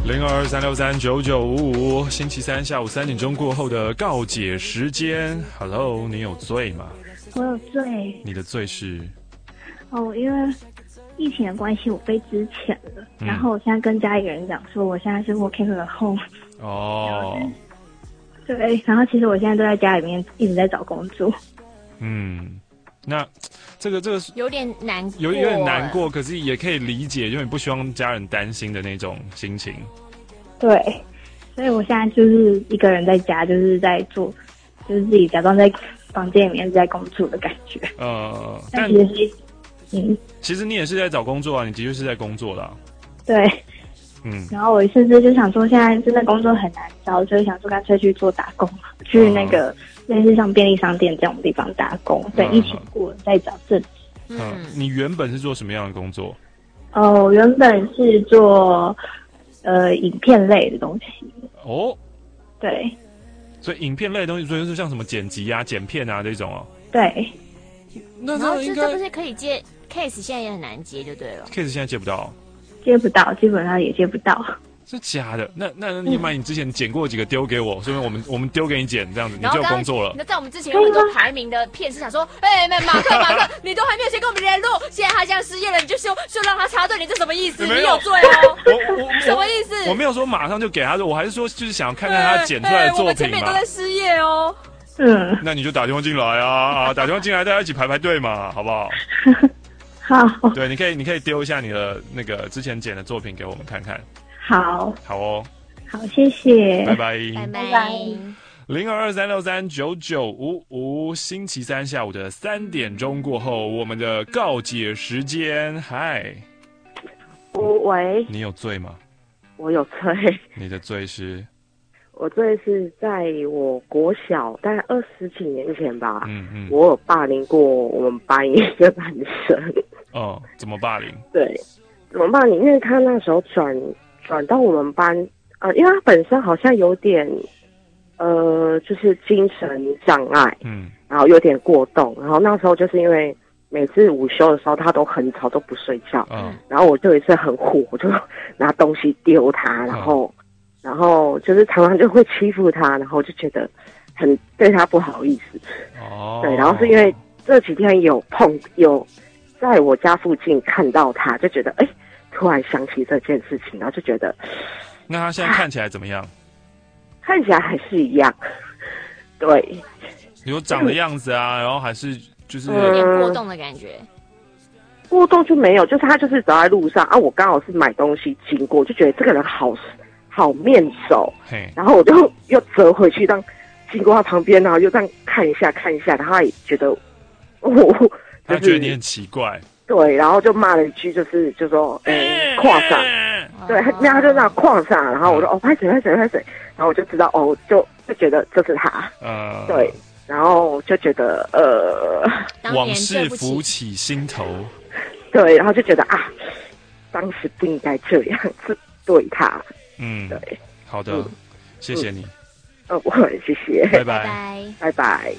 [SPEAKER 23] 零二二三六三九九五五，星期三下午三点钟过后的告解时间。Hello， 你有罪吗？
[SPEAKER 14] 我有罪。
[SPEAKER 23] 你的罪是？
[SPEAKER 14] 哦，因为疫情的关系，我被资遣了、嗯。然后我现在跟家里人讲说，我现在是 working from home。
[SPEAKER 23] 哦。
[SPEAKER 14] 对，然后其实我现在都在家里面一直在找工作。
[SPEAKER 23] 嗯，那这个这个
[SPEAKER 19] 有点难过，
[SPEAKER 23] 有有点难过，可是也可以理解，因为你不希望家人担心的那种心情。
[SPEAKER 14] 对，所以我现在就是一个人在家，就是在做，就是自己假装在房间里面在工作的感觉。
[SPEAKER 23] 呃，
[SPEAKER 14] 但其实，嗯，
[SPEAKER 23] 其实你也是在找工作啊，你的确是在工作啦。
[SPEAKER 14] 对。
[SPEAKER 23] 嗯，
[SPEAKER 14] 然后我甚至就想说，现在真的工作很难找，所以想说干脆去做打工，去那个类似像便利商店这种地方打工，等疫情过了再找正职。
[SPEAKER 23] 嗯，你原本是做什么样的工作？
[SPEAKER 14] 哦，我原本是做呃影片类的东西。
[SPEAKER 23] 哦，
[SPEAKER 14] 对，
[SPEAKER 23] 所以影片类的东西，所以是像什么剪辑啊、剪片啊这种哦。
[SPEAKER 14] 对，
[SPEAKER 23] 那
[SPEAKER 19] 然后这这不是可以接 case， 现在也很难接就对了。
[SPEAKER 23] case 现在接不到。
[SPEAKER 14] 接不到，基本上也接不到。
[SPEAKER 23] 是假的？那那你把你之前剪过几个丢给我，所以我们我们丢给你剪，这样子你就有工作了。
[SPEAKER 19] 那在我们之前有很多排名的片是想说，哎、欸，马克马克，你都还没有先跟我们联络，现在他这样失业了，你就说就让他插队，你这什么意思？你有罪哦！
[SPEAKER 23] 我我
[SPEAKER 19] 什么意思？
[SPEAKER 23] 我没有说马上就给他，我还是说就是想要看看他剪出来的作品嘛。我们
[SPEAKER 19] 前面都在失业哦。
[SPEAKER 14] 嗯，
[SPEAKER 23] 那你就打电话进来啊啊，打电话进来，大家一起排排队嘛，好不好？
[SPEAKER 14] 好，
[SPEAKER 23] 对，你可以，你可以丢一下你的那个之前剪的作品给我们看看。
[SPEAKER 14] 好，
[SPEAKER 23] 好哦，
[SPEAKER 14] 好，谢谢，
[SPEAKER 23] 拜拜，
[SPEAKER 19] 拜拜。
[SPEAKER 23] 零二二三六三九九五五，星期三下午的三点钟过后，我们的告解时间。嗨，
[SPEAKER 15] 喂，
[SPEAKER 23] 你有罪吗？
[SPEAKER 15] 我有罪。
[SPEAKER 23] 你的罪是？
[SPEAKER 15] 我罪是在我国小大概二十几年前吧，
[SPEAKER 23] 嗯嗯，
[SPEAKER 15] 我有霸凌过我们班一个男生。
[SPEAKER 23] 哦，怎么霸凌？
[SPEAKER 15] 对，怎么霸凌？因为他那时候转转到我们班，呃，因为他本身好像有点，呃，就是精神障碍，
[SPEAKER 23] 嗯，
[SPEAKER 15] 然后有点过动，然后那时候就是因为每次午休的时候他都很吵，都不睡觉，
[SPEAKER 23] 嗯，
[SPEAKER 15] 然后我就有一次很火，我就拿东西丢他，然后。嗯然后就是常常就会欺负他，然后我就觉得很对他不好意思。
[SPEAKER 23] 哦，
[SPEAKER 15] 对，然后是因为这几天有碰有在我家附近看到他，就觉得哎，突然想起这件事情，然后就觉得，
[SPEAKER 23] 那他现在看起来怎么样？
[SPEAKER 15] 看起来还是一样。对，
[SPEAKER 23] 有长的样子啊，然后还是就是
[SPEAKER 19] 有点过动的感觉。
[SPEAKER 15] 过动就没有，就是他就是走在路上啊，我刚好是买东西经过，就觉得这个人好。好面熟，然后我就又折回去，当经过他旁边，然后又这样看一下看一下，然后他也觉得我、哦就是，
[SPEAKER 23] 他觉得你很奇怪，
[SPEAKER 15] 对，然后就骂了一句，就是就说，哎，矿上，对，那他就那矿上，然后我说，哦，拍水拍水拍水，然后我就知道，哦，就就觉得这是他，
[SPEAKER 23] 呃，
[SPEAKER 15] 对，然后就觉得，呃，
[SPEAKER 23] 往事浮起心头，
[SPEAKER 15] 对，然后就觉得啊，当时不应该这样子对他。
[SPEAKER 23] 嗯，
[SPEAKER 15] 对，
[SPEAKER 23] 好的，嗯、谢谢你。
[SPEAKER 15] 哦，不会，谢谢，
[SPEAKER 23] 拜拜，
[SPEAKER 15] 拜拜。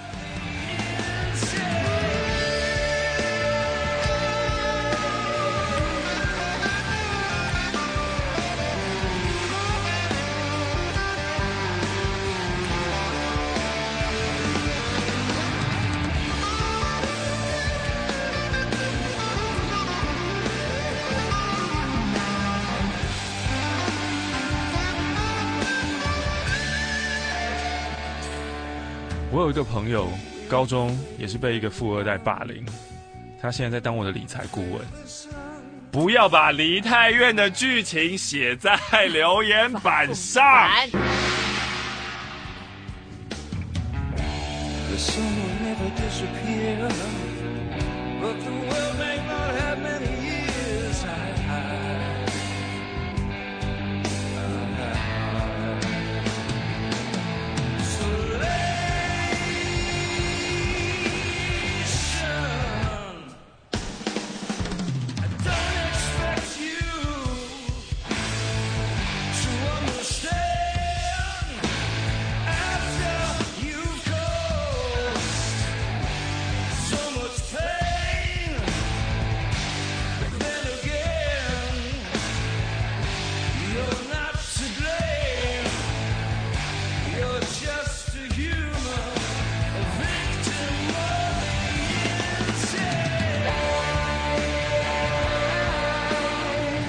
[SPEAKER 23] 我有一个朋友，高中也是被一个富二代霸凌，他现在在当我的理财顾问。不要把梨泰院的剧情写在留言板上。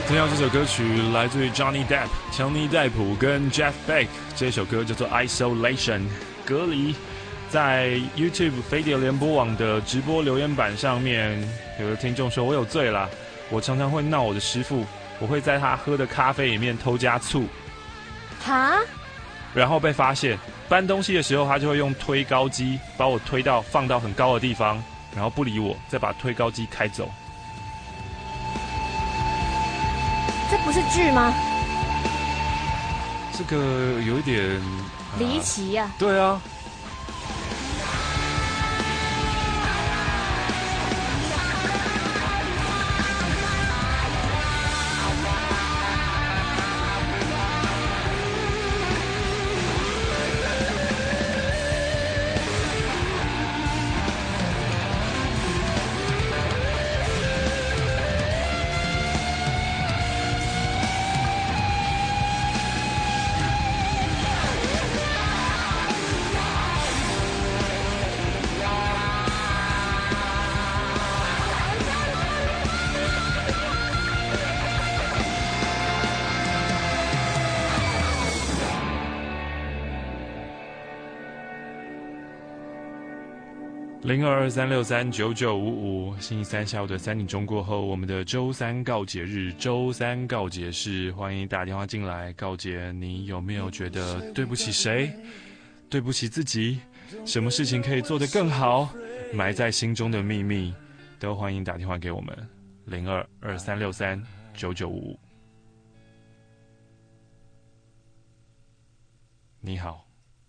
[SPEAKER 23] 听到这首歌曲来自于 Johnny Depp 强尼戴普跟 Jeff Beck， 这首歌叫做 Isolation 隔离。在 YouTube 飞碟联播网的直播留言板上面，有的听众说我有罪啦，我常常会闹我的师父，我会在他喝的咖啡里面偷加醋，
[SPEAKER 19] 哈，
[SPEAKER 23] 然后被发现搬东西的时候，他就会用推高机把我推到放到很高的地方，然后不理我，再把推高机开走。
[SPEAKER 19] 这不是剧吗？
[SPEAKER 23] 这个有一点、啊、
[SPEAKER 19] 离奇呀、啊。
[SPEAKER 23] 对啊。零二二三六三九九五五，星期三下午的三点钟过后，我们的周三告解日，周三告解室，欢迎打电话进来告解。你有没有觉得对不起谁，对不起自己？什么事情可以做得更好？埋在心中的秘密，都欢迎打电话给我们。零二二三六三九九五五。你好，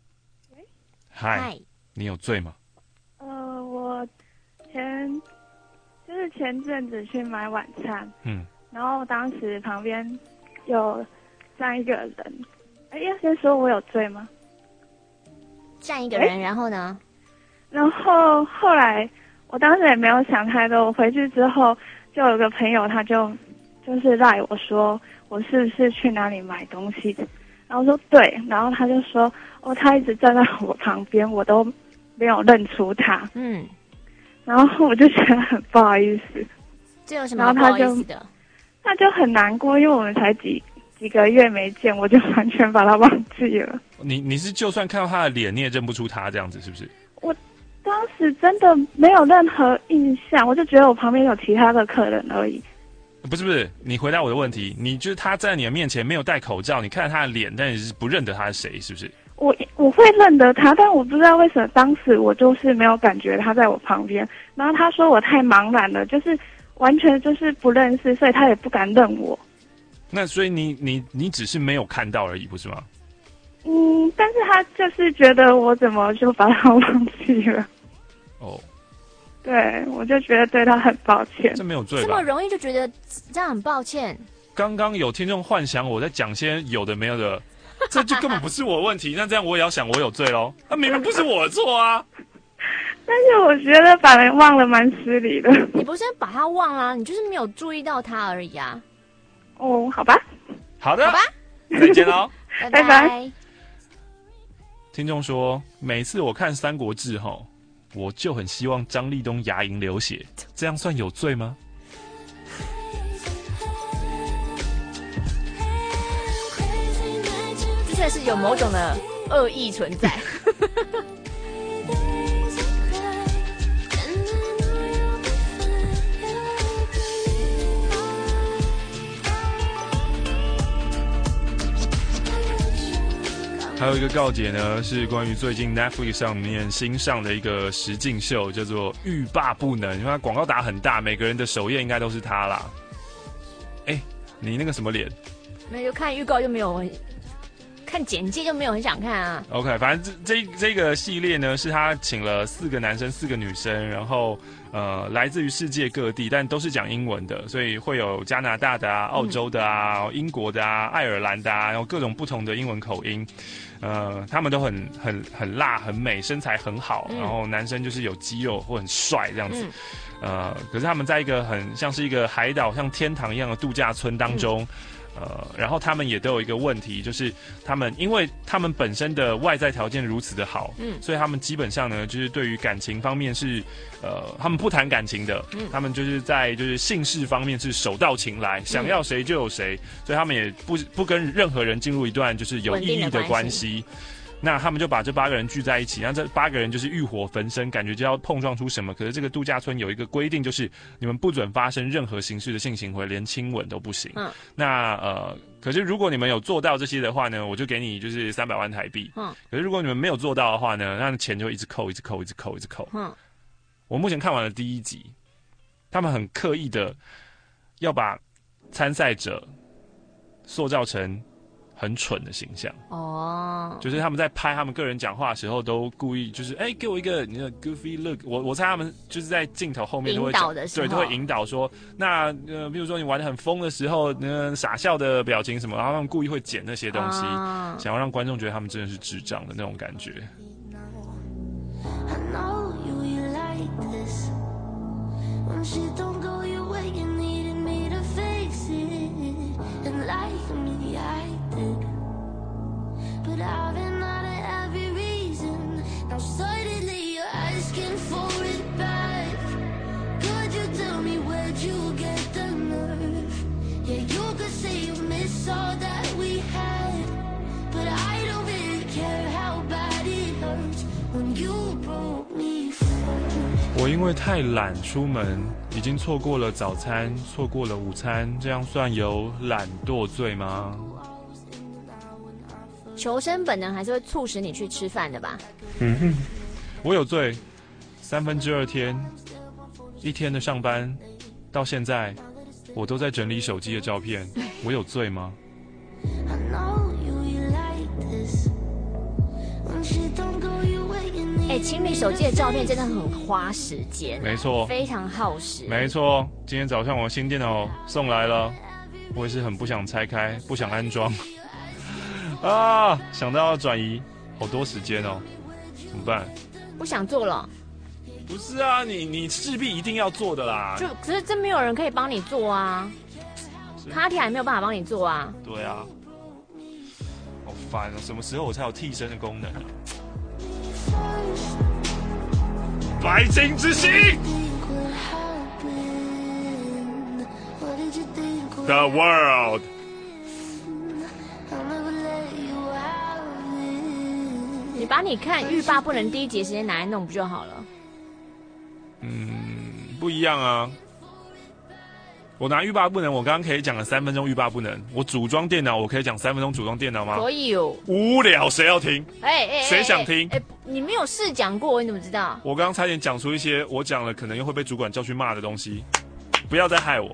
[SPEAKER 23] 嗨，你有醉吗？
[SPEAKER 14] 呃，我前就是前阵子去买晚餐，嗯，然后当时旁边有站一个人，哎，要先说我有醉吗？
[SPEAKER 19] 站一个人，然后呢？
[SPEAKER 14] 然后后来我当时也没有想太多，我回去之后就有个朋友他就就是赖我说我是不是去哪里买东西，然后说对，然后他就说哦，他一直站在我旁边，我都没有认出他，嗯，然后我就觉得很不好意思。
[SPEAKER 19] 这有什么不好意思的？
[SPEAKER 14] 他就很难过，因为我们才几几个月没见，我就完全把他忘记了。
[SPEAKER 23] 你你是就算看到他的脸，你也认不出他这样子，是不是？
[SPEAKER 14] 我当时真的没有任何印象，我就觉得我旁边有其他的客人而已。
[SPEAKER 23] 不是不是，你回答我的问题，你就是他在你的面前没有戴口罩，你看到他的脸，但你是不认得他是谁，是不是？
[SPEAKER 14] 我我会认得他，但我不知道为什么当时我就是没有感觉他在我旁边。然后他说我太茫然了，就是完全就是不认识，所以他也不敢认我。
[SPEAKER 23] 那所以你你你只是没有看到而已，不是吗？
[SPEAKER 14] 嗯，但是他就是觉得我怎么就把他忘记了。
[SPEAKER 23] 哦，
[SPEAKER 14] 对，我就觉得对他很抱歉。
[SPEAKER 23] 这没有罪吧？
[SPEAKER 19] 这么容易就觉得这样很抱歉？
[SPEAKER 23] 刚刚有听众幻想我在讲些有的没有的。这就根本不是我的问题，那这样我也要想我有罪咯。那、啊、明明不是我的错啊！
[SPEAKER 14] 但是我觉得把人忘了蛮失礼的。
[SPEAKER 19] 你不是把他忘了、啊，你就是没有注意到他而已啊。
[SPEAKER 14] 哦，好吧。
[SPEAKER 23] 好的，
[SPEAKER 19] 好吧，
[SPEAKER 23] 再见喽，
[SPEAKER 19] 拜拜。
[SPEAKER 23] 听众说，每次我看《三国志》吼，我就很希望张立东牙龈流血，这样算有罪吗？
[SPEAKER 19] 确实有某种的恶意存在。
[SPEAKER 23] 还有一个告解呢，是关于最近 Netflix 上面新上的一个实境秀，叫做《欲罢不能》，因为它广告打很大，每个人的首页应该都是他啦。哎、欸，你那个什么脸？
[SPEAKER 19] 没有，就看预告就没有。看简介就没有很想看啊。
[SPEAKER 23] OK， 反正这这这个系列呢，是他请了四个男生、四个女生，然后呃来自于世界各地，但都是讲英文的，所以会有加拿大的啊、澳洲的啊、嗯、英国的啊、爱尔兰的啊，然后各种不同的英文口音。呃，他们都很很很辣、很美，身材很好，嗯、然后男生就是有肌肉或很帅这样子。嗯、呃，可是他们在一个很像是一个海岛、像天堂一样的度假村当中。嗯呃，然后他们也都有一个问题，就是他们因为他们本身的外在条件如此的好，嗯，所以他们基本上呢，就是对于感情方面是，呃，他们不谈感情的，嗯，他们就是在就是性事方面是手到擒来，想要谁就有谁，嗯，所以他们也不不跟任何人进入一段就是有意义的关系。那他们就把这八个人聚在一起，那这八个人就是欲火焚身，感觉就要碰撞出什么。可是这个度假村有一个规定，就是你们不准发生任何形式的性行为，连亲吻都不行。嗯，那呃，可是如果你们有做到这些的话呢，我就给你就是三百万台币。嗯，可是如果你们没有做到的话呢，那钱就一直扣，一直扣，一直扣，一直扣。嗯，我目前看完了第一集，他们很刻意的要把参赛者塑造成很蠢的形象哦，就是他们在拍他们个人讲话的时候，都故意就是哎、欸，给我一个你的 goofy look。我我猜他们就是在镜头后面都会讲，对，都会引导说，那呃，比如说你玩得很疯的时候，呃，傻笑的表情什么，然后他们故意会剪那些东西，啊、想要让观众觉得他们真的是智障的那种感觉。
[SPEAKER 5] But I've been out of every reason. Now suddenly you're asking for it back. Could you tell me where'd you get the nerve? Yeah, you could say you miss all that we had, but I don't really care how bad it hurts when you broke me first.
[SPEAKER 23] 我因为太懒出门，已经错过了早餐，错过了午餐，这样算有懒惰罪吗？
[SPEAKER 19] 求生本能还是会促使你去吃饭的吧？
[SPEAKER 23] 嗯哼，我有罪。三分之二天，一天的上班，到现在，我都在整理手机的照片，我有罪吗？
[SPEAKER 19] 哎、欸，清理手机的照片真的很花时间，
[SPEAKER 23] 没错，
[SPEAKER 19] 非常耗时。
[SPEAKER 23] 没错，今天早上我新电脑送来了，我也是很不想拆开，不想安装。啊，想到要转移，好多时间哦，怎么办？
[SPEAKER 19] 不想做了？
[SPEAKER 23] 不是啊，你你势必一定要做的啦。
[SPEAKER 19] 就可是真没有人可以帮你做啊 ，Katia 也没有办法帮你做啊。
[SPEAKER 23] 对啊，好烦哦，什么时候我才有替身的功能啊？白金之星 ，The World。
[SPEAKER 19] 你把你看欲罢不能第一集的时间拿来弄不就好了？
[SPEAKER 23] 嗯，不一样啊。我拿欲罢不能，我刚刚可以讲了三分钟欲罢不能。我组装电脑，我可以讲三分钟组装电脑吗？
[SPEAKER 19] 可以哦。
[SPEAKER 23] 无聊，谁要听？
[SPEAKER 19] 哎哎，
[SPEAKER 23] 谁想听？
[SPEAKER 19] 哎，你没有试讲过，你怎么知道？
[SPEAKER 23] 我刚刚差点讲出一些我讲了可能又会被主管叫去骂的东西，不要再害我。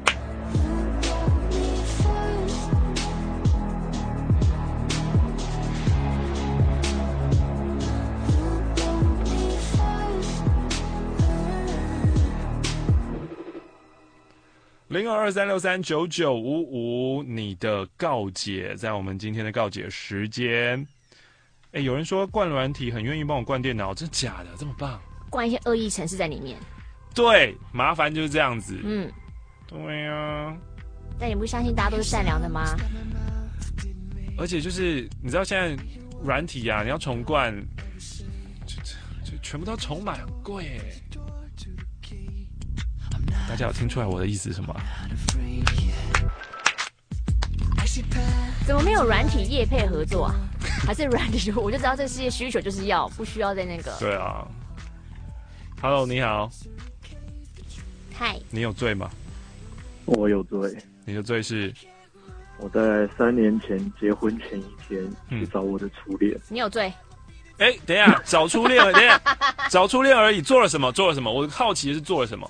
[SPEAKER 23] 零二二三六三九九五五，你的告解，在我们今天的告解时间。哎，有人说灌软体很愿意帮我灌电脑，真的假的？这么棒？
[SPEAKER 19] 灌一些恶意程式在里面。
[SPEAKER 23] 对，麻烦就是这样子。
[SPEAKER 19] 嗯，
[SPEAKER 23] 对啊。
[SPEAKER 19] 但你不相信大家都是善良的吗？
[SPEAKER 23] 而且就是你知道现在软体啊，你要重灌，就就全部都重买，很贵耶。大家有听出来我的意思是什么？
[SPEAKER 19] 怎么没有软体业配合作啊？还是软体？我就知道这些需求就是要，不需要在那个。
[SPEAKER 23] 对啊。Hello， 你好。
[SPEAKER 19] 嗨。
[SPEAKER 23] 你有罪吗？
[SPEAKER 13] 我有罪。
[SPEAKER 23] 你的罪是？
[SPEAKER 13] 我在三年前结婚前一天去找我的初恋。
[SPEAKER 19] 你有罪。
[SPEAKER 23] 哎、欸，等一下，找初恋，等一下，找初恋而已，做了什么？做了什么？我好奇的是做了什么？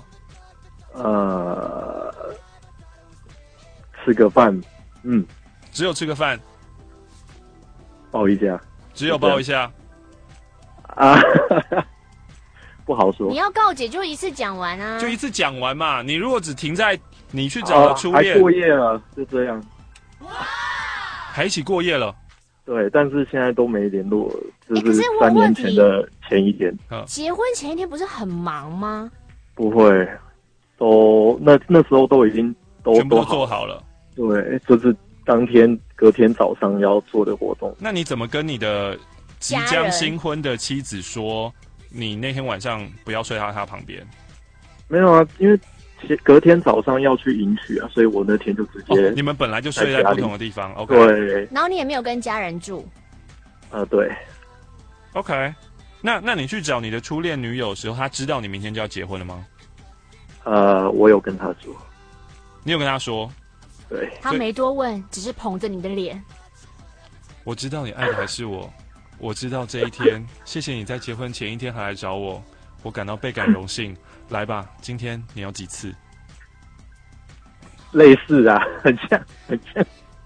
[SPEAKER 13] 呃，吃个饭，嗯，
[SPEAKER 23] 只有吃个饭，
[SPEAKER 13] 抱一下，
[SPEAKER 23] 只有抱一下，
[SPEAKER 13] 啊，不好说。
[SPEAKER 19] 你要告解就一次讲完啊，
[SPEAKER 23] 就一次讲完嘛。你如果只停在你去找了初恋、
[SPEAKER 13] 哦，还过夜了，就这样，
[SPEAKER 23] 还一起过夜了。
[SPEAKER 13] 对，但是现在都没联络，就是三年前的前一天。
[SPEAKER 19] 结婚前一天不是很忙吗？
[SPEAKER 13] 不会。都那那时候都已经都
[SPEAKER 23] 全部都做好了，
[SPEAKER 13] 对，就是当天隔天早上要做的活动。
[SPEAKER 23] 那你怎么跟你的即将新婚的妻子说，你那天晚上不要睡到她旁边？
[SPEAKER 13] 没有啊，因为隔天早上要去迎娶啊，所以我那天就直接、
[SPEAKER 23] 哦、你们本来就睡在不同的地方 ，OK？
[SPEAKER 13] 对。
[SPEAKER 19] 然后你也没有跟家人住。
[SPEAKER 13] 啊、呃，对。
[SPEAKER 23] OK， 那那你去找你的初恋女友的时候，她知道你明天就要结婚了吗？
[SPEAKER 13] 呃，我有跟她说。
[SPEAKER 23] 你有跟她说？
[SPEAKER 13] 对。
[SPEAKER 19] 她没多问，只是捧着你的脸。
[SPEAKER 23] 我知道你爱的还是我，我知道这一天，谢谢你在结婚前一天还来找我，我感到倍感荣幸。来吧，今天你要几次？
[SPEAKER 13] 类似啊，很像，很像。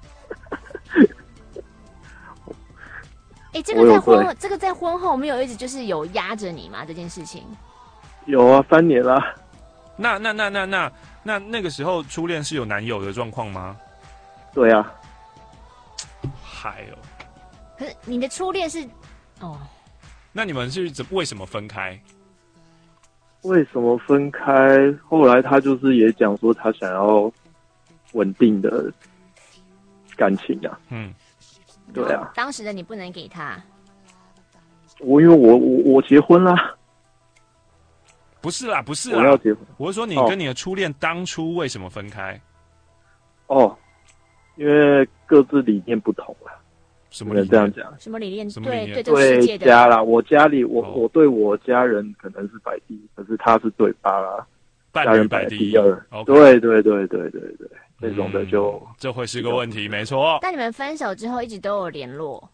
[SPEAKER 19] 哎、欸，这个在婚，这个在婚后没有一直就是有压着你吗？这件事情
[SPEAKER 13] 有啊，三年了。
[SPEAKER 23] 那那那那那那那个时候初恋是有男友的状况吗？
[SPEAKER 13] 对啊。
[SPEAKER 23] 嗨哦。
[SPEAKER 19] 可是你的初恋是哦？
[SPEAKER 23] 那你们是怎为什么分开？
[SPEAKER 13] 为什么分开？后来他就是也讲说他想要稳定的感情啊。
[SPEAKER 23] 嗯，
[SPEAKER 13] 对啊。
[SPEAKER 19] 当时的你不能给他。
[SPEAKER 13] 我因为我我我结婚啦。
[SPEAKER 23] 不是啦，不是啦，
[SPEAKER 13] 我要结婚。
[SPEAKER 23] 我是说你跟你的初恋当初为什么分开？
[SPEAKER 13] 哦，因为各自理念不同啦。
[SPEAKER 23] 什么理念？
[SPEAKER 13] 这样讲？
[SPEAKER 19] 什么理念？
[SPEAKER 23] 什么理念？
[SPEAKER 19] 对对这个世界的
[SPEAKER 13] 家啦，我家里我、
[SPEAKER 23] 哦、
[SPEAKER 13] 我对我家人可能是摆第一，可是他是对爸啦，
[SPEAKER 23] 伴侣摆第
[SPEAKER 13] 一。二。
[SPEAKER 23] Okay.
[SPEAKER 13] 对对对对对对，这种的就、
[SPEAKER 23] 嗯、这会是个问题，没错。
[SPEAKER 19] 但你们分手之后一直都有联络？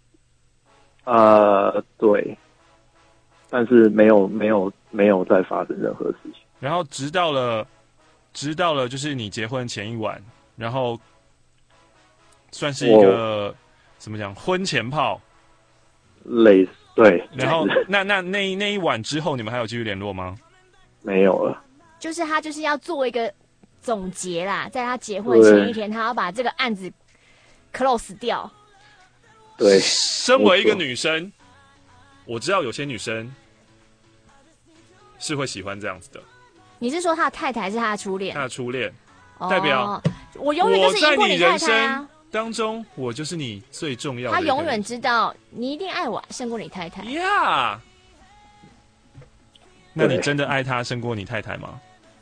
[SPEAKER 13] 呃，对，但是没有没有没有再发生任何事情。
[SPEAKER 23] 然后直到了直到了就是你结婚前一晚，然后算是一个。怎么讲？婚前炮，
[SPEAKER 13] 类似对。
[SPEAKER 23] 然后那那那那一晚之后，你们还有继续联络吗？
[SPEAKER 13] 没有了。
[SPEAKER 19] 就是他就是要做一个总结啦，在他结婚前一天，他要把这个案子 close 掉。
[SPEAKER 13] 对。
[SPEAKER 23] 身为一个女生，我知道有些女生是会喜欢这样子的。
[SPEAKER 19] 你是说他的太太还是他的初恋？
[SPEAKER 23] 他的初恋，
[SPEAKER 19] 哦、
[SPEAKER 23] 代表
[SPEAKER 19] 我永远就是赢过你太太啊。
[SPEAKER 23] 当中，我就是你最重要的。
[SPEAKER 19] 他永远知道你一定爱我胜过你太太。
[SPEAKER 23] 呀、yeah ，那你真的爱他胜过你太太吗？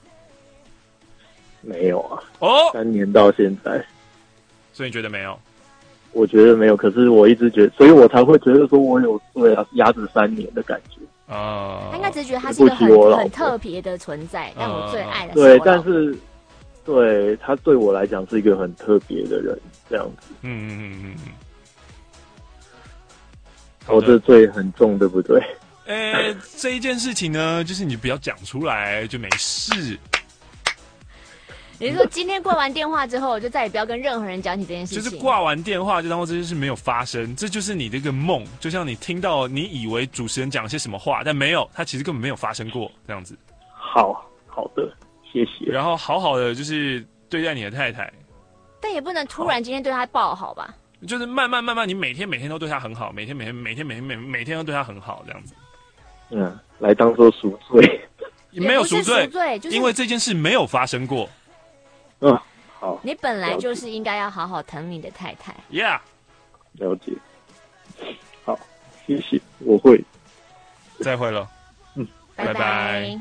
[SPEAKER 13] 没有啊。
[SPEAKER 23] 哦，
[SPEAKER 13] 三年到现在，
[SPEAKER 23] 所以你觉得没有？
[SPEAKER 13] 我觉得没有，可是我一直觉得，所以我才会觉得说我有对啊压着三年的感觉。
[SPEAKER 23] 啊、uh ，
[SPEAKER 19] 他应该只是觉得他是一个很很特别的存在，但我最爱的是我
[SPEAKER 13] 对，但是对他对我来讲是一个很特别的人。这样子，
[SPEAKER 23] 嗯嗯嗯嗯嗯，
[SPEAKER 13] 我这罪很重，对不对？
[SPEAKER 23] 呃，这一件事情呢，就是你不要讲出来就没事。
[SPEAKER 19] 你是说今天挂完电话之后，我就再也不要跟任何人讲起这件事情？
[SPEAKER 23] 就是挂完电话就当做这件事没有发生，这就是你的一个梦。就像你听到你以为主持人讲些什么话，但没有，他其实根本没有发生过，这样子。
[SPEAKER 13] 好好的，谢谢。
[SPEAKER 23] 然后好好的就是对待你的太太。
[SPEAKER 19] 但也不能突然今天对他爆好吧？
[SPEAKER 23] 就是慢慢慢慢，你每天每天都对他很好，每天每天每天每天每每天都对他很好，这样子。
[SPEAKER 13] 嗯，来当做赎罪。
[SPEAKER 23] 没有赎罪，
[SPEAKER 19] 就是
[SPEAKER 23] 因为这件事没有发生过。
[SPEAKER 13] 嗯，好。
[SPEAKER 19] 你本来就是应该要好好疼你的太太。
[SPEAKER 23] Yeah，
[SPEAKER 13] 了解。好，谢谢，我会。
[SPEAKER 23] 再会了。
[SPEAKER 13] 嗯，
[SPEAKER 23] 拜拜。拜拜。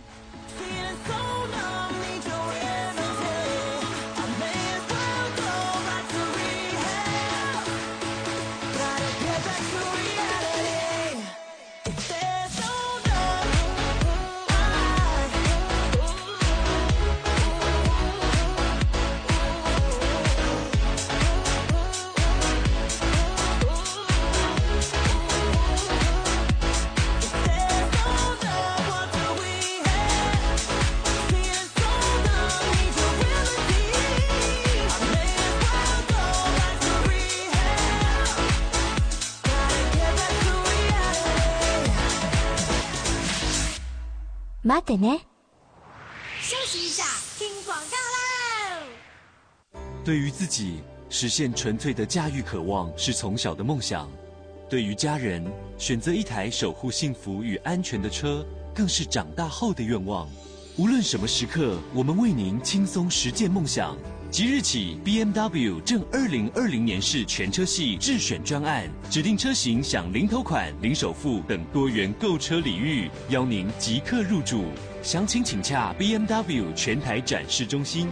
[SPEAKER 4] 待ってね。
[SPEAKER 5] 休息一下，听广告喽。
[SPEAKER 1] 对于自己，实现纯粹的驾驭渴望是从小的梦想；对于家人，选择一台守护幸福与安全的车，更是长大后的愿望。无论什么时刻，我们为您轻松实践梦想。 即日起 ，B M W 正二零二零年式全车系智选专案，指定车型享零头款、零首付等多元购车礼遇，邀您即刻入主。详情请洽 B M W 全台展示中心。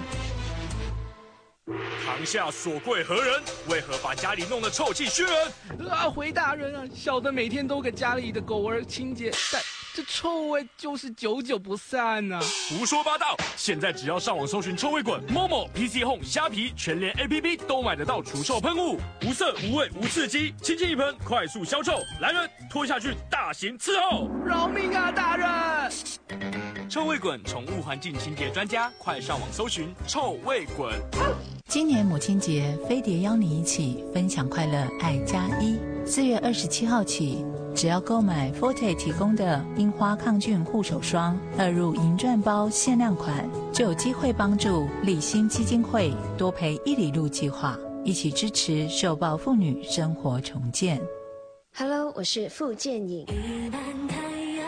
[SPEAKER 9] 堂下所贵何人？为何把家里弄得臭气熏人？
[SPEAKER 17] 啊，回大人啊，小的每天都给家里的狗儿清洁，但这臭味就是久久不散呐、啊！
[SPEAKER 9] 胡说八道！现在只要上网搜寻臭味滚 ，Momo、P C Home、虾皮全联 A P P 都买得到除臭喷雾，无色、无味、无刺激，轻轻一喷，快速消臭。来人，拖下去大刑伺候！
[SPEAKER 17] 饶命啊，大人！
[SPEAKER 9] 臭味滚宠物环境清洁专家，快上网搜寻臭味滚。
[SPEAKER 18] 今年母亲节，飞碟邀你一起分享快乐，爱加一。四月二十七号起，只要购买 Forte 提供的樱花抗菌护手霜，二入银钻包限量款，就有机会帮助立新基金会多陪一里路计划，一起支持受暴妇女生活重建。
[SPEAKER 21] Hello， 我是傅建颖。
[SPEAKER 5] 一半太阳，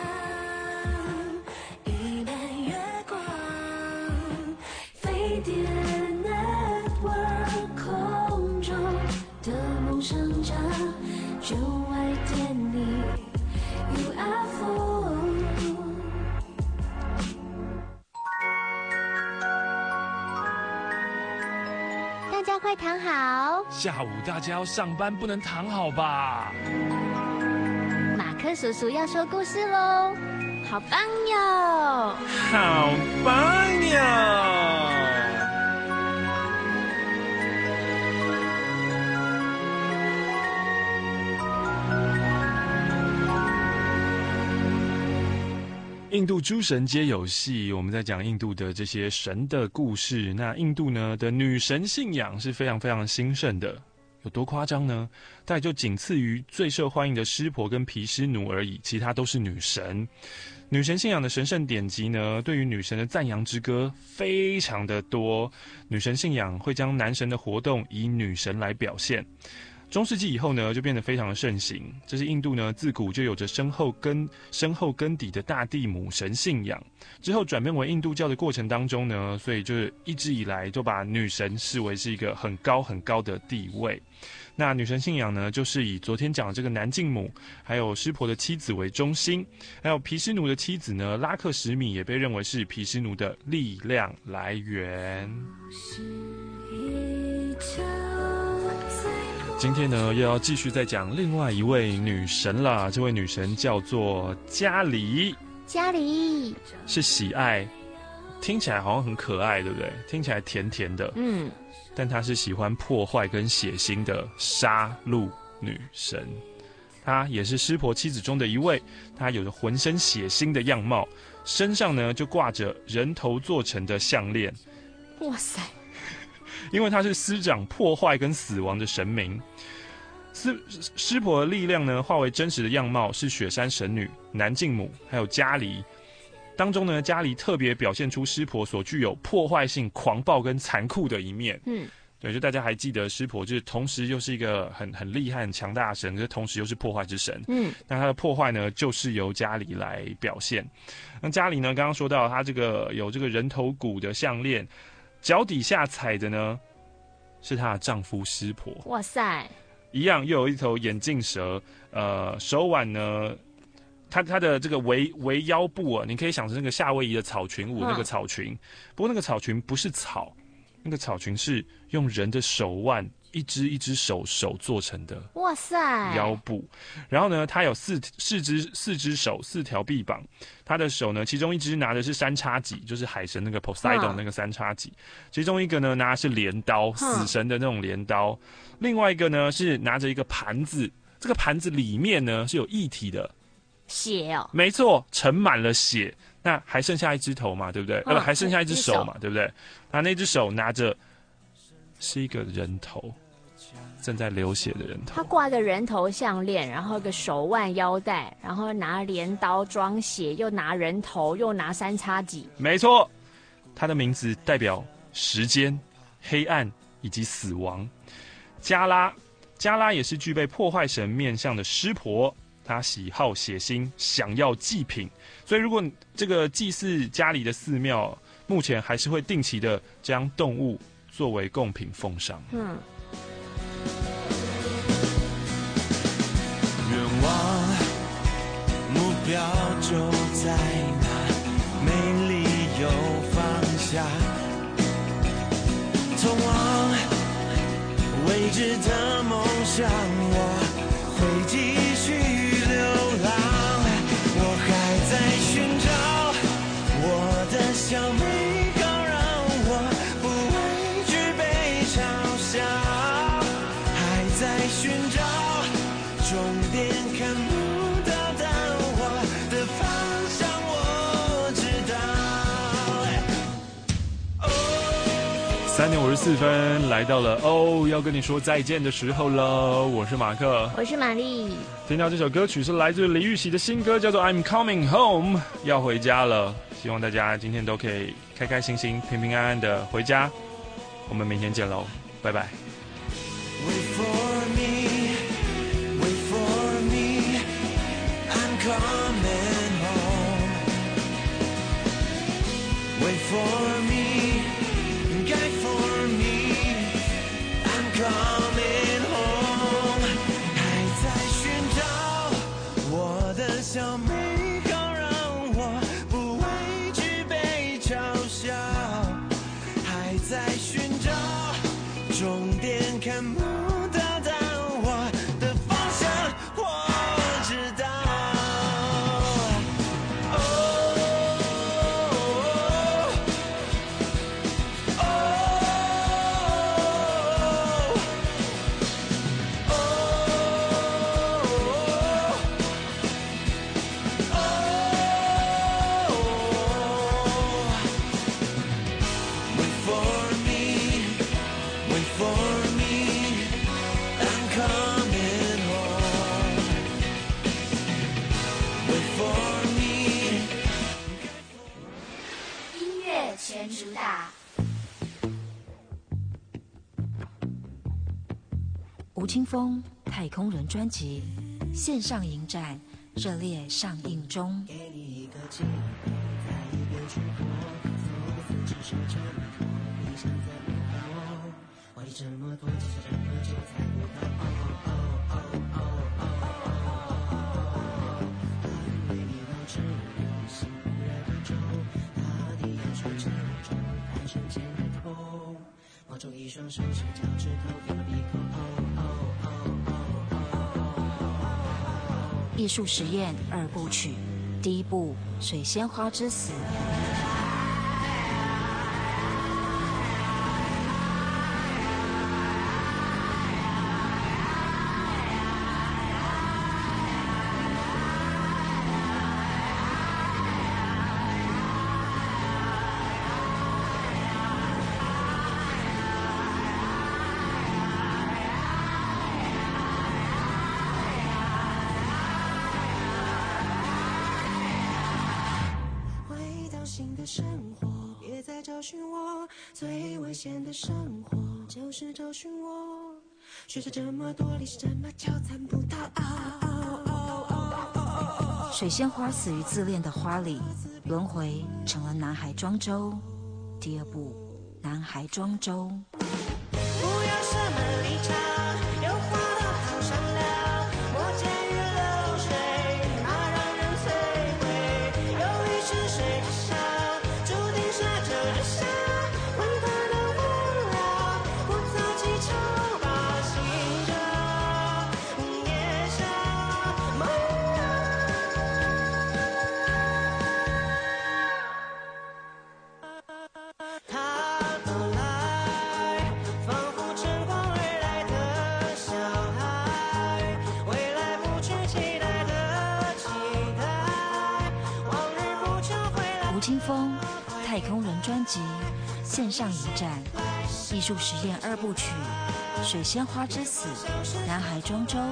[SPEAKER 5] 一半月光，飞碟 Network 空中的梦想家，就爱点你 U F O。
[SPEAKER 7] 大家快躺好。
[SPEAKER 23] 下午大家要上班，不能躺好吧？
[SPEAKER 7] 马克叔叔要说故事喽，好棒哟！
[SPEAKER 23] 好棒哟！印度诸神皆有戏，我们在讲印度的这些神的故事。那印度呢的女神信仰是非常非常兴盛的，有多夸张呢？大概就仅次于最受欢迎的湿婆跟毗湿奴而已，其他都是女神。女神信仰的神圣典籍呢，对于女神的赞扬之歌非常的多。女神信仰会将男神的活动以女神来表现。中世纪以后呢，就变得非常的盛行。这是印度呢自古就有着深厚根深厚根底的大地母神信仰。之后转变为印度教的过程当中呢，所以就是一直以来就把女神视为是一个很高很高的地位。那女神信仰呢，就是以昨天讲的这个南境母，还有湿婆的妻子为中心，还有毗湿奴的妻子呢，拉克什米也被认为是毗湿奴的力量来源。今天呢，又要继续再讲另外一位女神啦。这位女神叫做迦梨。
[SPEAKER 7] 迦梨
[SPEAKER 23] 是喜爱，听起来好像很可爱，对不对？听起来甜甜的。嗯，但她是喜欢破坏跟血腥的杀戮女神。她也是湿婆妻子中的一位。她有着浑身血腥的样貌，身上呢就挂着人头做成的项链。
[SPEAKER 7] 哇塞！
[SPEAKER 23] 因为她是司掌破坏跟死亡的神明。湿湿婆的力量呢，化为真实的样貌是雪山神女、南境母，还有迦梨。当中呢，迦梨特别表现出湿婆所具有破坏性、狂暴跟残酷的一面。嗯，对，就大家还记得湿婆，就是同时又是一个很很厉害、很强大的神，可是同时又是破坏之神。嗯，那他的破坏呢，就是由迦梨来表现。那迦梨呢，刚刚说到他这个有这个人头骨的项链，脚底下踩的呢是她的丈夫湿婆。
[SPEAKER 7] 哇塞！
[SPEAKER 23] 一样又有一头眼镜蛇，呃，手腕呢，它它的这个围围腰部啊，你可以想成那个夏威夷的草裙舞那个草裙，不过那个草裙不是草，那个草裙是用人的手腕一只一只手手做成的。
[SPEAKER 7] 哇塞！
[SPEAKER 23] 腰部，然后呢，它有四四只四只手，四条臂膀。它的手呢，其中一只拿的是三叉戟，就是海神那个 Poseidon 那个三叉戟，其中一个呢拿的是镰刀，死神的那种镰刀。另外一个呢是拿着一个盘子，这个盘子里面呢是有液体的
[SPEAKER 7] 血哦，
[SPEAKER 23] 没错，盛满了血。那还剩下一只头嘛，对不对？呃、嗯，还剩下一只手嘛，对不对？那那只手拿着是一个人头，正在流血的人头。
[SPEAKER 7] 他挂个人头项链，然后一个手腕腰带，然后拿镰刀装血，又拿人头，又拿三叉戟。
[SPEAKER 23] 没错，他的名字代表时间、黑暗以及死亡。加拉，加拉也是具备破坏神面相的湿婆，他喜好血腥，想要祭品，所以如果这个祭祀家里的寺庙，目前还是会定期的将动物作为贡品奉上。
[SPEAKER 7] 嗯。
[SPEAKER 16] 愿望目标就在那，没理由放下，通往未知的梦想，我会继续流浪。我还在寻找我的小美好，让我不畏惧被嘲笑，还在寻找终点看不到，但我的方向我知道。
[SPEAKER 23] 三点五十四分，来到了哦要跟你说再见的时候了。我是马克，
[SPEAKER 7] 我是玛丽。
[SPEAKER 23] 听到这首歌曲是来自李玉玺的新歌，叫做 I'm Coming Home， 要回家了。希望大家今天都可以开开心心、平平安安的回家。我们明天见喽，拜拜。
[SPEAKER 16] Wait for me, wait for me, I'm coming home. Wait for me, guide for me, I'm coming home. 还在寻找我的小美好，让我不畏惧被嘲笑，还在寻找终点看不到，但我的方向我知道。Wait for me, wait for me, I'm coming home. Wait for me.
[SPEAKER 4] 音乐全主打。
[SPEAKER 8] 吴青峰《太空人》专辑线上影展热烈上映中。
[SPEAKER 16] 给你一个机会，在一边去过，从此只剩这么多，你想怎么办我？怀疑这么多，其实这么久才不到。哦哦哦哦哦哦，因为你老吃我心不热的粥，到底要说这种还是牵个头？握住一双手是脚趾头，一个鼻孔。哦哦哦哦哦。
[SPEAKER 8] 艺术实验二部曲，第一部《水仙花之死》。
[SPEAKER 16] 新的生活，别再找寻我，最危险的生活就是找寻我。学习这么多，历史这么久，参不到。
[SPEAKER 8] 水仙花死于自恋的花里，轮回成了南海庄周。第二部，南海庄周。
[SPEAKER 16] 不要什么立场，有话都好商量，莫介于流水，怕让人摧毁。有鱼是水之上，注定是这人下，混沌的温柔，不早起愁把心着，年少梦游。他到来，仿佛晨光而来的小孩，未来不去期待的期待，往日不求回来。
[SPEAKER 8] 吴青峰《太空人》专辑线上影展，艺术实验二部曲《水仙花之死》，南海庄周。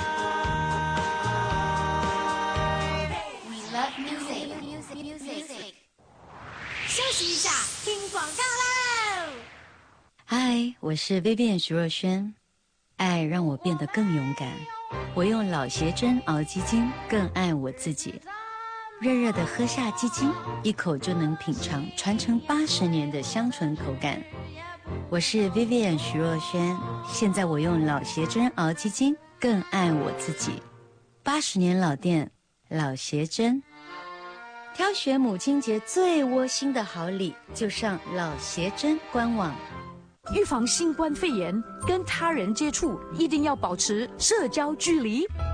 [SPEAKER 4] We love music. Music. Music. 休息一下，听广告喽。
[SPEAKER 2] 嗨，我是 Vivian 徐若瑄。爱让我变得更勇敢，我用老鞋针熬鸡精，更爱我自己。热热的喝下鸡精，一口就能品尝传承八十年的香醇口感。 我是 Vivian 徐若瑄，现在我用老鞋针熬鸡精，更爱我自己。八十年老店，老鞋针。挑选母亲节最窝心的好礼，就上老鞋针官网。
[SPEAKER 3] 预防新冠肺炎，跟他人接触一定要保持社交距离。